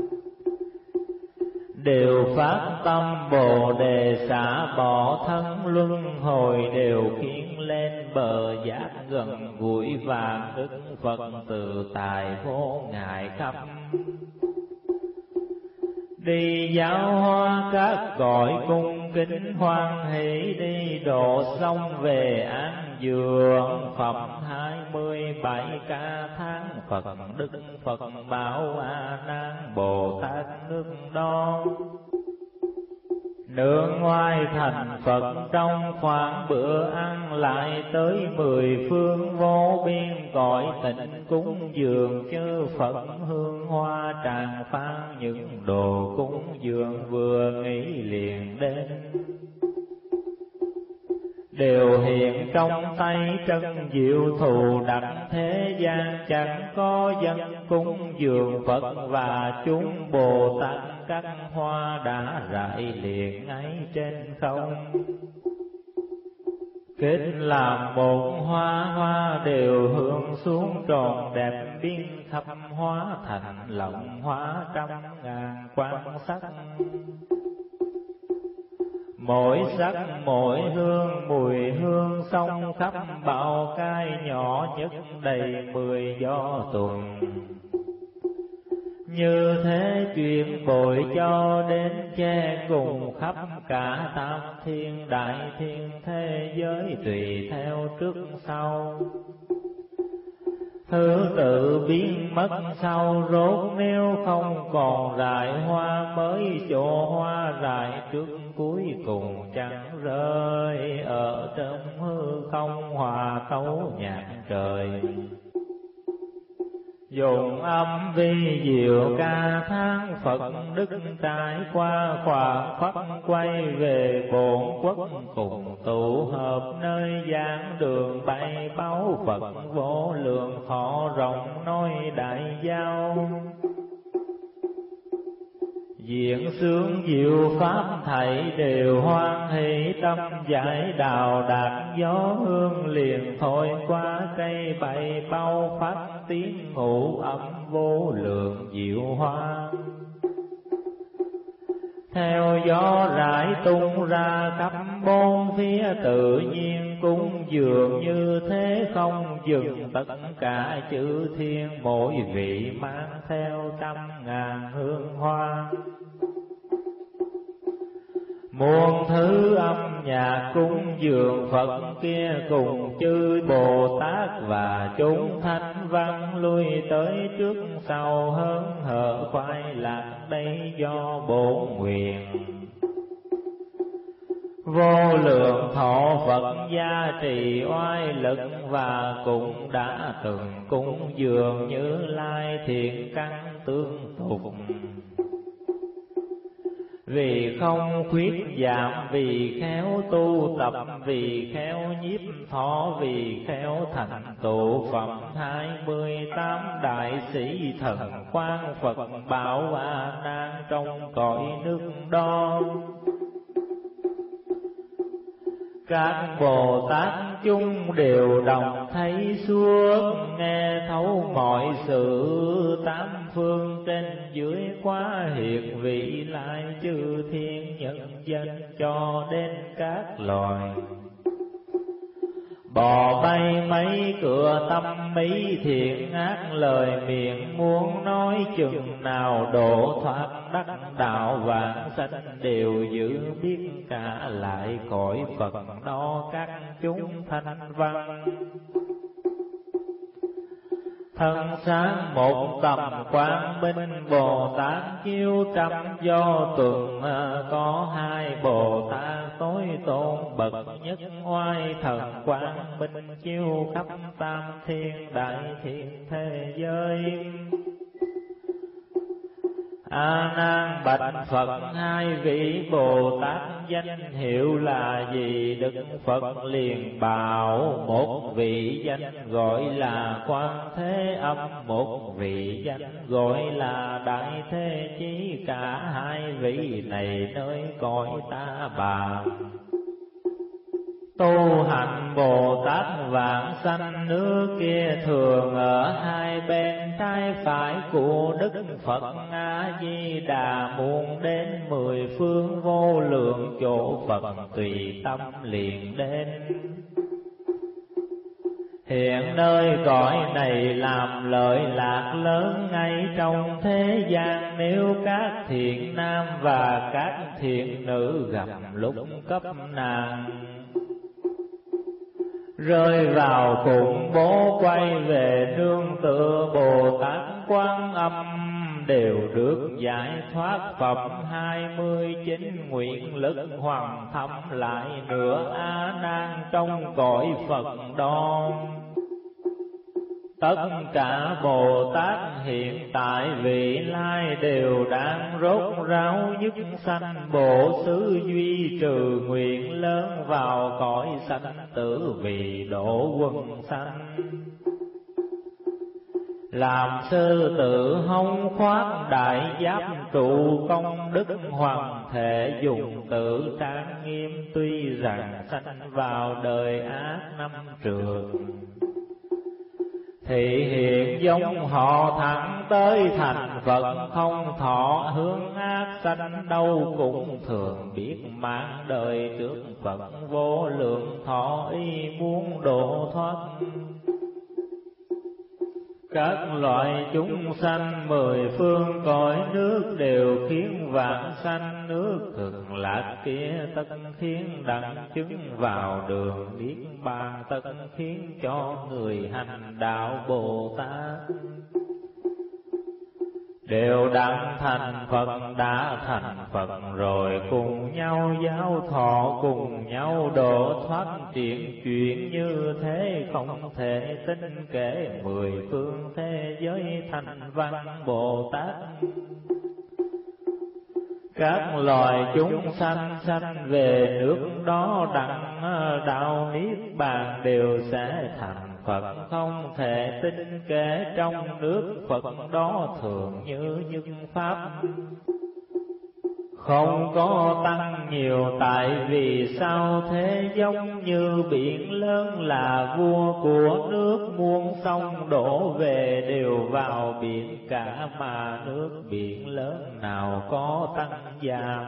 S1: Đều phát tâm Bồ Đề xả bỏ thân luân hồi đều khiến lên bờ giác gần gũi vàng đức Phật tự tại vô ngại khắp. Đi giáo hóa các cõi cung kính hoan hỷ đi độ sông về an dường phẩm hai mươi bảy ca tháng Phật đức Phật bảo A Nan Bồ Tát nước đó. Nương ngoài thành Phật trong khoảng bữa ăn lại tới mười phương vô biên cõi tịnh cúng dường chư Phật hương hoa tràn phan những đồ cúng dường vừa nghĩ liền đến. Đều hiện trong tay trân diệu thù đặng thế gian chẳng có dân cúng dường Phật và chúng Bồ Tát các hoa đã rải liền ấy trên không. Kết làm một hoa hoa đều hương xuống tròn đẹp biên khắp hóa thành lộng hóa trăm ngàn quan sắc. Mỗi sắc mỗi hương mùi hương song khắp bao cai nhỏ nhất đầy mười do tuần. Như thế chuyện bội cho đến che cùng khắp cả tam thiên đại thiên thế giới tùy theo trước sau. Thứ tự biến mất sau rốt nếu không còn rải hoa mới chỗ hoa rải trước cuối cùng chẳng rơi ở trong hư không hòa tấu nhạc trời. Dùng âm vi diệu ca tháng Phật đức trải qua khoảng phất quay về bổn quốc cùng tụ hợp nơi giảng đường bay báo Phật vô lượng thọ rộng nói đại giao. Diễn sướng diệu pháp thảy đều hoan hỷ tâm giải đào đạt gió hương liền thôi qua cây bay bao phát tiếng ngũ âm vô lượng diệu hoa. Theo gió rải tung ra khắp bốn phía tự nhiên cúng dường như thế không dừng tất cả chư thiên mỗi vị mang theo trăm ngàn hương hoa. Muôn thứ âm nhạc cúng dường Phật kia cùng chư Bồ Tát và chúng thánh văn lui tới trước sau hớn hở khoái lạc đây do bổn nguyện. Vô lượng thọ Phật gia trì oai lực và cũng đã từng cúng dường Như Lai thiện căn tương tục. Vì không khuyết giảm, vì khéo tu tập, vì khéo nhiếp thọ, vì khéo thành tựu phẩm hai mươi tám đại sĩ thần quan Phật bảo A Nan trong cõi nước đó. Các Bồ Tát chung đều đồng thấy suốt, nghe thấu mọi sự tám phương trên dưới quá hiện vị lai chư thiên nhân danh cho đến các loài. Bò bay mấy cửa tâm ý thiện ác, lời miệng muốn nói chừng nào độ thoát đắc đạo vãng sanh, đều giữ biết cả lại cõi Phật đó các chúng thanh văn. Thân sáng một tầm quang minh, Bồ Tát chiếu trăm do tuần, có hai Bồ Tát tối tôn bậc nhất, oai thần quang minh chiếu khắp tam thiên đại thiên thế giới. A Nan bạch Phật, hai vị Bồ Tát danh hiệu là gì? Đức Phật liền bảo, một vị danh gọi là Quan Thế Âm, một vị danh gọi là Đại Thế Chí. Cả hai vị này nơi cõi ta bà tu hành Bồ Tát vãng sanh, nước kia thường ở hai bên trái phải của Đức Phật A Di Đà, muôn đến mười phương vô lượng chỗ Phật tùy tâm liền đến. Hiện nơi cõi này làm lợi lạc lớn ngay trong thế gian, nếu các thiện nam và các thiện nữ gặp lúc cấp nạn, rơi vào khủng bố quay về nương tựa Bồ Tát Quan Âm, đều được giải thoát. Phẩm hai mươi chín nguyện lực hoàn thâm lại nữa A Nan trong cõi Phật đó. Tất cả Bồ Tát hiện tại vị lai đều đang rốt ráo nhất sanh, bộ xứ duy trừ nguyện lớn vào cõi sanh tử vì độ quần sanh. Làm sư tử hông khoác đại giáp trụ, công đức hoàng thể dùng tự trang nghiêm, tuy rằng sanh vào đời ác năm trường, thị hiện giống họ thẳng tới thành Phật, không thọ hướng ác sanh đâu cũng thường biết mang đời trước Phật vô lượng thọ ý muốn độ thoát. Các loại chúng sanh mười phương cõi nước đều khiến vãng sanh, nước cực lạc kia tất khiến đặng chứng vào đường niết bàn, tất khiến cho người hành đạo Bồ Tát đều đặng thành Phật. Đã thành Phật rồi cùng nhau giáo thọ, cùng nhau độ thoát. Triển chuyện như thế không thể tính kể, mười phương thế giới thành văn Bồ Tát. Các loài chúng sanh sanh về nước đó đặng đạo niết bàn, đều sẽ thành Phật không thể tính kể. Trong nước Phật đó thường như những pháp, không có tăng nhiều. Tại vì sao thế? Giống như biển lớn là vua của nước, muôn sông đổ về đều vào biển cả, mà nước biển lớn nào có tăng giảm.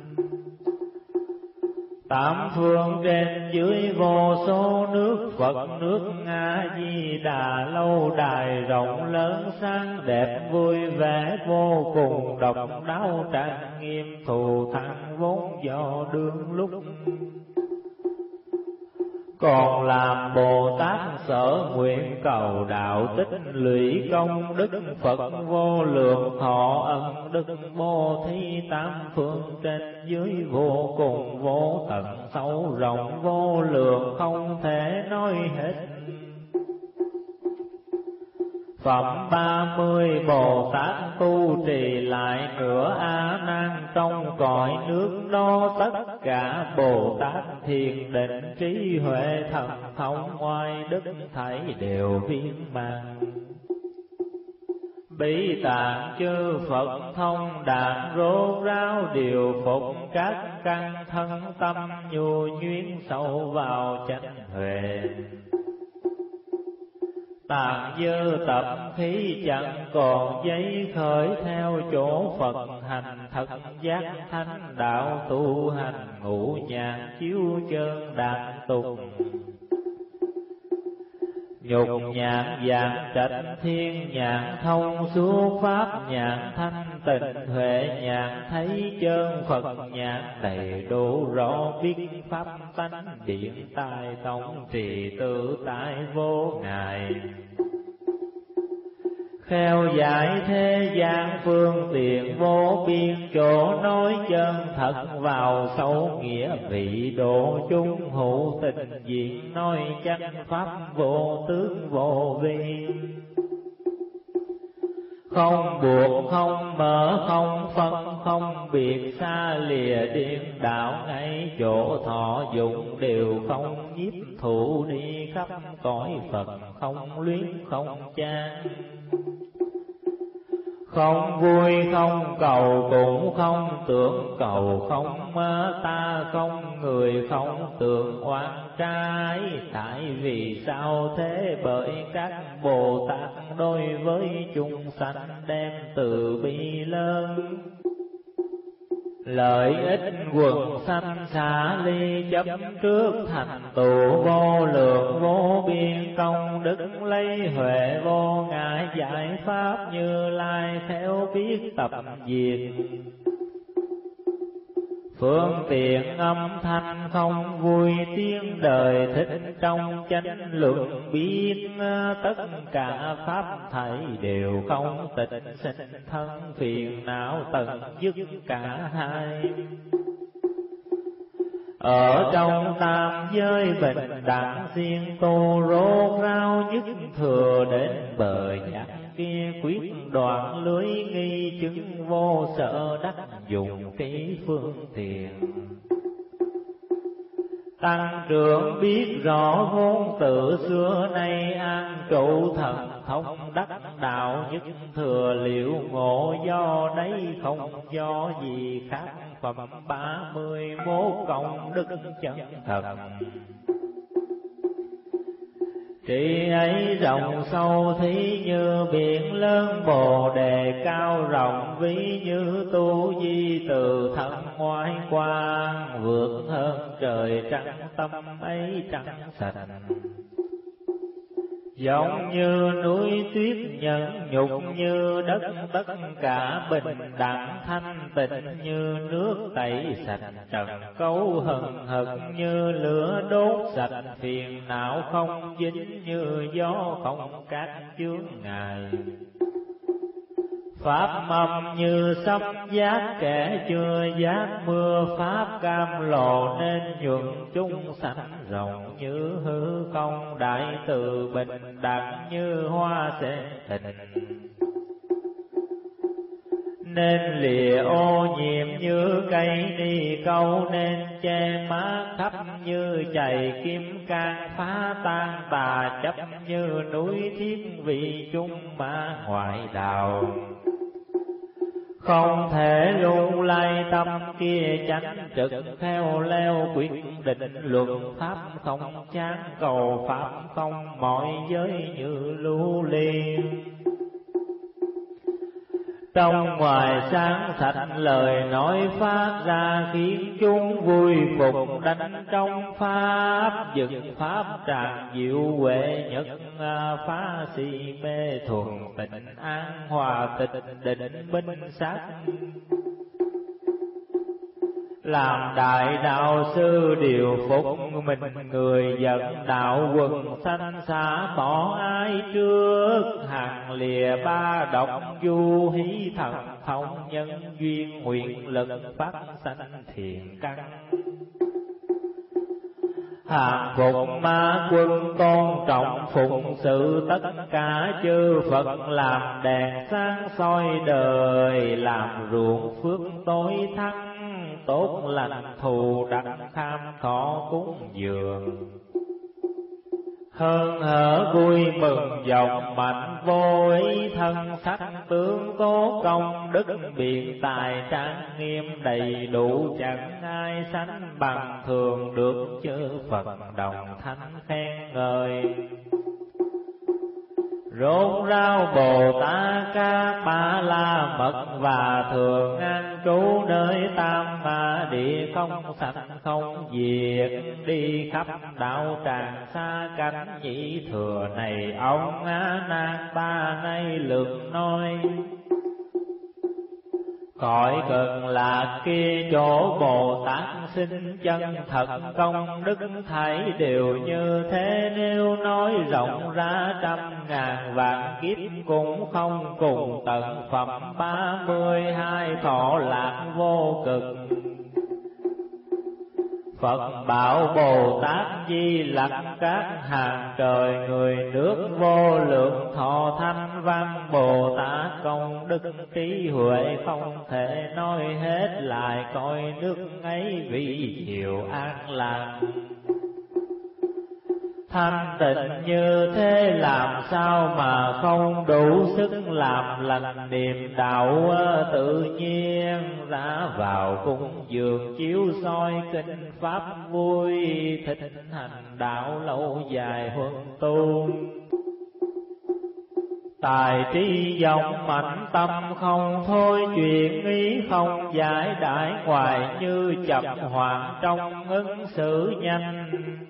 S1: Tám phương trên dưới vô số nước Phật, nước A Di Đà lâu đài rộng lớn sáng đẹp vui vẻ vô cùng, độc đáo trang nghiêm thù thắng vốn do đương lúc. Còn làm Bồ Tát sở nguyện cầu đạo tích lũy công đức, Phật vô lượng thọ ân đức bố thí tám phương trên dưới vô cùng vô tận sâu rộng vô lượng không thể nói hết. Phẩm ba mươi Bồ Tát tu trì lại nữa A Nan trong cõi nước đó, tất cả Bồ Tát thiền định trí huệ thần thông oai đức thảy đều viên mãn. Bí tạng chư Phật thông đạt rốt ráo, điều phục các căn thân tâm nhu nhuyễn sâu vào chánh huệ. Tạng dư tập khí chẳng còn giấy, khởi theo chỗ Phật hành thật giác thánh đạo, tu hành ngũ nhàn chiếu chân đạt tùng. Nhục nhạn dạng trạch thiên nhạn, thông suốt pháp nhạn, thanh tịnh huệ nhạn, thấy chân Phật nhạn, đầy đủ rõ biết pháp tánh, điện tài tổng trì tự tại vô ngại. Khéo giải thế gian phương tiện vô biên, chỗ nói chân thật vào sâu nghĩa, vị độ chung hữu tình diện, nói chắc pháp vô tướng vô vi. Không buộc không mở không phân không biệt, xa lìa điên đạo ngay chỗ thọ dụng, đều không nhiếp thụ đi khắp cõi Phật, không luyến không chan. Không vui không cầu cũng không tưởng cầu, không ta không người không tưởng oan trái. Tại vì sao thế? Bởi các Bồ Tát đối với chúng sanh đem từ bi lớn, lợi ích quần sanh xả ly, chấp trước thành tựu vô lượng vô biên công đức, lấy huệ vô ngại giải pháp Như Lai theo biết tập diệt. Phương tiện âm thanh không vui, tiếng đời thích trong chánh luận, biết tất cả pháp thảy đều không tịch, sinh thân phiền não tận dứt cả hai. Ở trong tam giới bình đẳng siêng tu, rốt ráo nhất thừa đến bờ giác kia, quyết đoạn lưới nghi chứng vô sợ đắc, dùng kỹ phương tiện. Tăng trưởng biết rõ vốn tự xưa nay, an trụ thần thông đắc đạo nhất thừa liệu ngộ, do đấy không do gì khác phẩm ba mươi mốt công đức chân thật. Trị ấy rộng sâu thí như biển lớn, bồ đề cao rộng ví như tu di, từ thân ngoại quang vượt hơn trời trăng, tâm ấy trắng sạch. Giống như núi tuyết nhẫn nhục, như đất tất cả bình đẳng thanh tịnh, như nước tẩy sạch trần cấu hừng hực, như lửa đốt sạch phiền não không dính, như gió không cát chướng ngại. Pháp âm như sấm giác, kẻ chưa giác mưa pháp cam lộ, nên nhuận chúng sanh rộng như hư không, đại từ bình đẳng như hoa sen thịnh. Nên lìa ô nhiễm như cây ni câu, nên che mát khắp như chày kim cang, phá tan tà chấp như núi thiên vị chung ma ngoại đạo. Không thể lung lay tâm kia chánh trực, theo leo quyết định luận pháp không chán, cầu pháp không mọi giới như lưu ly. Trong ngoài sáng sạch lời nói phát ra, khiến chúng vui phục đánh trong pháp, dực pháp tràn diệu huệ nhất, phá si mê thuần tịnh an hòa tịch định minh sát. Làm đại đạo sư điều phục mình người, dẫn đạo quần sanh xả bỏ ai trước, hàng lìa ba độc du hí thần thông, nhân duyên nguyện lực phát sanh thiện căn. Hàng phục ma quân tôn trọng phụng sự, tất cả chư Phật làm đèn sáng soi đời, làm ruộng phước tối thắng, tốt lành thù đặng tham thọ cúng dường. Hơn hở vui mừng dòng mạnh vô ý, thân sắc tướng tố công đức, biện tài trang nghiêm đầy đủ, chẳng ai sánh bằng thường được chư Phật đồng thánh khen ngợi. Rốt ráo Bồ Tát các Ba La Mật và thường an trú nơi tam ma địa không sanh không diệt, đi khắp đạo tràng xa cách nhị thừa này ông A Nan ta nay lượt nói. Cõi Cực Lạc kia chỗ Bồ Tát sinh chân thật công đức thảy đều như thế, nếu nói rộng ra trăm ngàn vạn kiếp cũng không cùng tận phẩm ba mươi hai thọ lạc vô cực. Phật bảo Bồ Tát Di Lặc các hàng trời người nước vô lượng thọ thanh văn, Bồ Tát công đức trí huệ không thể nói hết, lại coi nước ấy vị diệu an lạc. Thanh tịnh như thế làm sao mà không đủ sức làm lành niềm đạo tự nhiên, ra vào cung dường chiếu soi kinh pháp vui, thích hành đạo lâu dài huân tu. Tài trí vọng mạnh tâm không thôi chuyện ý, không giải đãi ngoài như chập hoàng trong ứng xử nhanh.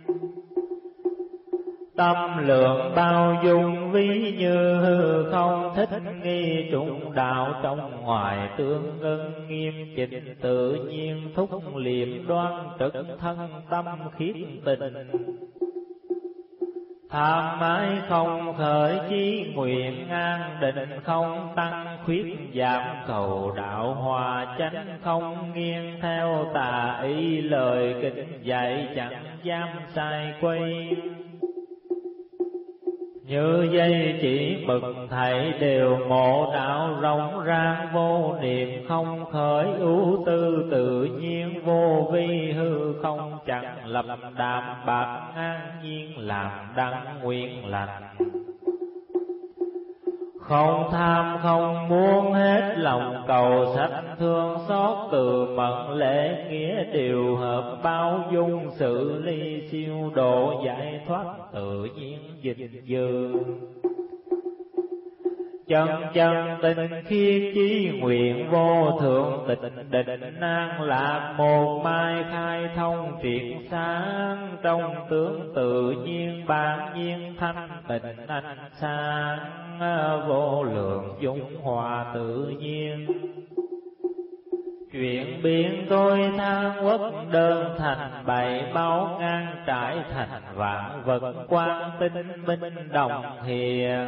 S1: Tâm lượng bao dung ví như hư không, thích nghi trung đạo trong ngoài tương ưng, nghiêm chỉnh tự nhiên thúc liệm đoan trực thân tâm khiết tình. Tham ái không khởi chí nguyện an định, không tăng khuyết giảm cầu đạo hòa chánh, không nghiêng theo tà ý lời kinh dạy chẳng dám sai quay. Như dây chỉ bực thảy đều ngộ đạo rộng rang vô niệm, không khởi ưu tư tự nhiên vô vi hư không, chẳng lập đạm bạc an nhiên làm đăng nguyện lành. Không tham không muốn hết lòng cầu sanh, thương xót từ mẫn lễ nghĩa điều hợp, bao dung sự ly siêu độ giải thoát tự nhiên dịch dư. Chân chân tình khiết chí nguyện vô thượng, tịnh định an lạc một mai khai thông triệt sáng, trong tướng tự nhiên bản nhiên thanh tịnh ánh sáng, vô lượng dung hòa tự nhiên. Chuyện biến tôi than quốc đơn thành bày, bao ngang trải thành vạn vật quang tinh minh đồng hiền.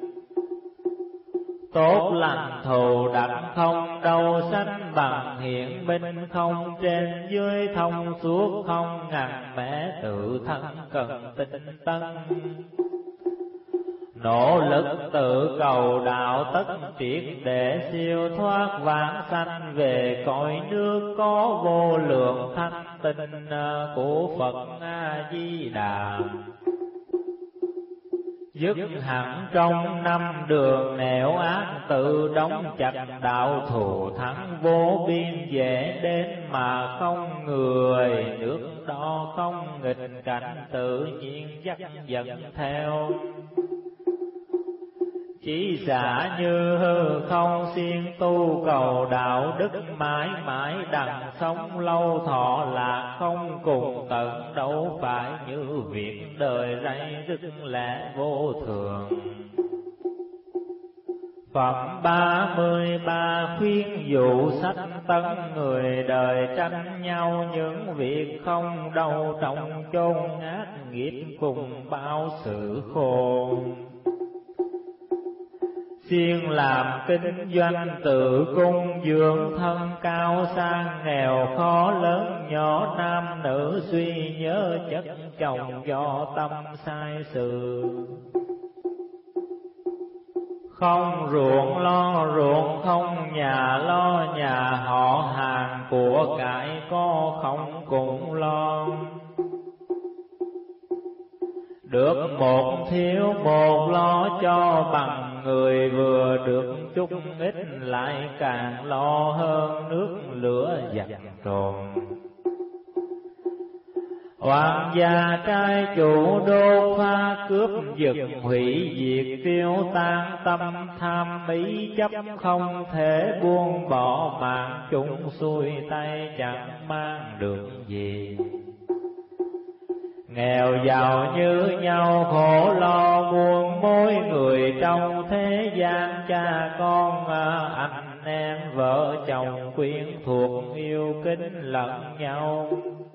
S1: Tốt lành thù đặng không đâu sanh bằng hiện minh, không trên dưới thông suốt không ngàn mẽ tự thân cần tinh tấn. Nỗ lực tự cầu đạo tất triệt để siêu thoát vãng sanh, về cõi nước có vô lượng thanh tịnh của Phật A Di Đà. Dứt hẳn trong năm đường nẻo ác, tự đóng chặt đạo thù thắng vô biên, dễ đến mà không người, nước đó không nghịch cảnh tự nhiên dắt dẫn theo. Chỉ giả như hư không siêng tu cầu đạo đức, mãi mãi đặng sống lâu thọ lạc không cùng tận, đâu phải như việc đời rây rứt lẽ vô thường. Phẩm ba mươi ba khuyên dụ sách tấn, người đời tranh nhau những việc không đâu, trong chốn ác nghiệp cùng bao sự khôn. Siêng làm kinh doanh tự cung, dưỡng thân cao sang nghèo khó lớn nhỏ, nam nữ suy nhớ chất chồng do tâm sai sự. Không ruộng lo ruộng, không nhà lo nhà, họ hàng của cải có không cùng lo. Được một thiếu một lo cho bằng, người vừa được chút ít lại càng lo hơn nước lửa dập trồn. Hoàng gia trai chủ đô pha cướp giật hủy diệt tiêu tan, tâm tham ý chấp không thể buông bỏ, mạng chúng xuôi tay chẳng mang được gì. Nghèo giàu như nhau khổ lo buồn, mỗi người trong thế gian cha con anh em vợ chồng quyến thuộc yêu kính lẫn nhau.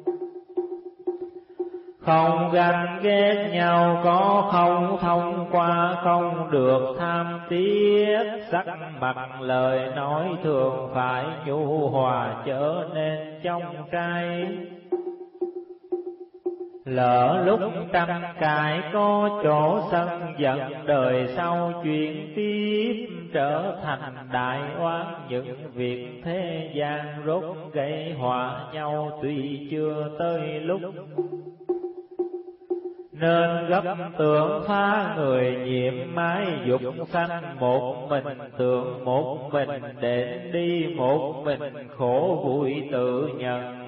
S1: Không ganh ghét nhau có không thông qua, không được tham tiếc sắc mặt lời nói thường phải nhu hòa trở nên trong trai. Lỡ lúc tranh cãi có chỗ sân giận, đời sau chuyển tiếp trở thành đại oán. Những việc thế gian rốt gây họa nhau, tuy chưa tới lúc nên gấp tưởng phá người nhiệm mái dục sanh. Một mình tưởng một mình đến đi, một mình khổ vui tự nhận.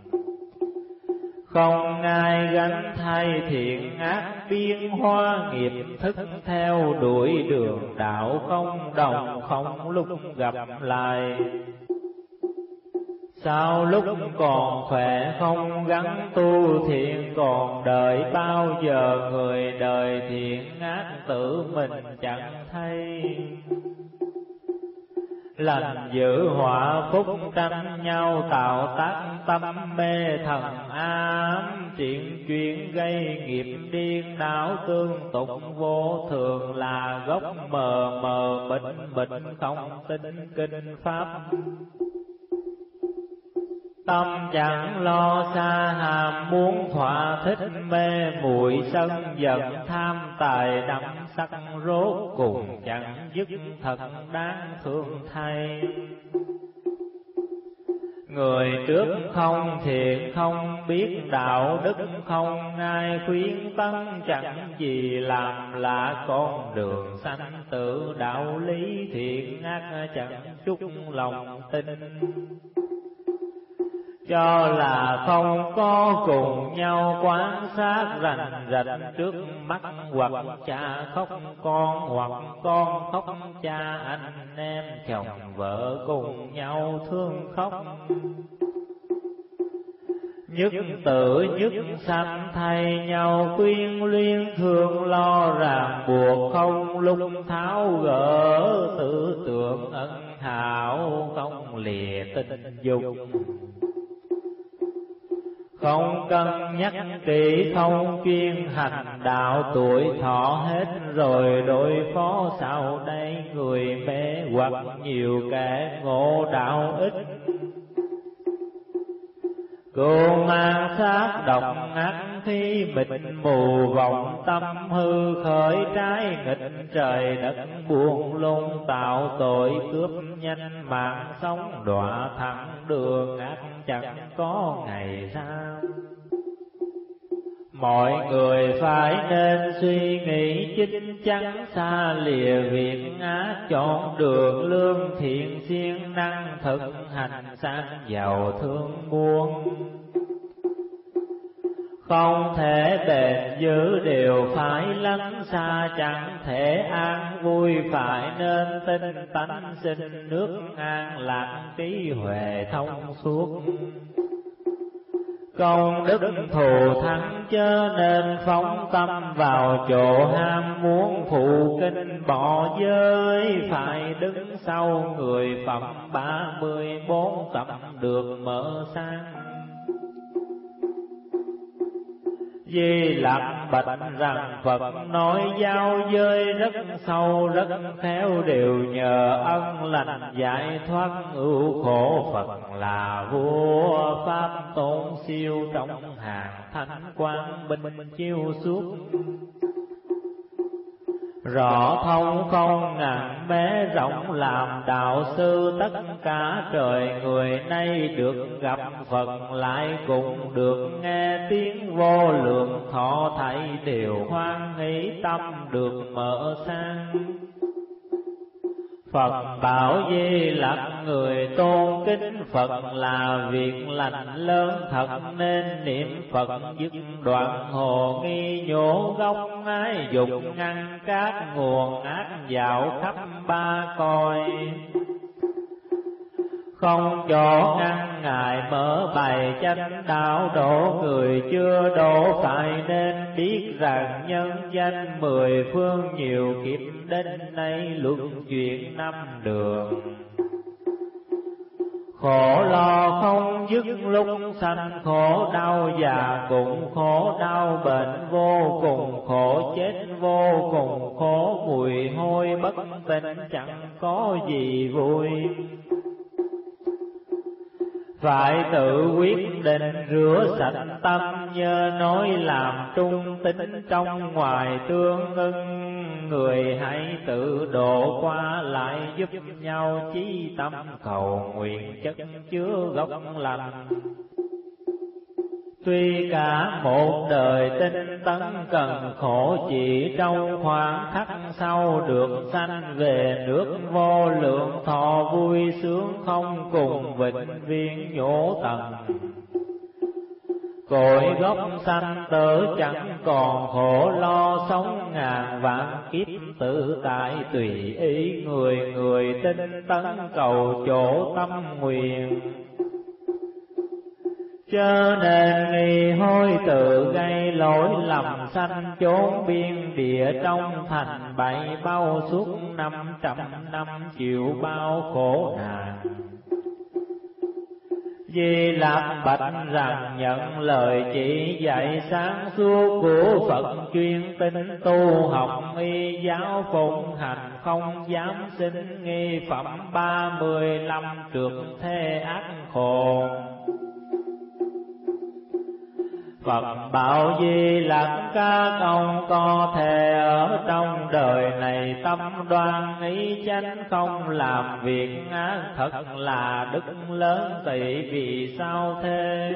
S1: Không ai gánh thay thiện ác biến hóa, nghiệp thức theo đuổi đường đạo không đồng, không lúc gặp lại. Sau lúc còn khỏe không gắng tu thiện, còn đợi bao giờ người đời thiện ác tự mình chẳng thấy. Lành giữ họa phúc tranh nhau, tạo tác tâm mê thần ám. Chuyện chuyên gây nghiệp điên đảo, tương tục vô thường là gốc mờ mờ mịt mịt, không tin kinh pháp. Tâm chẳng lo xa hàm muốn thỏa thích, mê muội sân giận tham tài đắm sắc, rốt cùng chẳng dứt thật đáng thương thay. Người trước không thiện không biết đạo đức, không ai khuyến tấn chẳng gì làm lạ. Con đường sanh tử đạo lý thiện ác chẳng chút lòng tin, cho là không có cùng nhau quan sát rành rành trước mắt. Hoặc cha khóc con, hoặc con khóc cha, anh em chồng vợ cùng nhau thương khóc. Nhất tử nhất sanh thay nhau, quyến luyến thương lo ràng buộc. Không lúc tháo gỡ tư tưởng ân hảo, không lìa tình dục. Không cân nhắc kỹ không chuyên hành đạo, tuổi thọ hết rồi đối phó sau đây. Người mê hoặc nhiều kẻ ngộ đạo ít, cô mang xác độc ác khi mịt mù vọng tâm. Hư khởi trái nghịch trời đất buông lung, tạo tội cướp nhanh mạng sống. Đọa thẳng đường ác chẳng có ngày sau. Mọi người phải nên suy nghĩ chính chắn, xa lìa việc ác, chọn đường lương thiện siêng năng. Thực hành sang giàu thương muôn, không thể bền giữ đều phải lắng xa. Chẳng thể an vui phải nên tinh tánh, sinh nước an lạc trí huệ thông suốt. Công đức thù thắng chớ nên phóng tâm vào chỗ ham muốn. Phụ kinh bỏ giới phải đứng sau người phẩm, ba mươi bốn tập được mở sang. Di Lặc bạch rằng Phật nói giao giới rất sâu rất khéo, đều nhờ ân lành giải thoát ưu khổ. Phật là vua pháp tôn siêu, trong hàng thánh quang minh chiêu suốt. Rõ thông không ngàn bé rộng làm đạo sư, tất cả trời người nay được gặp Phật, lại cũng được nghe tiếng vô lượng. Thọ thảy đều hoan hỷ, tâm được mở sang. Phật bảo Di Lặc người tôn kính Phật là việc lành lớn thật, nên niệm Phật dứt đoạn hồ nghi, nhổ gốc ái dục ngăn các nguồn ác dạo khắp ba cõi. Không chỗ ngăn ngại mở bày chánh đạo, độ người chưa độ phải nên biết rằng nhân danh mười phương nhiều kiếp đến nay luận chuyện năm đường. Khổ lo không dứt lúc sanh, khổ đau già cũng khổ đau, bệnh vô cùng khổ, chết vô cùng khổ, mùi hôi bất tịnh chẳng có gì vui. Phải tự quyết định rửa sạch tâm, nhờ nói làm trung tín trong ngoài tương ưng. Người hãy tự độ qua lại giúp nhau, chí tâm cầu nguyện chất chứa gốc lành. Tuy cả một đời tinh tấn cần khổ, chỉ trong khoảng khắc sau được sanh về nước vô lượng, thọ vui sướng không cùng vĩnh viễn nhổ tận. Cội gốc sanh tử chẳng còn khổ lo, sống ngàn vạn kiếp tự tại tùy ý. Người người tinh tấn cầu chỗ tâm nguyện, chớ nên nghi hối tự gây lỗi lầm, sanh chốn biên địa trong thành bậy, bao suốt năm trăm năm chịu bao khổ nạn. Di Lặc bạch rằng nhận lời chỉ dạy sáng suốt của Phật, chuyên tinh tu học y giáo phụng hành, không dám sinh nghi phẩm ba mươi lăm trượt thế ác khổ. Phật bảo Di Lặc các ông có thể ở trong đời này tâm đoan ý chánh, không làm việc ác, thật là đức lớn tỷ. Vì sao thế?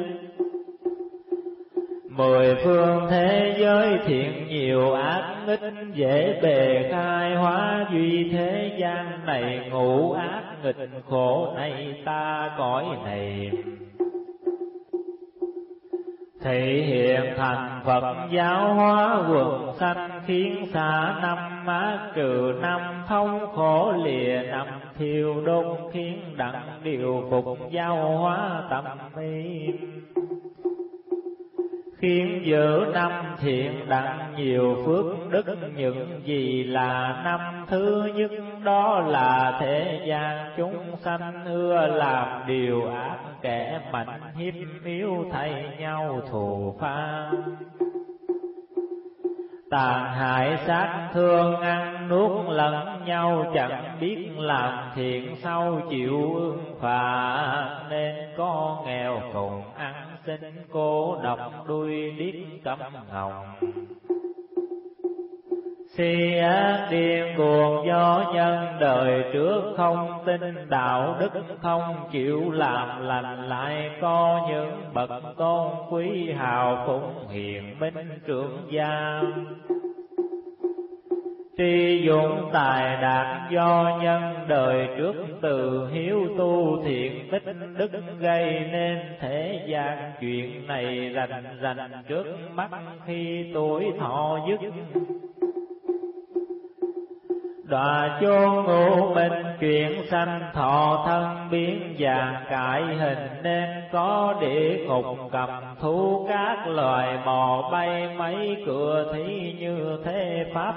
S1: Mười phương thế giới thiện nhiều ác nghịch, dễ bề khai hóa duy thế gian này. Ngũ ác nghịch khổ này ta cõi này, thị hiện thành Phật giáo hóa quần sanh, khiến xa năm ác trừ năm, thông khổ lìa năm thiêu đốt, khiến đặng điều phục giáo hóa tâm ý. Khiến giữ năm thiện đặng nhiều phước đức, những gì là năm thứ nhất, đó là thế gian chúng sanh ưa làm điều ác, kẻ mạnh hiếp yếu thay nhau thù pha. Tàn hại sát thương ăn nuốt lẫn nhau, chẳng biết làm thiện sau chịu ương phạt. Nên có nghèo cùng ăn xin, cô độc đuôi điếc câm ngọng. Si ác điên cuồng do nhân đời trước, không tin đạo đức không chịu làm lành. Lại có những bậc tôn quý hào phụng hiền minh trưởng gia, tri dụng tài đạt do nhân đời trước, từ hiếu tu thiện tích đức gây nên. Thế gian chuyện này rành rành trước mắt, khi tuổi thọ dứt đọa chôn ngũ bình, chuyển sanh thọ thân biến dạng cải hình. Nên có địa ngục cầm thú, các loài bò bay mấy cửa thí như thế pháp.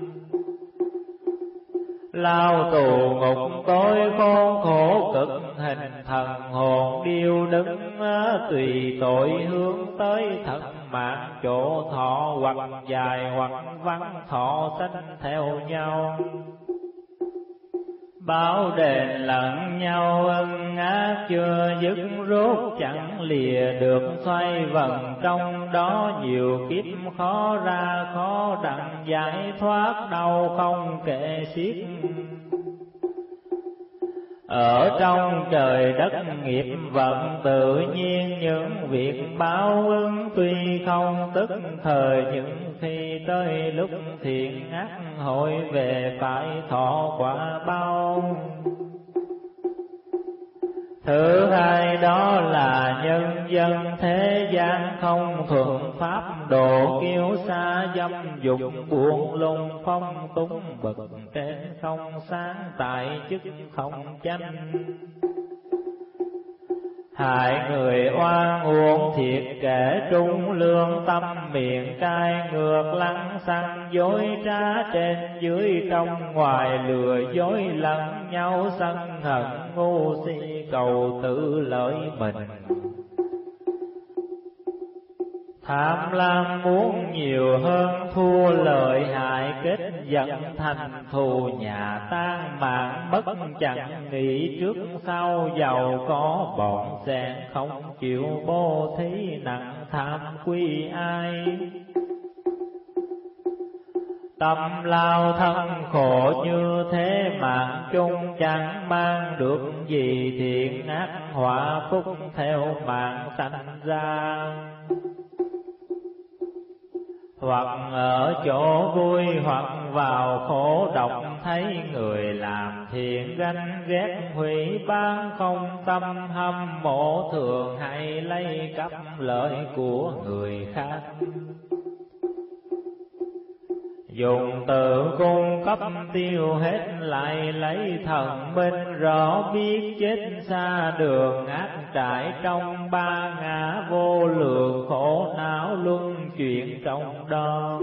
S1: Lao tù ngục tối khốn khổ cực, hình thần hồn điêu đứng tùy tội hướng tới thật mạng. Chỗ thọ hoặc dài hoặc vắng, thọ sanh theo nhau, báo đền lẫn nhau ân ác chưa dứt rốt, chẳng lìa được xoay vần trong đó. Nhiều kiếp khó ra khó đặng giải thoát, đau không kể xiết. Ở trong trời đất nghiệp vận tự nhiên, những việc báo ứng tuy không tức thời, những khi tới lúc thiện ác hội về phải thọ quả báo. Thứ hai đó là nhân dân thế gian không thuận pháp độ, kiêu sa dâm dục buông lung phong túng, bậc trên không sáng tại chức không chánh. Hại người oan uổng thiệt kẻ trung lương, tâm miệng cai ngược lăng xăng, dối trá trên dưới trong ngoài, lừa dối lẫn nhau sân hận ngu si, cầu tự lợi mình. Tham lam muốn nhiều hơn thua lợi hại, kết giận thành thù nhà tan mạng mất, chẳng nghĩ trước sau giàu có bọn xẻn, không chịu bố thí nặng tham quy ai. Tâm lao thân khổ như thế, mạng chung chẳng mang được gì, thiện ác họa phúc theo mạng sanh ra. Hoặc ở chỗ vui hoặc vào khổ độc, thấy người làm thiện ganh ghét hủy bán, không tâm hâm mộ thường hay lấy cắp lợi của người khác. Dùng tự cung cấp tiêu hết lại lấy thần binh, rõ biết chết xa đường ác trải, trong ba ngã vô lượng khổ não luân chuyển trong đó.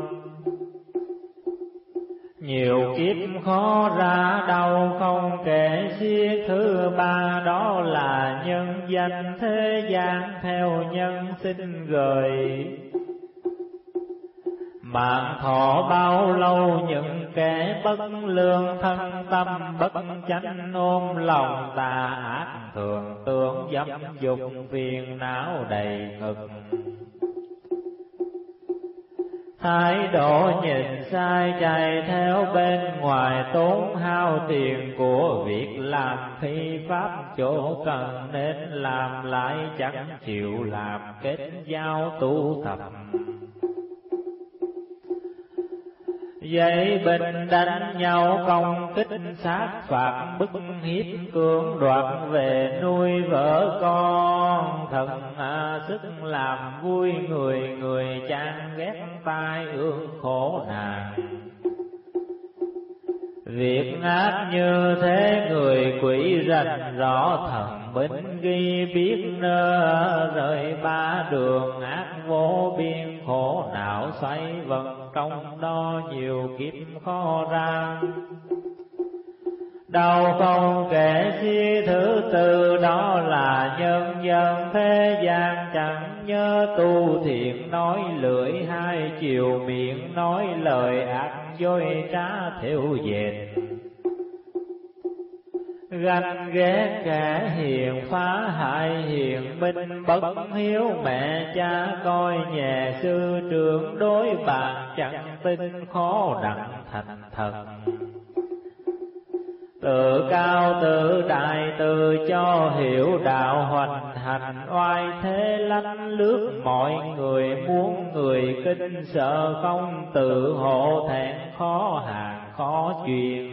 S1: Nhiều kiếp khó ra đâu không kể xiết, thứ ba đó là nhân danh thế gian theo nhân sinh gợi. Mạng thọ bao lâu những kẻ bất lương, thân tâm bất chánh ôm lòng tà ác, thường tưởng dâm dục phiền não đầy ngực. Thái độ nhìn sai chạy theo bên ngoài, tốn hao tiền của việc làm, phi pháp chỗ cần nên làm lại chẳng chịu làm, kết giao tu tập. Dây bình đánh nhau công kích sát phạt, bức hiếp cưỡng đoạt về nuôi vợ con. Thần à, sức làm vui người, người chán ghét tai ương khổ nạn. Việc ác như thế người quỷ rành rõ, thần binh ghi biết nơ, rời ba đường ác vô biên, khổ não xoay vần trong đó nhiều kiếp khó ra. Đâu không kể chi thứ tư đó là nhân dân thế gian, chẳng nhớ tu thiện nói lưỡi hai chiều, miệng nói lời ác dối trá theo dệt. Ganh ghét kẻ hiền phá hại hiền minh, bất hiếu mẹ cha coi nhẹ sư trưởng, đối bạn chẳng tin khó đặng thành thật. Tự cao tự đại tự cho hiểu đạo, hoành hành oai thế lánh lướt mọi người, muốn người kinh sợ không tự hộ thẹn, khó hàng khó truyền.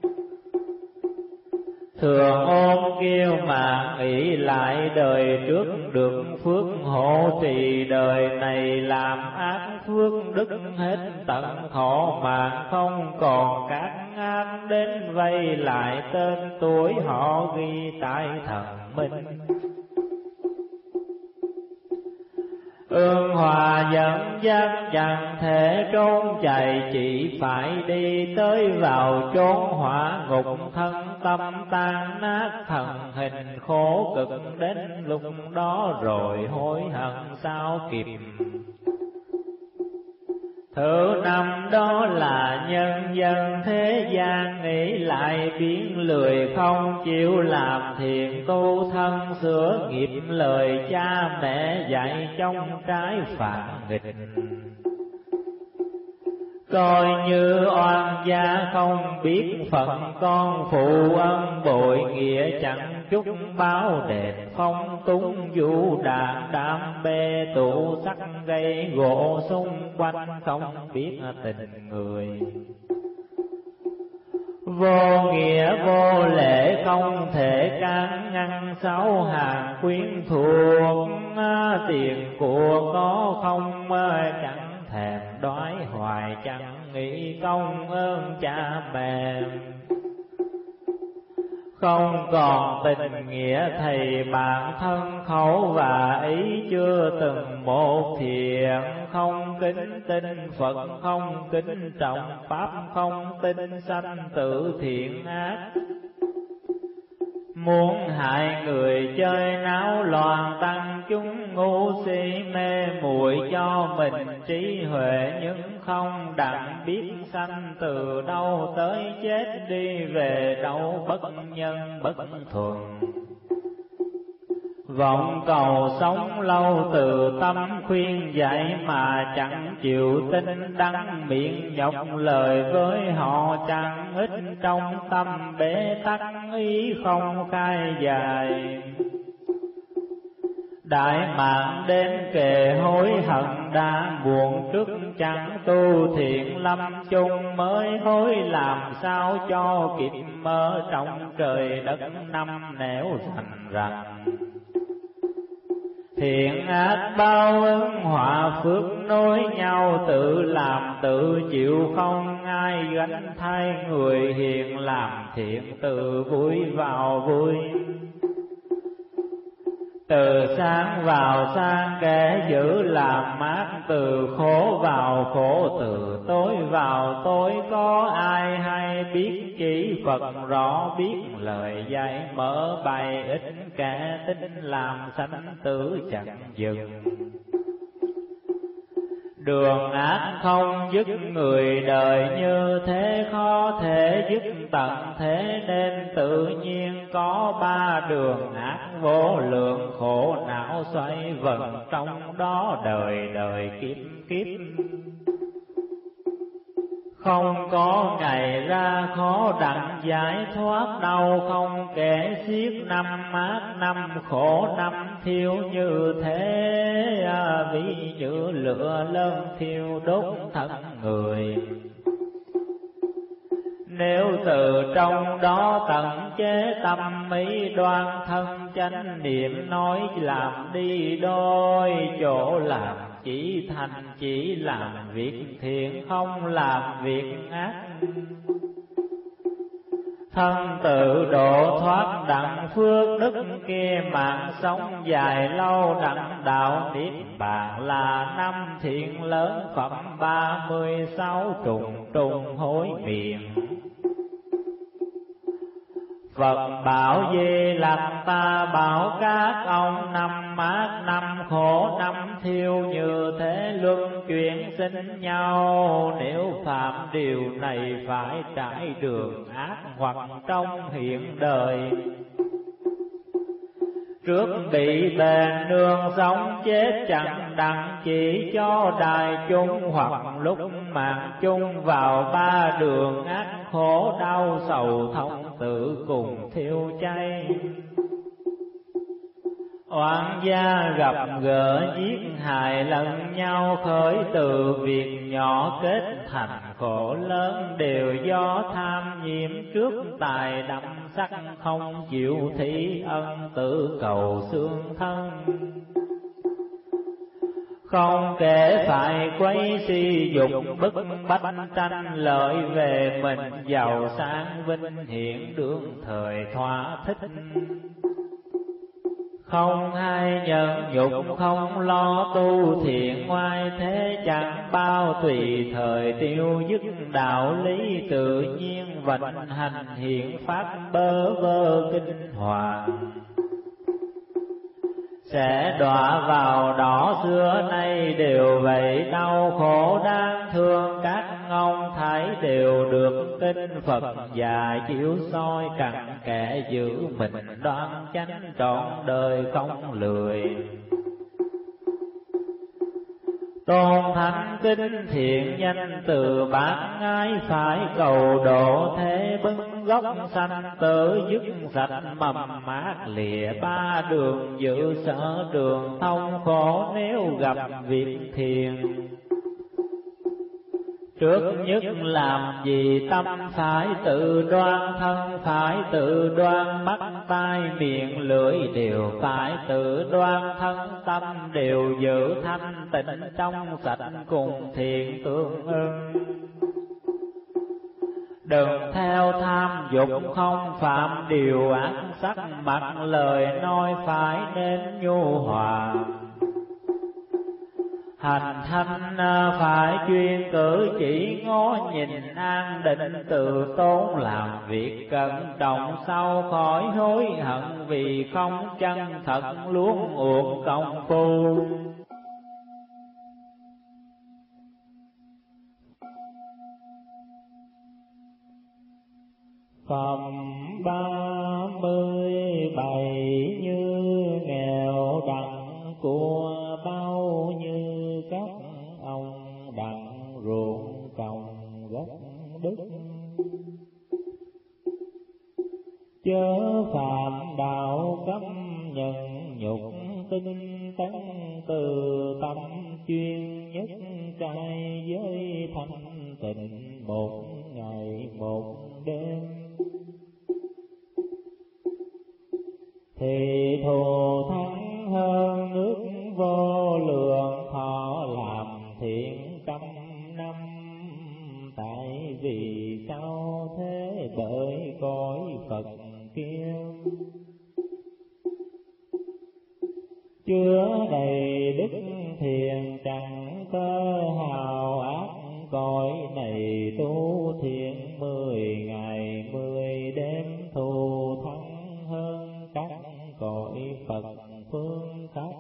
S1: Thường ôm kiêu mạn nghĩ lại đời trước được phước hộ trì, đời này làm ác phước đức hết tận thọ mạng, không còn các ác đến vây lại, tên tuổi họ ghi tại thần minh. Ương hòa dẫn dắt chẳng thể trốn chạy, chỉ phải đi tới vào chốn hỏa ngục, thân tâm tan nát thần hình khổ cực, đến lúc đó rồi hối hận sao kịp. Thứ năm đó là nhân dân thế gian nghĩ lại biến lười, không chịu làm thiện tu thân, sửa nghiệp lời cha mẹ dạy trong trái phản nghịch. Coi như oan gia không biết phận con, phụ ân bội nghĩa chẳng chút báo đền. Phong túng vũ đạn đam bê tụ sắc, gây gỗ xung quanh không biết tình người. Vô nghĩa vô lễ không thể can ngăn, sáu hàng quyến thuộc tiền của có không chẳng thèm đói hoài, chẳng nghĩ công ơn cha mẹ. Không còn tình nghĩa thầy bạn thân, khẩu và ý chưa từng một thiện. Không kính tin Phật, không kính trọng Pháp, không tin sanh tử thiện ác. Muốn hại người chơi náo loạn, tăng chúng ngu si mê muội cho mình trí huệ. Nhưng không đặng biết sanh từ đâu, tới chết đi về đâu, bất nhân bất thuần. Vọng cầu sống lâu từ tâm khuyên dạy, mà chẳng chịu tin đắng miệng nhọc lời với họ. Chẳng ít trong tâm bế tắc, ý không khai dài. Đại mạng đến kề hối hận đã buồn, trước chẳng tu thiện lâm chung mới hối. Làm sao cho kịp mơ trong trời đất năm nẻo rành rành. Thiện ác bao ứng họa phước nối nhau, tự làm tự chịu không ai gánh thay. Người hiền làm thiện từ vui vào vui, từ sáng vào sáng kẻ giữ làm mát. Từ khổ vào khổ, từ tối vào tối, có ai hay biết chỉ Phật rõ. Biết lời dạy mở bày, ít kẻ tin làm sanh tử chẳng dừng. Đường ác không dứt người đời, như thế khó thể dứt tận thế. Nên tự nhiên có ba đường ác vô lượng, khổ não xoay vần trong đó đời đời kiếp kiếp. Không có ngày ra khó đặng giải thoát, đau không kể xiết. Năm ác năm khổ năm thiêu, như thế à, ví như lửa lớn thiêu đốt thân người. Nếu từ trong đó tận chế tâm ý, đoan thân chánh niệm nói làm đi đôi. Chỗ làm chỉ thành chỉ làm việc thiện, không làm việc ác. Thân tự độ thoát đặng phước đức kia, mạng sống dài lâu đặng đạo niết bàn. Là năm thiện lớn phẩm ba mươi sáu, trùng trùng hối miệng. Phật bảo Di Lặc ta bảo các ông, năm ác năm khổ năm thiêu, như thế luân chuyển sinh nhau. Nếu phạm điều này phải trải đường ác, hoặc trong hiện đời. Trước bị bền nương sống chết chẳng đặng, chỉ cho đại chúng. Hoặc lúc mạng chung vào ba đường ác, khổ đau sầu thông tự cùng thiêu cháy. Oan gia gặp gỡ giết hại lẫn nhau, khởi từ việc nhỏ kết thành khổ lớn. Đều do tham nhiễm trước tài đậm sắc, không chịu thí ân tự cầu xương thân. Không kể phải quấy si dục bức bách, tranh lợi về mình. Giàu sang vinh hiển đương thời thỏa thích, không hay nhận nhục không lo tu thiện. Ngoại thế chẳng bao tùy thời tiêu dứt, đạo lý tự nhiên vận hành hiện pháp. Bơ vơ kinh hoàng sẽ đọa vào đỏ, xưa nay đều vậy. Đau khổ đáng thương các ông thấy, đều được kinh Phật dạy chiếu soi. Cặn kẻ giữ mình đoan chánh, trọn đời không lười. Tôn thánh kính thiện nhân từ bác ái, phải cầu độ thế bưng gốc sanh tử, dứt sạch mầm mát lìa ba đường, giữ sở đường thông khổ nếu gặp việc thiền. Trước nhất làm gì tâm phải tự đoan, thân phải tự đoan, mắt tai miệng lưỡi đều phải tự đoan, thân tâm đều giữ thanh tịnh trong sạch cùng thiện tương ưng. Đừng theo tham dục không phạm điều ác, sắc mặt lời nói phải nên nhu hòa. Hành thanh phải chuyên cử chỉ, ngó nhìn an định từ tốn, làm việc cẩn trọng sau khỏi hối hận, vì không chân thật luôn uổng công phu. Phẩm ba mươi bảy như nghèo đặng của bao, như các ông đặng ruộng trồng gốc đức. Chớ phạm đạo cấm nhận nhục, tinh tấn từ tâm chuyên, nhất trai với thanh tịnh một ngày một đêm. Thì thù thắng hơn nước vô lượng, thọ làm thiện trăm năm. Tại vì sao thế? Bởi cõi Phật kia chứa đầy đức thiện, chẳng tơ hào ác. Cõi này tu thiện mười ngày mười đêm, thù thắng hơn các cõi Phật phương khác.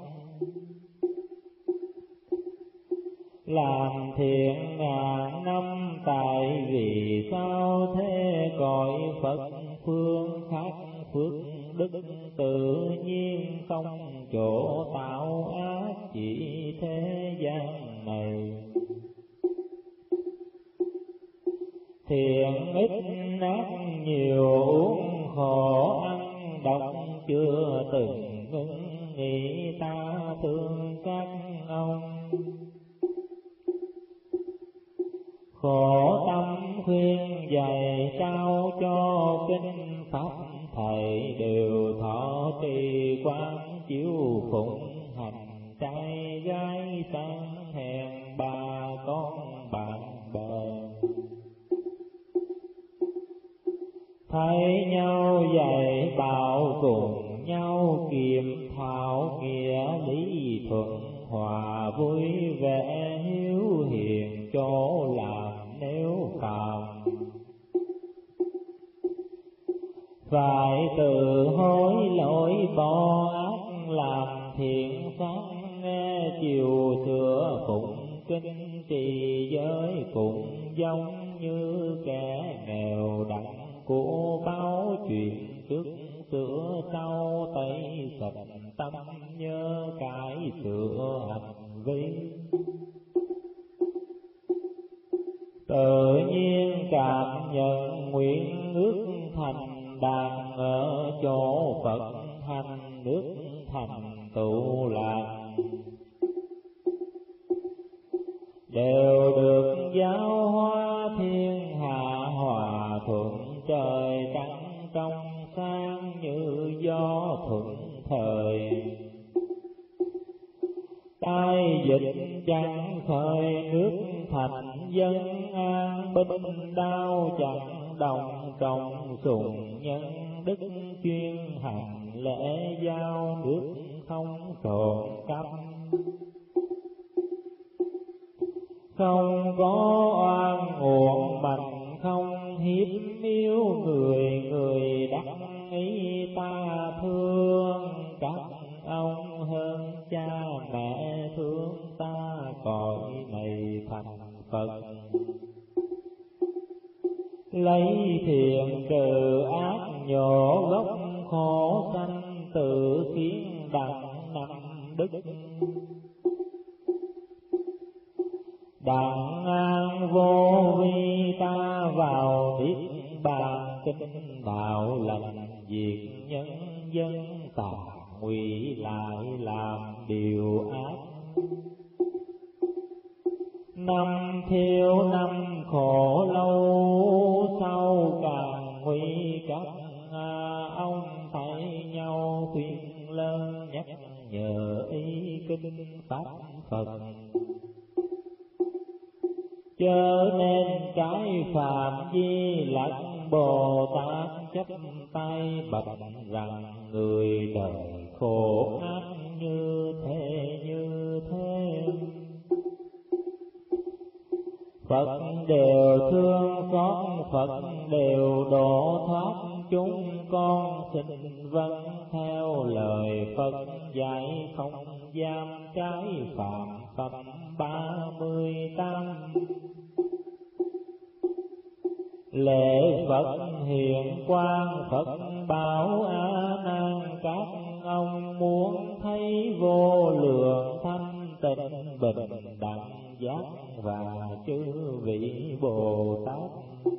S1: Làm thiện ngàn năm, tại vì sao thế? Cõi Phật phương khác phước đức tự nhiên, không chỗ tạo ác chỉ thế gian này. Thiện ít ác nhiều, uống khổ ăn độc, chưa từng ngưng nghĩ ta thương các ông. Khổ tâm khuyên dạy, trao cho kinh pháp thầy, đều thọ trì quán chiếu phụng. Hành trai gái sang hèn, bà con bạn bè thấy nhau dạy bảo, cùng nhau kiệm thảo nghĩa lý, thuận hòa vui vẻ hiếu hiền chỗ làm nếu phạm. Phải tự hối lỗi bỏ ác, làm thiện sáng nghe chiều sửa phụng kinh, trì giới cũng giống như kẻ nghèo đặng của báo chuyện trước sửa sau, tay sạch tâm nhớ cải sửa hành vi. Tự nhiên cảm nhận nguyện ước thành đạt, ở chỗ Phật hành nước thành tựu lạc. Đều được giáo hóa thiên hạ, hòa thuận trời trắng trong sáng, như gió thuận thời. Tai dịch chẳng khởi, nước thành dân an, binh đao chẳng đồng trọng sùng nhân đức. Chuyên hành lễ giao, nước không trộn cắp. Không có oan uổng mạnh, không hiếp yếu người. Người đắc ý ta thương các ông, hơn cha mẹ thương ta. Cõi này thành Phật lấy thiện trừ ác, nhổ gốc khổ sanh, tự khiến đặng năm đức. đặng an vô vi ta vào niết bàn kinh đạo lành diệt nhân dân tà nguy lại làm điều ác. Năm thiếu năm khổ lâu sau càng nguy cấp, ông thấy nhau khuyên lơn nhắc nhở ý kinh pháp Phật. Chớ nên cái phạm vi lặc Bồ Tát chấp tay bạch rằng người đời khổ ác như thế như thế. Phật đều thương xót, Phật đều độ thoát, chúng con xin vâng theo lời Phật dạy, không dám trái phạm phẩm ba mươi tám. Lễ Phật hiền quang, Phật bảo A Nan các ông muốn thấy vô lượng thanh tịnh bình đẳng giác và chư vị Bồ Tát.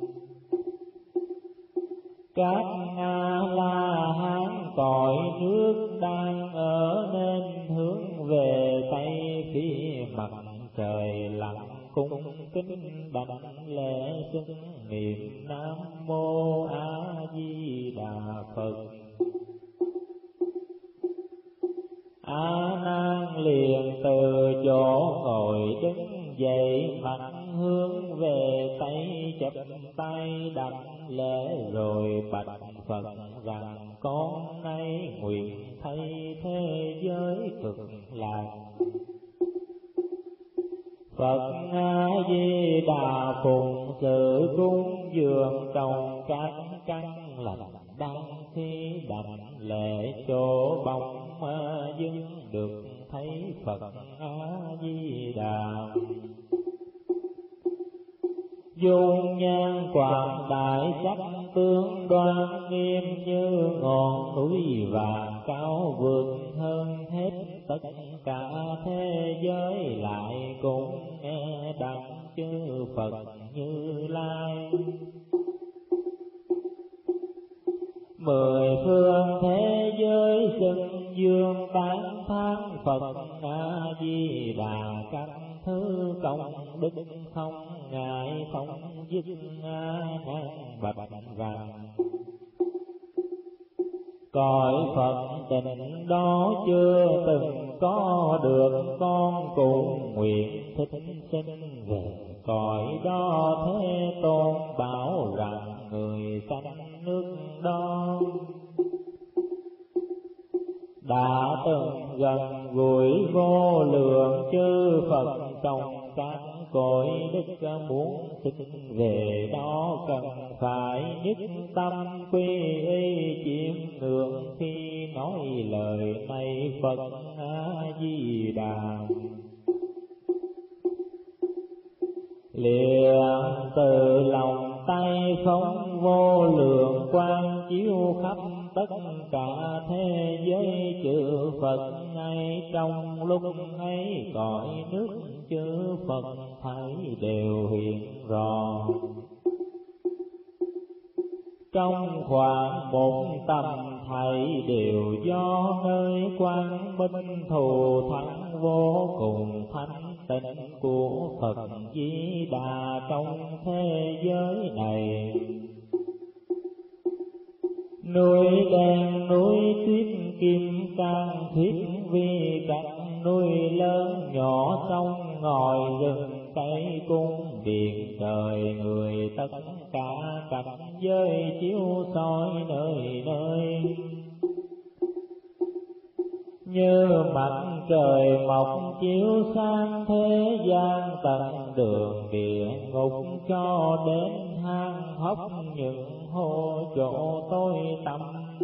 S1: Các A La Hán cõi nước đang ở nên hướng về tây phía mặt trời lặn, cung kính đảnh lễ xưng niệm Nam Mô A Di Đà Phật. A Nan liền từ chỗ ngồi đứng dậy, mặt hướng về tây chắp tay đảnh lễ rồi bạch Phật rằng con nay nguyện thay thế giới cực lạc. Phật A Di Đà phụng sự cúng dường trồng các căn lành đăng, khi đảnh lễ chỗ bóng dưng được thấy Phật A Di Đà. Dung nhan quảng đại sắc tướng đoan nghiêm, như ngọn núi vàng cao vượt hơn hết tất cả thế giới, lại cũng nghe đặng chư Phật Như Lai. Mười phương thế giới xưng dương tán thán Phật A Di Đà, các thứ công đức không ngại không dứt. A Nan bạch rằng cõi Phật tình đó chưa từng có được, con cũng nguyện thích sinh về cõi đó. Thế Tôn bảo rằng người sanh nước đó đã từng gần gũi vô lượng chư Phật trong các cõi đức, muốn sinh về đó cần phải nhất tâm quy y chiêm ngưỡng khi nói lời này Phật A Di Đà. Liền từ lòng tay phóng vô lượng quang, chiếu khắp tất cả thế giới chư Phật ngay. Trong lúc ấy cõi nước chư Phật thấy đều hiện rõ. Trong khoảng một tầm thảy đều do nơi quang minh thù thắng vô cùng thanh tịnh của Phật Di Đà trong thế giới này. Núi đen núi tuyết kim cang thiết vi, các núi lớn nhỏ sông ngòi rừng cây cung điện trời người, tất cả cảnh giới chiếu soi nơi nơi. Như mặt trời mọc chiếu sang thế gian, tận đường địa ngục cho đến hang hốc những hô chỗ tôi tâm.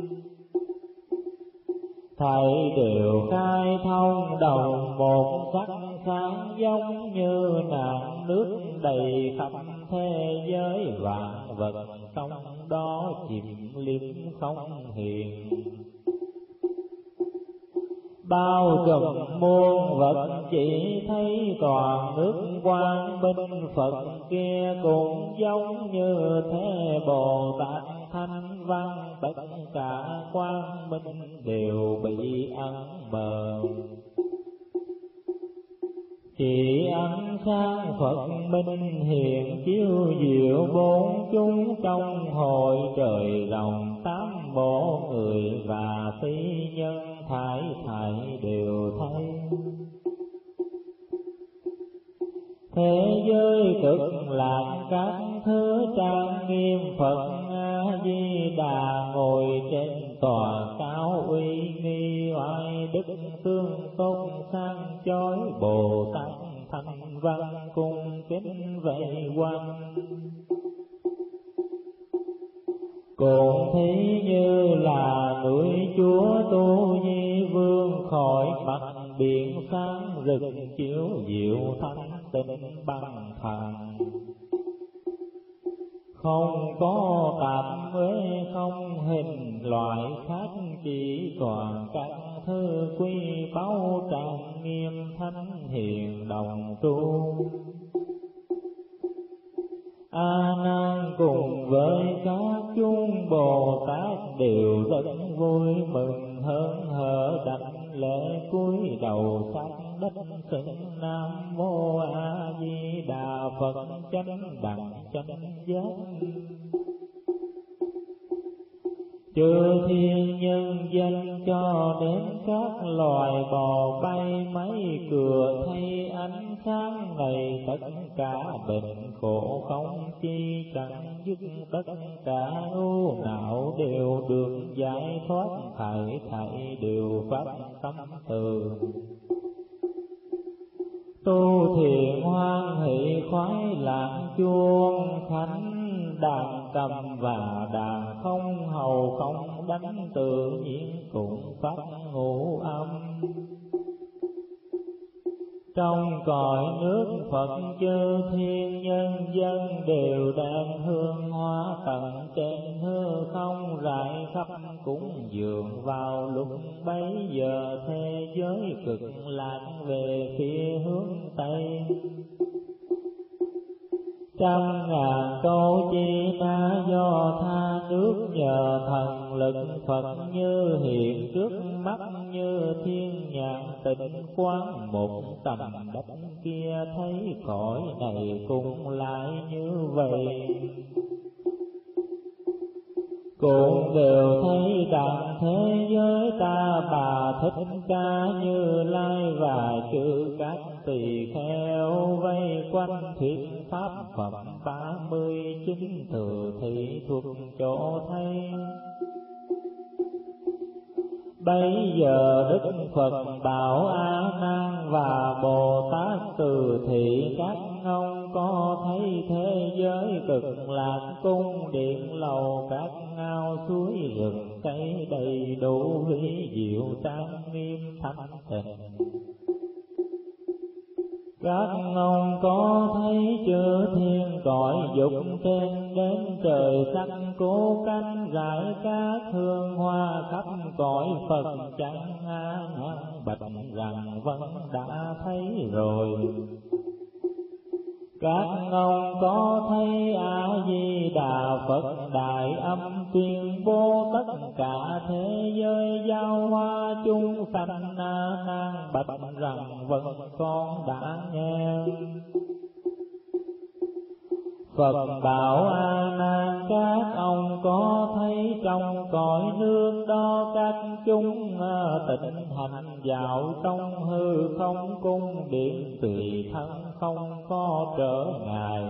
S1: Thầy đều khai thông đồng một sắc sáng, giống như nạn nước đầy khắp thế giới vạn vật, trong đó chìm liếm không hiền. bao trùm muôn vật chỉ thấy toàn nước quang minh. Phật kia cũng giống như thế, Bồ Tát Thanh Văn tất cả quang minh đều bị ẩn mờ. Chỉ ánh sáng Phật minh hiện chiếu diệu bốn chúng, trong hội trời rồng tám bộ người và phi nhân thải thải đều thấy. Thế giới cực lạc các thứ trang nghiêm, Phật A Di Đà ngồi trên tòa cao uy nghi, oai đức tương tôn sang chói. Bồ Tát Thanh Văn cung kính vây quanh, cũng thí như là núi Chúa Tu Nhi Vương, khỏi mặt biển sáng rực chiếu diệu thanh tịnh bằng thần. Không có tạm uế, không hình loại khác, chỉ toàn các thứ quý báu trang nghiêm thánh hiền đồng tu. A Nan cùng với các chúng Bồ Tát đều rất vui mừng hớn hở, đảnh lễ cúi đầu sát đất xưng Nam Mô A Di Đà Phật chánh đẳng chánh giác. Chư thiên nhân danh cho đến các loài bò bay máy cửa, thay ánh sáng này tất cả bệnh khổ không chi chẳng dứt, tất cả ưu não đều được giải thoát, thảy thảy đều phát tâm từ. Tu thiện hoan hỷ khoái lạc chuông, khánh đàn cầm và đàn không hầu không đánh, tự nhiên cũng phát ngũ âm. Trong cõi nước Phật chư thiên nhân dân đều đem hương hoa tận trên hư không, rải khắp cúng dường vào lúc bấy giờ. Thế giới cực lạc về phía hướng Tây, trăm ngàn câu chi ta do tha nước, nhờ thần lực Phật như hiện trước mắt, như thiên nhãn tịnh quán một tầm đất kia. Thấy cõi này cũng lại như vậy, cũng đều thấy đặng thế giới ta bà Thích Ca Như Lai và chư các tỳ kheo vây quanh thuyết pháp phẩm ba mươi chín thừa thị thuộc chỗ thấy. Bây giờ Đức Phật bảo A Nan và Bồ Tát từ thị các ông có thấy thế giới cực lạc cung điện lầu các ao suối rừng cây đầy đủ vĩ diệu trang nghiêm thanh tịnh. Các ông có thấy chư thiên cõi dục trên đến trời sắc cố cánh rải các hương hoa khắp cõi Phật chẳng A Nan bạch rằng vẫn đã thấy rồi. Các ông có thấy A Di Đà Phật đại âm tuyên bố tất cả thế giới giao hoa chúng sanh. A Nan bạch rằng vẫn con đã nghe. Phật bảo A Nan các ông có thấy trong cõi nước đó các chúng tịnh hành dạo trong hư không cung điện tùy thân không có trở ngại.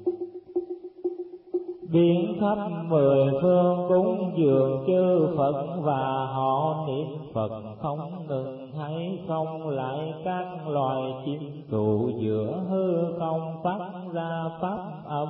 S1: Biến khắp mười phương cúng dường chư Phật và họ niệm Phật không ngừng, hay không lại các loài chim trụ giữa hư không phát ra pháp âm.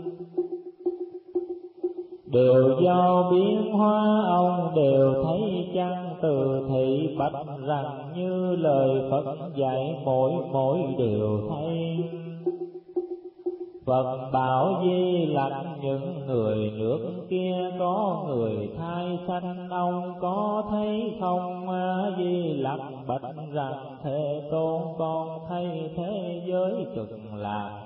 S1: Đều do biến hóa ông đều thấy chăng từ thị bạch rằng như lời Phật dạy mỗi mỗi đều thấy. Phật bảo Di Lặc những người nước kia có người thai sanh, ông có thấy không? A Di Lặc bạch rằng Thế Tôn con thấy thế giới cực lạc.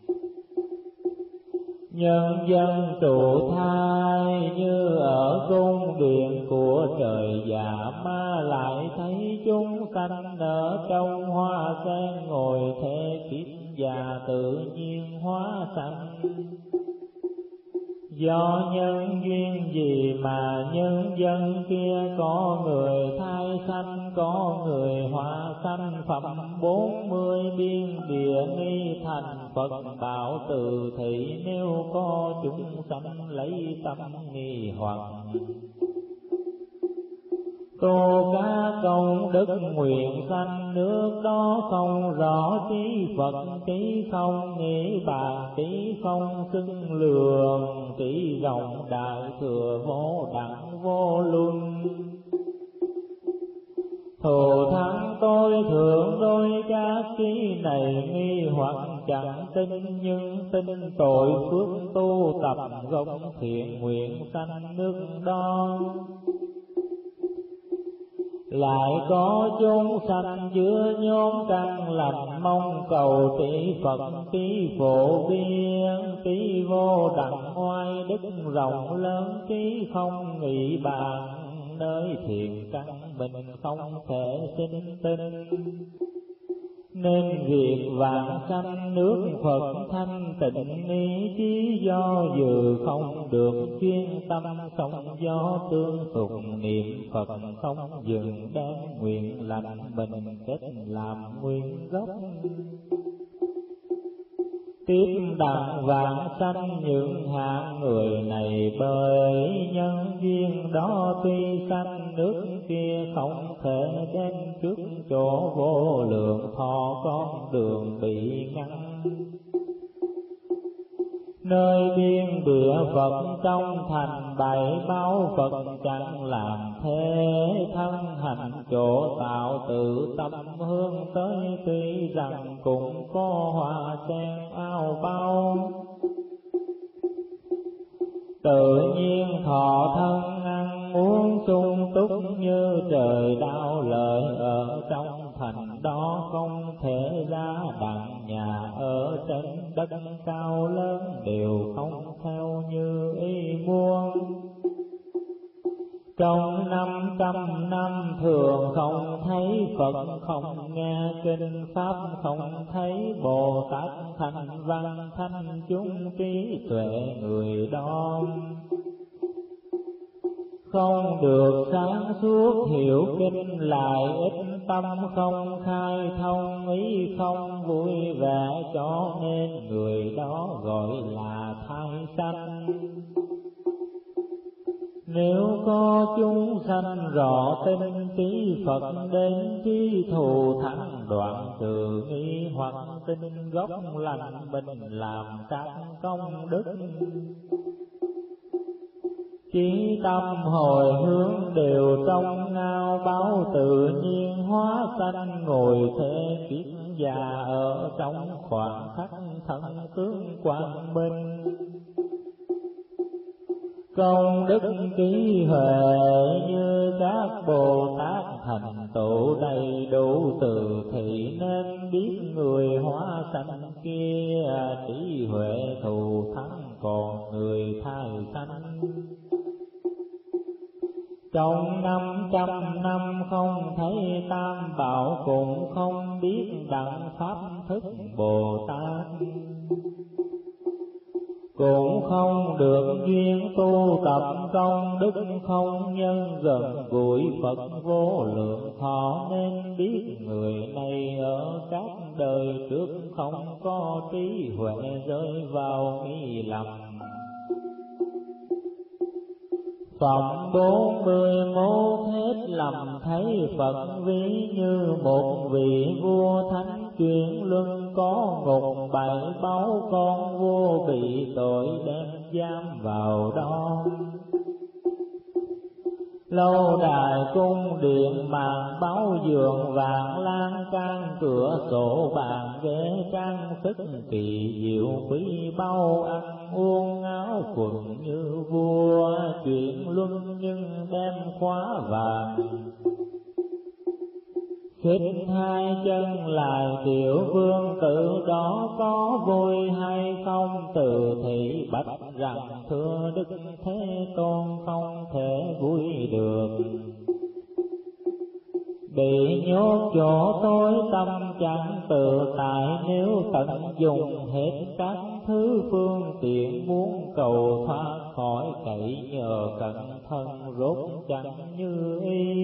S1: Nhân dân trụ thai như ở cung điện của trời già, ma lại thấy chúng sanh ở trong hoa sen, ngồi thế kiết già tự nhiên hóa sanh. Do nhân duyên gì mà nhân dân kia có người thai sanh, có người hóa sanh, phẩm bốn mươi biên địa nghi thành. Phật bảo từ thị nếu có chúng sanh lấy tâm nghi hoặc, tô ca công đức nguyện sanh nước đó, không rõ trí Phật trí không nghĩ bàn, trí không xưng lường, trí rộng đại thừa vô đẳng vô luân. Thù thắng tôi thượng đôi các trí này, nghi hoặc chẳng tin nhưng tin tội phước tu tập, gốc thiện nguyện sanh nước đó. Lại có chúng sanh chứa nhóm căn lành, mong cầu trí Phật trí phổ biến, trí vô đẳng oai đức rộng lớn, trí không nghĩ bàn, nơi thiện căn mình không thể sinh tinh. Nên việc vạn sanh nước Phật thanh tịnh, ý chí do dự không được chuyên tâm, song do tương phụng niệm Phật không dừng, đem nguyện lành mình kết làm nguyên gốc. Tiếp đặng vạn sanh những hạng người này, bởi nhân duyên đó tuy sanh nước kia, không thể đến trước chỗ vô lượng thọ, con đường bị ngăn. Nơi biên địa Phật trong thành bảy báo, Phật chẳng làm thế thân hành chỗ tạo tự tâm hướng tới, tuy rằng cũng có hoa sen ao bao. Tự nhiên thọ thân ăn uống sung túc, như trời đau lợi ở trong thành đó, không thể ra đặng nhà ở trên đất cao lớn, đều không theo như ý muốn. Trong năm trăm năm thường không thấy Phật, không nghe kinh Pháp, không thấy Bồ Tát thành văn thanh chúng trí tuệ người đó. Không được sáng suốt hiểu kinh, lại ít tâm không khai thông, ý không vui vẻ, cho nên người đó gọi là thai sanh. Nếu có chúng sanh rõ tin trí Phật, đến trí thù thắng đoạn trừ nghi hoặc, tin gốc lành mình làm các công đức. Chí tâm hồi hướng đều trong ngao báo, tự nhiên hóa sanh ngồi thế kiết già, ở trong khoảng khắc thân tướng quang minh. Công đức trí huệ như các Bồ Tát thành tựu đầy đủ từ thị, nên biết người hóa sanh kia trí huệ thù thắng, còn người thai sanh. Trong năm trăm năm không thấy tam bảo, cũng không biết đặng pháp thức Bồ Tát. Cũng không được duyên tu tập công đức, không nhân gần gũi Phật vô lượng thọ, nên biết người này ở các đời trước không có trí huệ, rơi vào nghi lầm. Phẩm bốn mươi mốt hết lầm thấy Phật, ví như một vị vua thánh chuyển luân, có ngục bảy báu con vua bị tội đem giam vào đó. Lâu đài cung điện màn báo giường vàng lan can cửa sổ bàn ghế trang sức kỳ diệu quý báu ăn uống áo quần như vua chuyện luân nhưng đem khóa vàng. Khích hai chân lại tiểu vương tử đó có vui hay không, từ thị bạch rằng thưa Đức Thế Tôn không thể vui được. Bị nhốt chỗ tối tâm chẳng tự tại, nếu tận dùng hết các thứ phương tiện muốn cầu thoát khỏi cậy nhờ cẩn thân rốt chẳng như ý.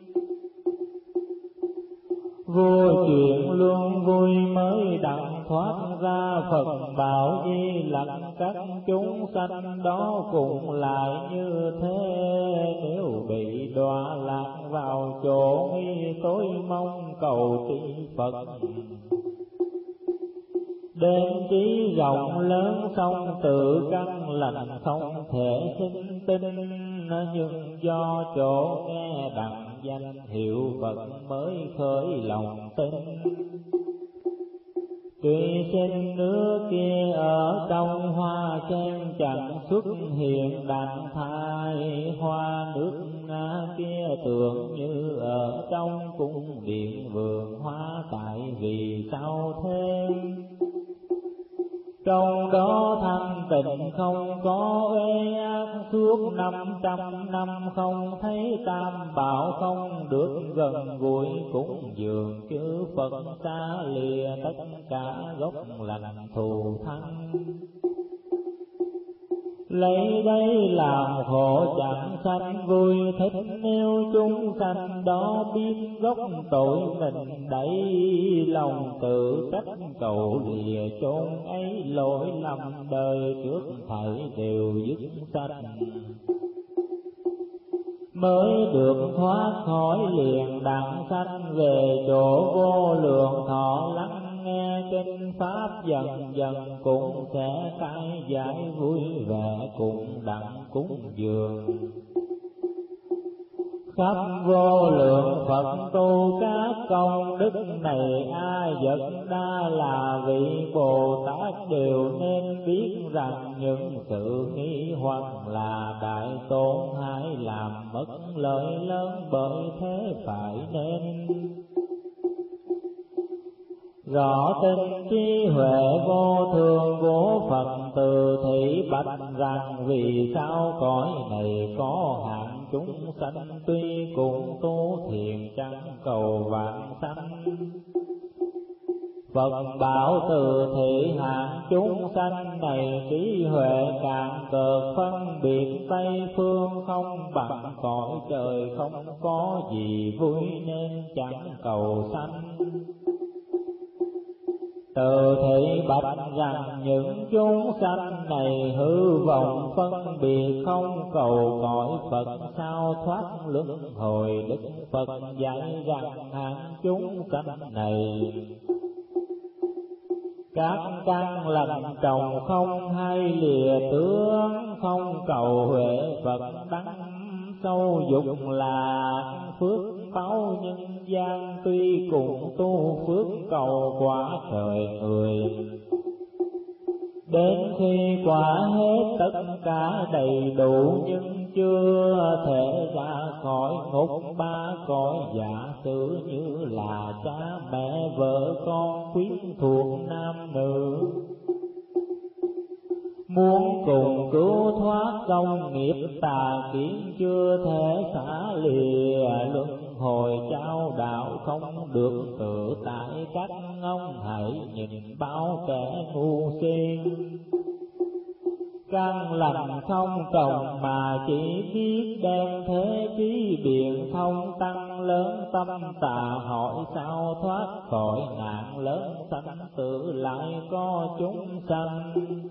S1: Vua chuyện luôn vui mới đặng thoát ra, Phật bảo di lặng các chúng sanh đó cũng lại như thế. Nếu bị đọa lạc vào chỗ nghi tối mong cầu tri Phật. Đêm trí rộng lớn sông tự căn lành không thể sinh tinh, nhưng do chỗ nghe đặng danh hiệu Phật mới khởi lòng tin. Tuy sinh nước kia ở trong hoa sen chẳng xuất hiện đặng thai, hoa nước Nga kia tưởng như ở trong cung điện vườn hoa, tại vì sao thế? Trong đó thanh tịnh không có uế ác, suốt năm trăm năm không thấy tam bảo, không được gần gũi cũng dường chư Phật xa lìa tất cả gốc lành thù thắng. Lấy đây làm khổ chẳng sanh vui thích, nếu chúng sanh đó biết gốc tội mình đẩy lòng tự trách cầu lìa chốn ấy, lỗi lầm đời trước thảy đều dứt sạch. Mới được thoát khỏi liền đặng sanh về chỗ vô lượng thọ, lắng nghe kinh pháp dần dần cũng sẽ khai giải vui vẻ cùng đặng cúng dường. Khắp vô lượng Phật tu các công đức này, ai vật đa là vị Bồ Tát đều nên biết rằng những sự nghi hoặc là đại tổn hại, làm mất lợi lớn bởi thế phải nên rõ tin trí huệ vô thường của Phật. Từ thị bạch rằng vì sao cõi này có hạng chúng sanh, tuy cũng tu thiền chẳng cầu vãng sanh. Phật bảo từ thị hạng chúng sanh này, trí huệ cạn cợt phân biệt tây phương, không bằng cõi trời không có gì vui nên chẳng cầu sanh. Từ thị bạch rằng những chúng sanh này hư vọng phân biệt, không cầu cõi Phật sao thoát luân hồi. Đức Phật dạy rằng hạng chúng sanh này các căn lành trồng không hay lìa tướng, không cầu huệ Phật đắng sâu dục là phước báo nhân gian, tuy cùng tu phước cầu quả trời người. Đến khi quả hết tất cả đầy đủ, nhưng chưa thể ra khỏi ngục ba cõi, giả sử như là cha mẹ vợ con quyến thuộc nam nữ. Muốn cùng cứu thoát công nghiệp tà kiến, chưa thể xả lìa luân hồi trao đạo, không được tự tại. Các ông hãy nhìn bao kẻ ngu si, căn lành không trồng mà chỉ biết đem thế trí biện thông, tăng lớn tâm tà hỏi sao thoát khỏi nạn lớn sanh tử, lại có chúng sanh.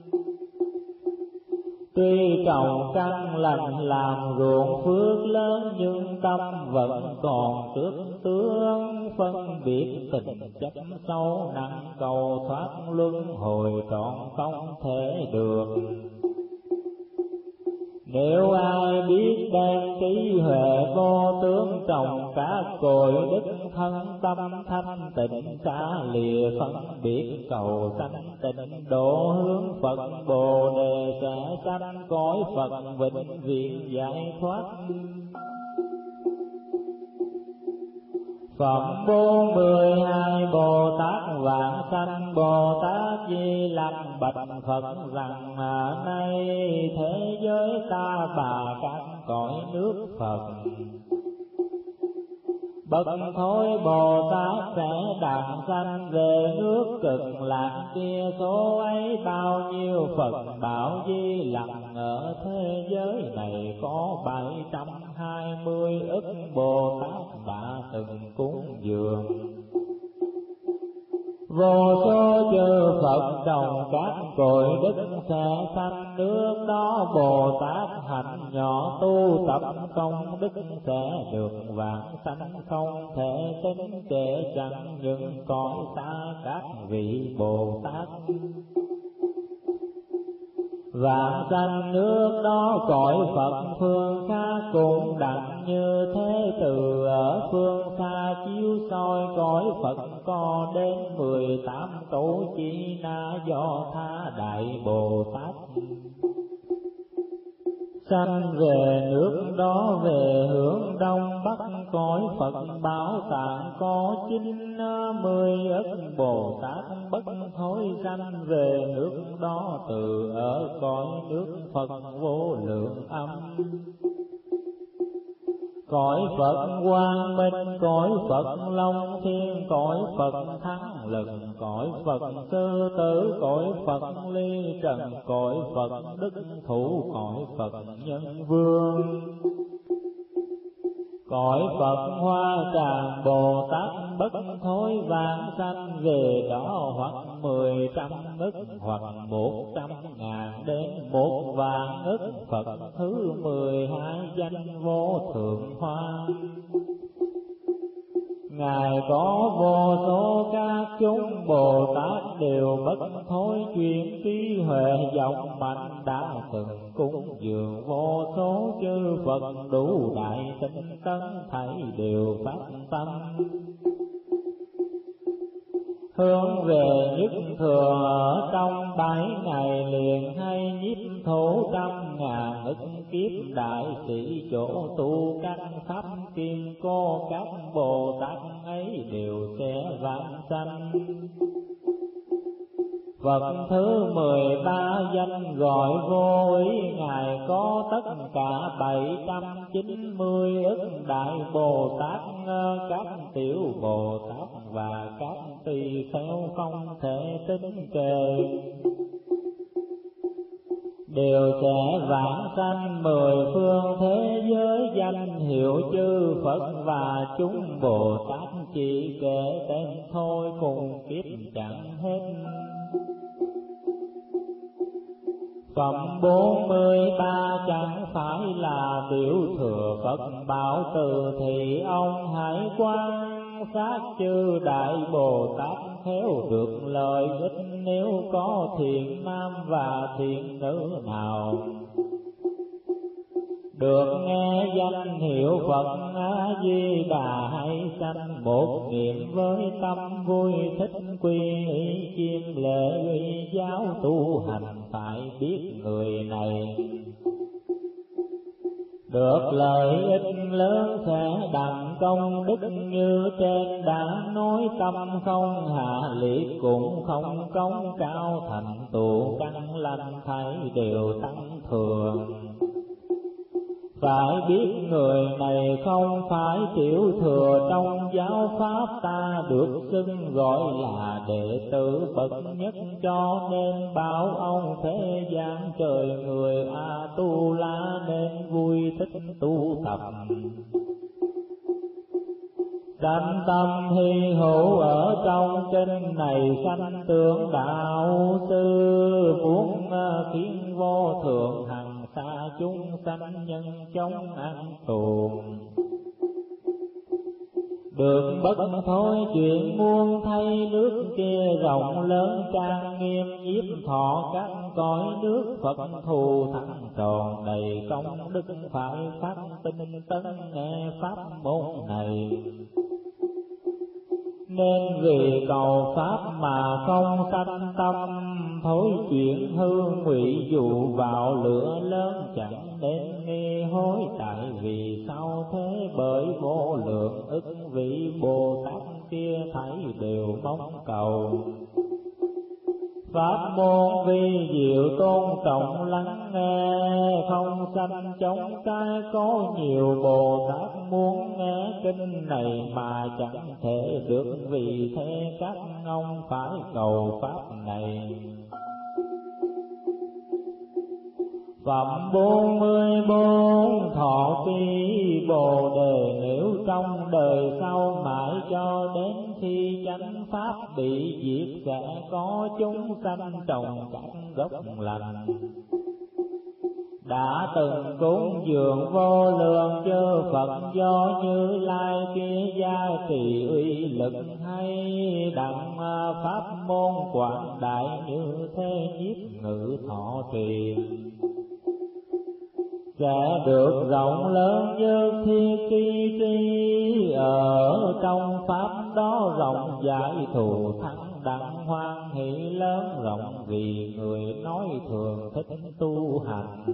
S1: Tuy trồng căn lành làm ruộng phước lớn, nhưng tâm vẫn còn trước tướng, phân biệt tình chấp sâu nặng, cầu thoát luân hồi trọn không thể được. Nếu ai biết đem trí huệ vô tướng trồng các cội đức thân tâm thanh tịnh, xa lìa phân biệt cầu sanh tịnh độ hướng Phật Bồ Đề, sẽ sanh cõi Phật vĩnh viễn giải thoát. Phẩm bốn mươi hai Bồ Tát Vãng Sanh Bồ Tát Di Lặc bạch Phật rằng: nay thế giới ta bà các cõi nước Phật, bậc thối Bồ Tát sẽ đặng sanh về nước Cực Lạc kia. Số ấy bao nhiêu Phật bảo Di Lặc ở thế giới này, có bảy trăm hai mươi ức Bồ Tát đã từng cúng dường. Vô số chư Phật trồng các cội đức sẽ sanh nước đó. Bồ Tát hạnh nhỏ tu tập công đức sẽ được vãng sanh, không thể tính kể chẳng những cõi xa các vị Bồ Tát. Vãng sanh nước đó cõi Phật phương khác cũng đặng như thế. Từ ở phương xa chiếu soi cõi Phật có đến mười tám tổ chi na do tha đại Bồ Tát. Sanh về nước đó về hướng đông bắc, cõi Phật Bảo Tạng có chín mươi ức Bồ Tát bất thối sanh về nước đó. Từ ở cõi nước Phật vô lượng âm, cõi Phật Quang Minh, cõi Phật Long Thiên, cõi Phật Thắng Lực, cõi Phật Sư Tử, cõi Phật Ly Trần, cõi Phật Đức Thủ, cõi Phật Nhân Vương, cõi Phật Hoa Tràng. Bồ Tát bất thối vãng sanh về đó, hoặc mười trăm ức, hoặc một trăm ngàn, đến một vạn ức Phật thứ mười hai danh vô thượng hoa. Ngài có vô số các chúng Bồ Tát đều bất thối chuyển trí huệ vọng mạnh, đã từng cúng dường vô số chư Phật đủ đại tinh tấn, thảy đều phát tâm hướng về nhất thừa. Ở trong bảy ngày liền hay nhiếp thủ trăm ngàn ức kiếp, đại sĩ chỗ tu các pháp kim cô, các Bồ Tát ấy đều sẽ vãng sanh. Phật thứ mười ba danh gọi vô ý, Ngài có tất cả bảy trăm chín mươi ức đại Bồ Tát, các tiểu Bồ Tát và các tỳ kheo không thể tính kể, đều sẽ vãng sanh mười phương thế giới. Danh hiệu chư Phật và chúng Bồ Tát chỉ kể tên thôi, cùng kiếp chẳng hết. Phẩm bốn mươi ba chẳng phải là biểu thừa Phật bảo từ, thì ông hãy quan sát chư đại Bồ Tát khéo được lợi ích. Nếu có thiện nam và thiện nữ nào được nghe danh hiệu Phật A Di Đà, hãy sanh một niệm với tâm vui thích, quy y chiêm lễ uy giáo tu hành. Phải biết người này được lợi ích lớn sẽ đặng công đức như trên đã nói. Tâm không hạ liệt cũng không cống cao, thành tựu căn lành thấy đều tăng thường. Phải biết người này không phải tiểu thừa trong giáo pháp ta, được xưng gọi là đệ tử bậc nhất. Cho nên bảo ông thế gian trời người A Tu La nên vui thích tu tập. Sanh tâm hy hữu ở trong kinh này, sanh tưởng đạo sư muốn khiến vô thượng hằng xa chúng sanh nhân chống ăn tuồng. được bất thôi chuyện muôn thay, nước kia rộng lớn trang nghiêm, nhiếp thọ các cõi nước Phật thù thắng tròn đầy công đức, phải phát tinh tấn nghe pháp môn này. Nên vì cầu pháp mà không sanh tâm, thối chuyện hư ngụy dụ vào lửa lớn, chẳng nên nghi hối. Tại vì sao thế? Bởi vô lượng ức vị Bồ Tát kia thấy đều mong cầu. Pháp môn vi diệu tôn trọng lắng nghe, không sanh chống cái có nhiều. Bồ Tát muốn nghe kinh này mà chẳng thể được, vì thế các ông phải cầu pháp này. Phẩm bốn mươi bốn thọ ký Bồ đề, nếu trong đời sau mãi cho đến khi chánh pháp bị diệt, sẽ có chúng sanh trồng các gốc lành. Đã từng cúng dường vô lượng chư Phật, do Như Lai kia gia trì uy lực hay. Đặng pháp môn quảng đại như thế, nhiếp ngự thọ trì sẽ được rộng lớn như thiên ki tri. Ở trong pháp đó rộng giải thù thắng, đặng hoan hỷ lớn rộng, vì người nói thường thích tu hành.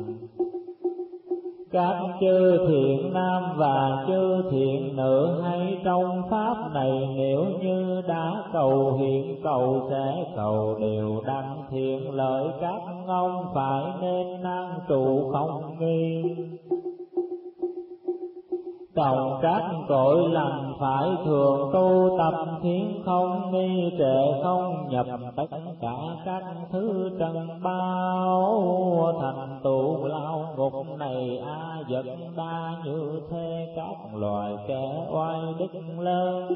S1: Các chư thiện nam và chư thiện nữ hay trong pháp này, nếu như đã cầu hiện cầu sẽ cầu đều đăng thiện lợi. Các ông phải nên năng trụ không nghi, trồng các cội lành phải thường tu tập, khiến không nghi trệ không nhập tất cả các thứ trần bao. Thành tựu lao ngục này a vật đa, như thế các loài kẻ oai đức lớn.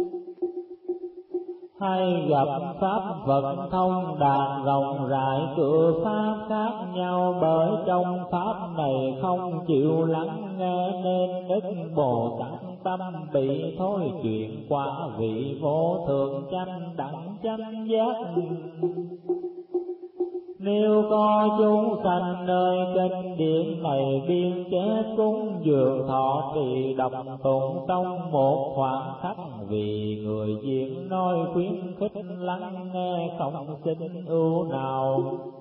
S1: Hay gặp pháp vận thông đạt rộng rãi, cửa pháp khác nhau. Bởi trong pháp này không chịu lắng nghe, nên đức Bồ Tát tâm bị thối chuyện. Quả vị vô thượng chánh đẳng chánh giác, nếu có chúng sanh nơi kinh điển này, biên chế cúng dường thọ trì đọc tụng trong một khoảng khắc. Vì người diễn nói khuyến khích lắng nghe, không xin ưu nào.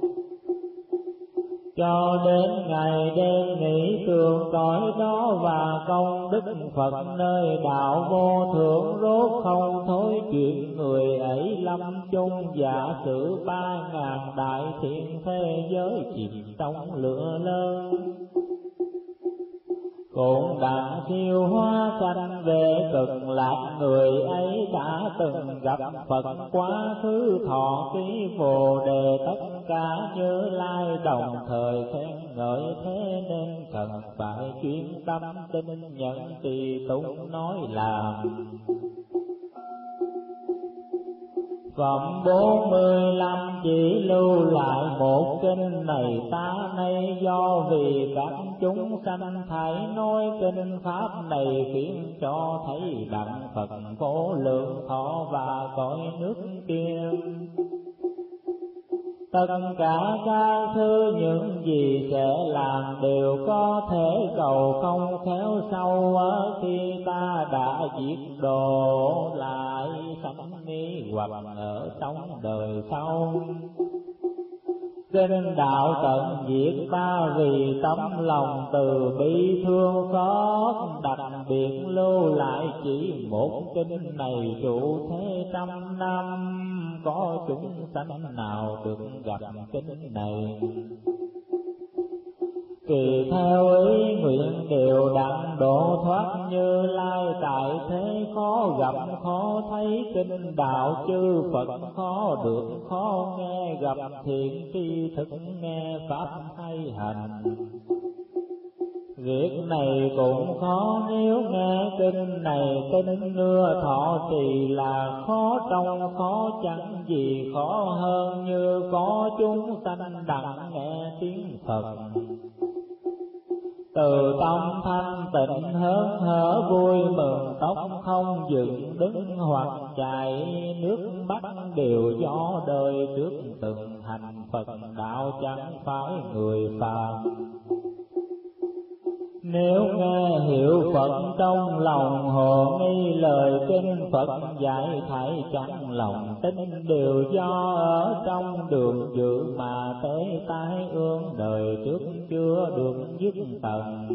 S1: Cho đến ngày đêm nghỉ tường cõi đó, và công đức Phật nơi đạo vô thượng. Rốt không thối chuyện người ấy lâm chung, giả sử ba ngàn đại thiện thế giới chìm trong lửa lớn. Cũng đặng siêu hóa sanh về cực lạc, người ấy đã từng gặp Phật quá khứ. Thọ ký Bồ đề tất cả Như Lai đồng thời khen ngợi, thế nên cần phải chuyên tâm tin nhận tùy tụng nói làm. Phẩm bốn mươi lăm chỉ lưu lại một kinh này ta nay, do vì các chúng sanh thấy nói kinh pháp này, khiến cho thấy đặng Phật vô lượng thọ và cõi nước kia. Tất cả các thứ những gì sẽ làm đều có thể cầu không khéo sau, khi ta đã diệt độ lại sanh nghi hoặc ở trong đời sau. Kinh đạo tận diệt ta vì tấm lòng từ bi thương xót, đặc biệt lưu lại chỉ một kinh này trụ thế trăm năm. Có chúng sanh nào được gặp kinh này, kỳ theo ý nguyện đều đặng độ thoát Như Lai. Tại thế khó gặp khó thấy kinh đạo, chư Phật khó được khó nghe. Gặp thiện tri thức nghe pháp hay hành, việc này cũng khó. Nếu nghe kinh này kinh nưa thọ trì là khó trong khó, chẳng gì khó hơn như có chúng sanh đặng nghe tiếng Phật. từ tâm thanh tịnh hớn hở vui mừng tóc không dựng đứng hoặc chảy nước mắt đều do đời trước từng hành Phật đạo chẳng phải người phàm. Nếu nghe hiểu Phật trong lòng hồ nghi lời kinh Phật dạy thảy chẳng lòng tin đều do ở trong đường dự mà tới tai ương đời trước chưa được dứt tận.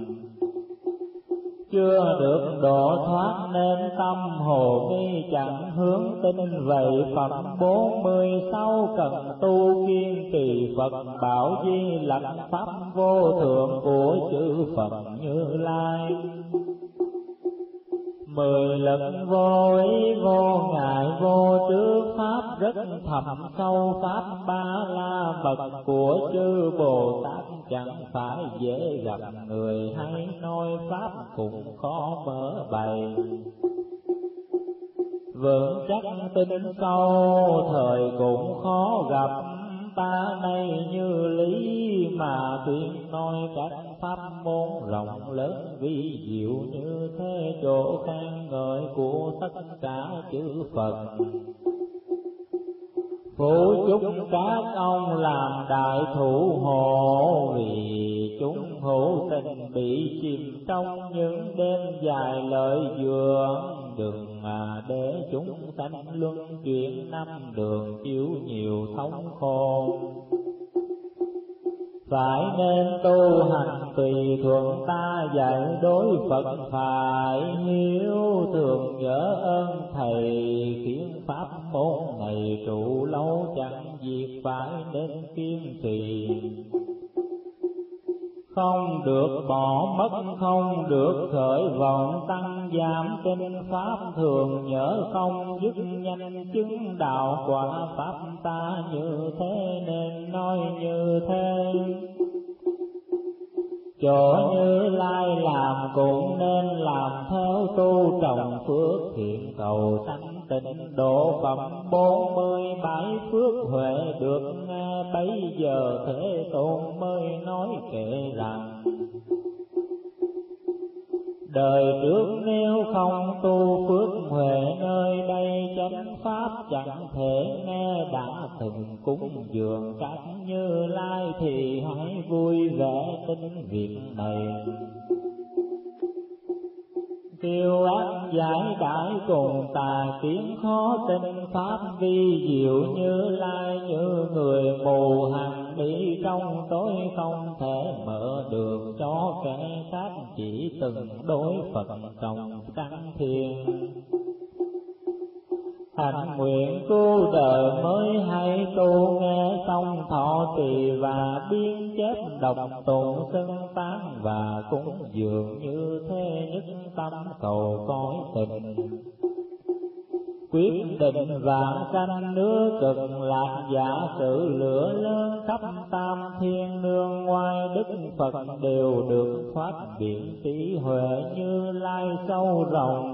S1: Chưa được độ thoát nên tâm hồ nghi chẳng hướng tin vậy Phật bốn mươi sáu cần tu kiên trì Phật bảo di lặc pháp vô thượng của chư Phật Như Lai. Mười lực vô ý vô ngại vô trước pháp rất thầm sâu pháp ba la mật của chư Bồ Tát chẳng phải dễ gặp người hay nói pháp cũng khó mở bày. Vững chắc tin sâu thời cũng khó gặp ta nay như lý mà tuyên nói các pháp môn rộng lớn vi diệu như thế chỗ khen ngợi của tất cả chư Phật. Phụ chúc các ông làm đại thủ hộ vì chúng hữu tình bị chìm trong những đêm dài lợi dường đừng mà để chúng sanh luân chuyển năm đường chịu nhiều thống khổ. Phải nên tu hành tùy thuận ta dạy đối Phật phải hiếu thường nhớ ơn thầy khiến pháp môn này trụ lâu chẳng diệt phải nên kiên trì. Không được bỏ mất không được khởi vọng tăng giảm kinh pháp thường nhớ không dứt nhanh chứng đạo quả pháp ta như thế nên nói như thế. Chỗ Như Lai làm cũng nên làm theo tu trồng phước thiện cầu sanh tịnh độ phẩm bốn mươi bảy phước huệ được nghe bấy giờ Thế Tôn mới nói kể rằng đời trước nếu không tu phước huệ nơi đây chánh pháp chẳng thể nghe đã từng cúng dường các Như Lai thì hãy vui vẻ tin việc này. Kiêu ác giải đãi cùng tà kiến khó tin pháp vi diệu Như Lai như người mù hằng đi trong tối không thể mở đường cho kẻ khác chỉ từng đối Phật trồng căn thiên. Hạnh nguyện cứu đời mới hay tu nghe xong thọ trì và biên chép đọc tụng xưng tán và cúng dường như thế nhất tâm cầu cõi tình. Quyết định vạn sanh nước cực lạc giả sử lửa lớn khắp tam thiên nương ngoài đức Phật đều được thoát biển trí huệ Như Lai sâu rộng.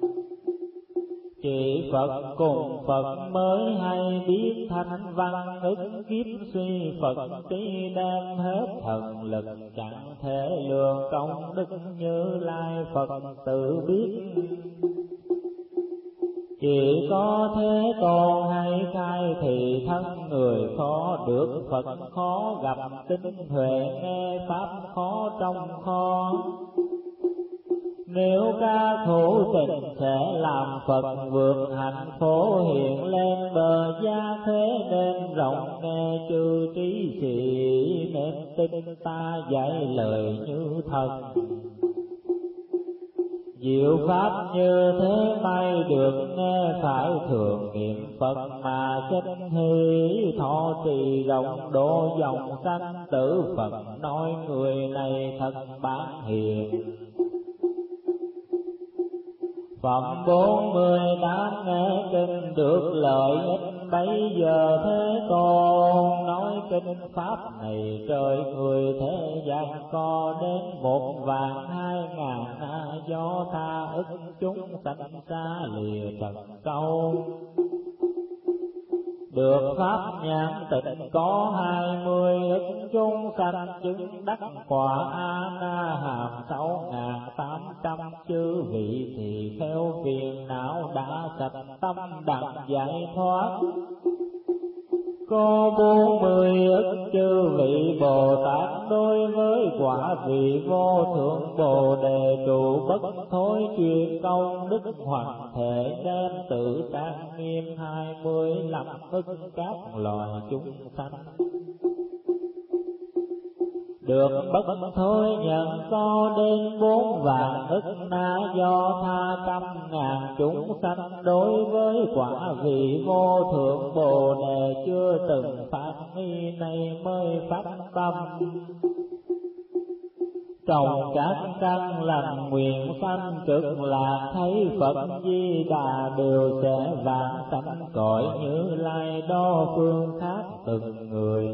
S1: Chỉ Phật cùng Phật mới hay biết thanh văn ức kiếp suy Phật trí đem hết thần lực chẳng thể lường công đức Như Lai Phật tự biết. Chỉ có Thế Tôn hay khai thì thân người khó được Phật khó gặp tinh huệ nghe pháp khó trong khó. Nếu ca thủ tình sẽ làm Phật vượt hạnh phổ hiện lên bờ gia thế nên rộng nghe chư trí sĩ nên tin ta dạy lời như thần. Diệu pháp như thế may được nghe phải thường niệm Phật mà sinh hỷ thọ trì rộng độ dòng sanh tử Phật nói người này thật bản hiền. Phẩm bốn mươi đã nghe kinh được lợi ích bấy giờ Thế Tôn nói kinh pháp này trời người thế gian co đến một vạn hai ngàn na do tha ức chúng sanh xa lìa trần câu. được pháp nhãn tịnh có hai mươi ức chúng sanh chứng đắc quả A Na Hàm sáu ngàn tám trăm chư vị thì theo phiền não đã sạch tâm đặng giải thoát. Có bốn mươi ức chư vị Bồ Tát đối với quả vị vô thượng Bồ Đề trụ bất thối chuyên công đức hoằng thể nên tự trang nghiêm hai mươi lăm ức các loài chúng sanh. Được bất thối nhận có đến bốn vạn ức na do tha trăm ngàn chúng sanh đối với quả vị vô thượng Bồ Đề chưa từng phát nghi này mới phát tâm. Trồng các căn lành nguyện sanh cực lạc thấy Phật Di Đà đều sẽ vãng sanh cõi Như Lai đo phương khác từng người.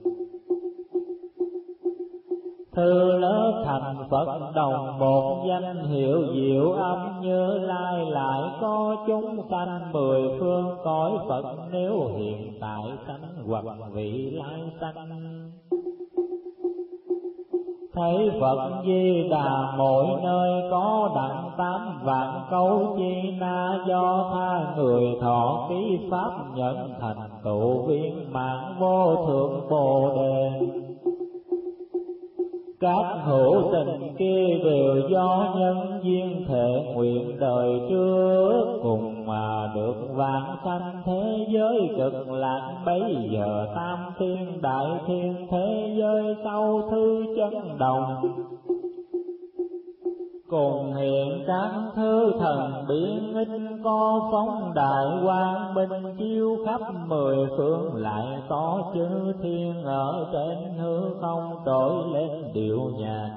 S1: Thư lớp thành Phật đồng một danh hiệu diệu âm Như Lai lại có chúng sanh mười phương cõi Phật nếu hiện tại sanh hoặc vị lai sanh. Thấy Phật Di Đà mỗi nơi có đặng tám vạn câu chi na do tha người thọ ký pháp nhận thành tựu viên mãn vô thượng Bồ Đề. Các hữu tình kia đều do nhân duyên thể nguyện đời trước cùng mà được vãng sanh thế giới cực lạc. Bấy giờ tam thiên đại thiên thế giới sau thứ chấn động, cùng hiện các thứ thần biến ích có phóng đại quang minh chiếu khắp mười phương, lại có chư thiên ở trên hư không đổi lên điệu nhạc.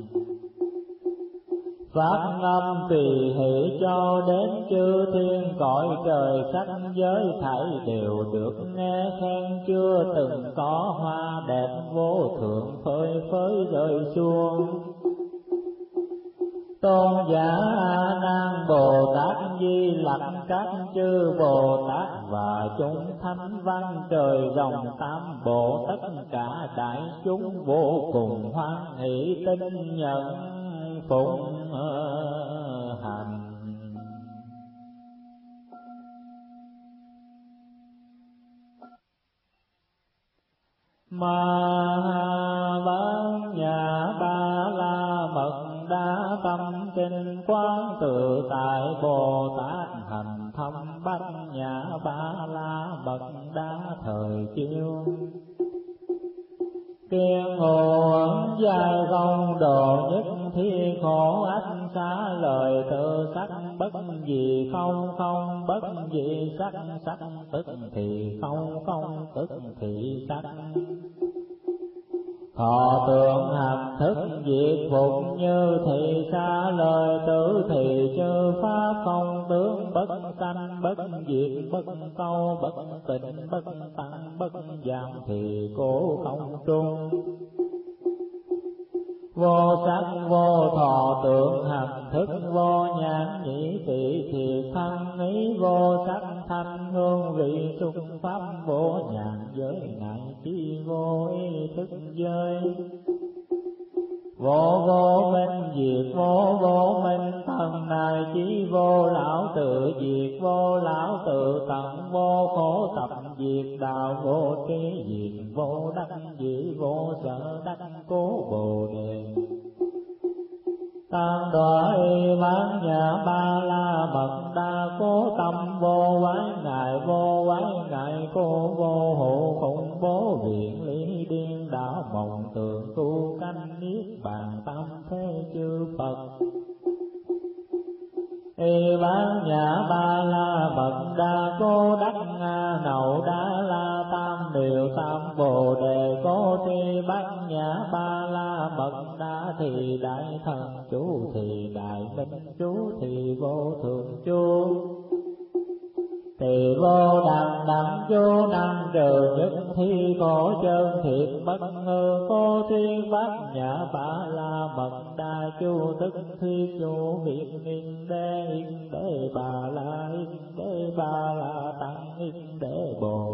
S1: Phát âm tùy hỷ cho đến chư thiên cõi trời sắc giới thảy đều được nghe khen, chưa từng có hoa đẹp vô thượng phơi phới rơi xuống. Tôn giả A Nan Bồ Tát Di Lặc các chư Bồ Tát và chúng thánh văn trời rồng tam bộ, tất cả đại chúng vô cùng hoan hỷ tin nhận phụng hành. Ma Bán Nhã Ba La Mật Đa Tâm Kinh Quán Tự Tại Bồ Tát hành thâm Bát Nhã Ba La Mật Đa thời chiêu. Kiên nguồn dài không độ nhất thi khổ ách xá lời tự sắc bất gì không không bất gì sắc sắc tức thì không không tức thì sắc. Thọ tượng hành thức diệt phục như thị xa lời tử thì chư pháp không tướng bất sanh bất diệt bất câu bất tịnh bất tăng bất giảm thì cố không trung. Vô sắc vô thọ tượng hành thức vô nhãn nhĩ tỳ thiệt thân ý vô sắc thanh hương vị xúc pháp vô nhãn giới ngại chi vô ý thức giới. Vô vô minh diệt vô vô minh thần này chí vô lão tự diệt vô lão tự tận vô khổ tập diệt đạo vô trí diệt vô đắc dĩ vô sở đắc cố Bồ Đề. Tam đoá y bán nhã ba la mật đa cố tâm vô quái ngại vô quái ngại cố vô hộ khủng bố viện lý điên đảo mộng tượng tu canh niết bàn tâm thế chư Phật. Y bán nhã ba la mật đa cố đắc nga nậu đa la tam điều tam bồ đề cố tri bát nhã ba la mật đa thì đại thần chú thì đại minh chú thì vô thượng chú thì vô đẳng đẳng chú năng trừ nhất thi khổ chân thiệt bất ngư cố tri bát nhã ba la mật đa chú tức thi chú việt yên đế yên đế bà la yên đế bà la tăng yên đế bồ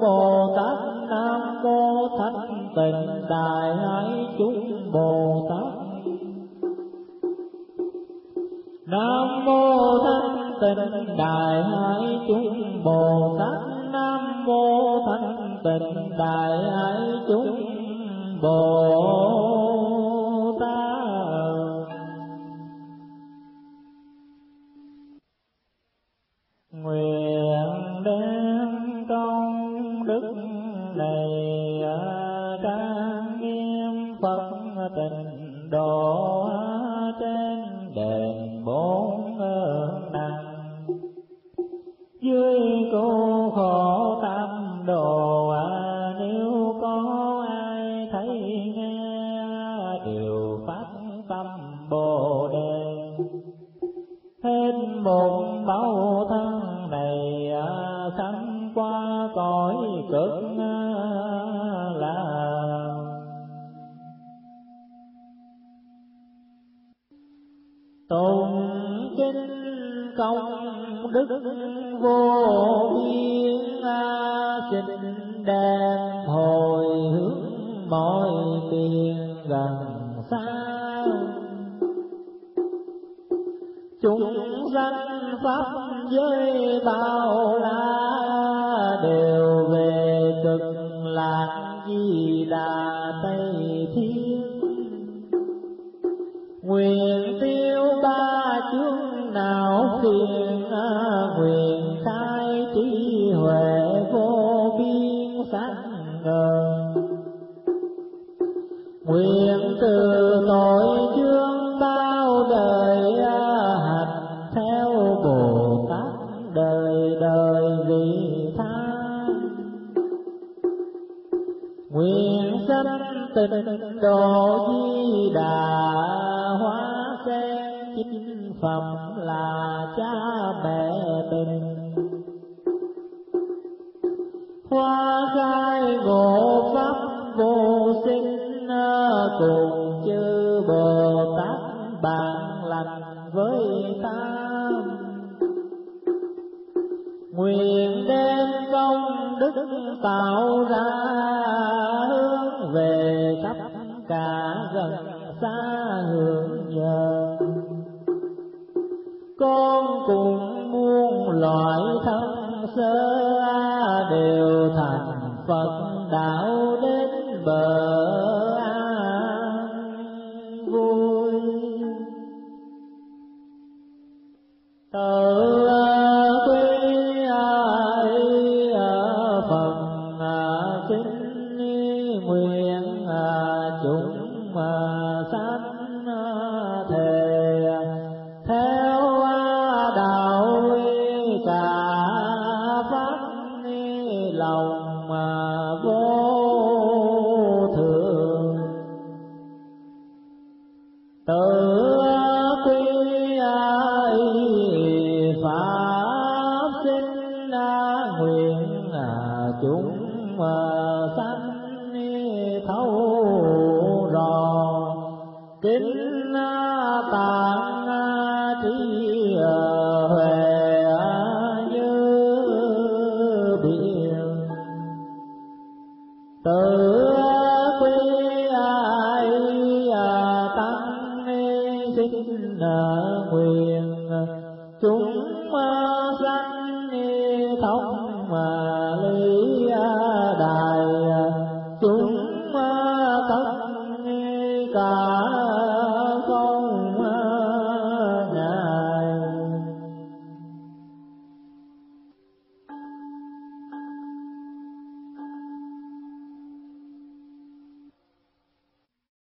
S1: Bồ Tát. Nam mô Thanh Tịnh Đại Hải chúng Bồ Tát. Nam mô Thanh Tịnh Đại Hải chúng Bồ Tát. Nam mô Thanh Tịnh Đại Hải chúng Bồ Tát. Nguyện đem công đức này trang nghiêm Phật Tịnh Độ trên đền bốn đằng, dưới cứu khổ tam đồ. Nếu có ai thấy nghe đều phát tâm Bồ Đề, hết một bao thân này sanh qua cõi cực lạc. Tụng kinh công đức vô biên, xin đem hồi hướng mọi tiền gần xa. Chúng sanh pháp giới bao la, đều về cực lạc Di Đà Tây Thiên. Nguyện tiêu ba chướng não phiền, nguyện khai trí huệ vô biên sáng ngời. Nguyện từ tội chướng bao đời, hành theo Bồ Tát đời đời vị tha. Nguyện sanh tịnh độ Di Đà, hóa sen chính phẩm là cha mẹ tình. Hoa khai ngộ pháp vô sinh, cùng chư Bồ Tát bạn lành với ta. Nguyện đem công đức tạo ra, hướng về khắp cả gần xa hưởng nhờ. Con cùng muôn loại thân sơ, đều thành Phật đạo đến bờ an vui. Tự quy ai phần xin nguyện chúng sanh thề, theo đạo cả pháp lòng vô thường. Tự quy ai pháp sinh nguyện chúng sanh thấu rõ. Kính tạng trí huệ như biển. Tự quy ai tăng xin nguyện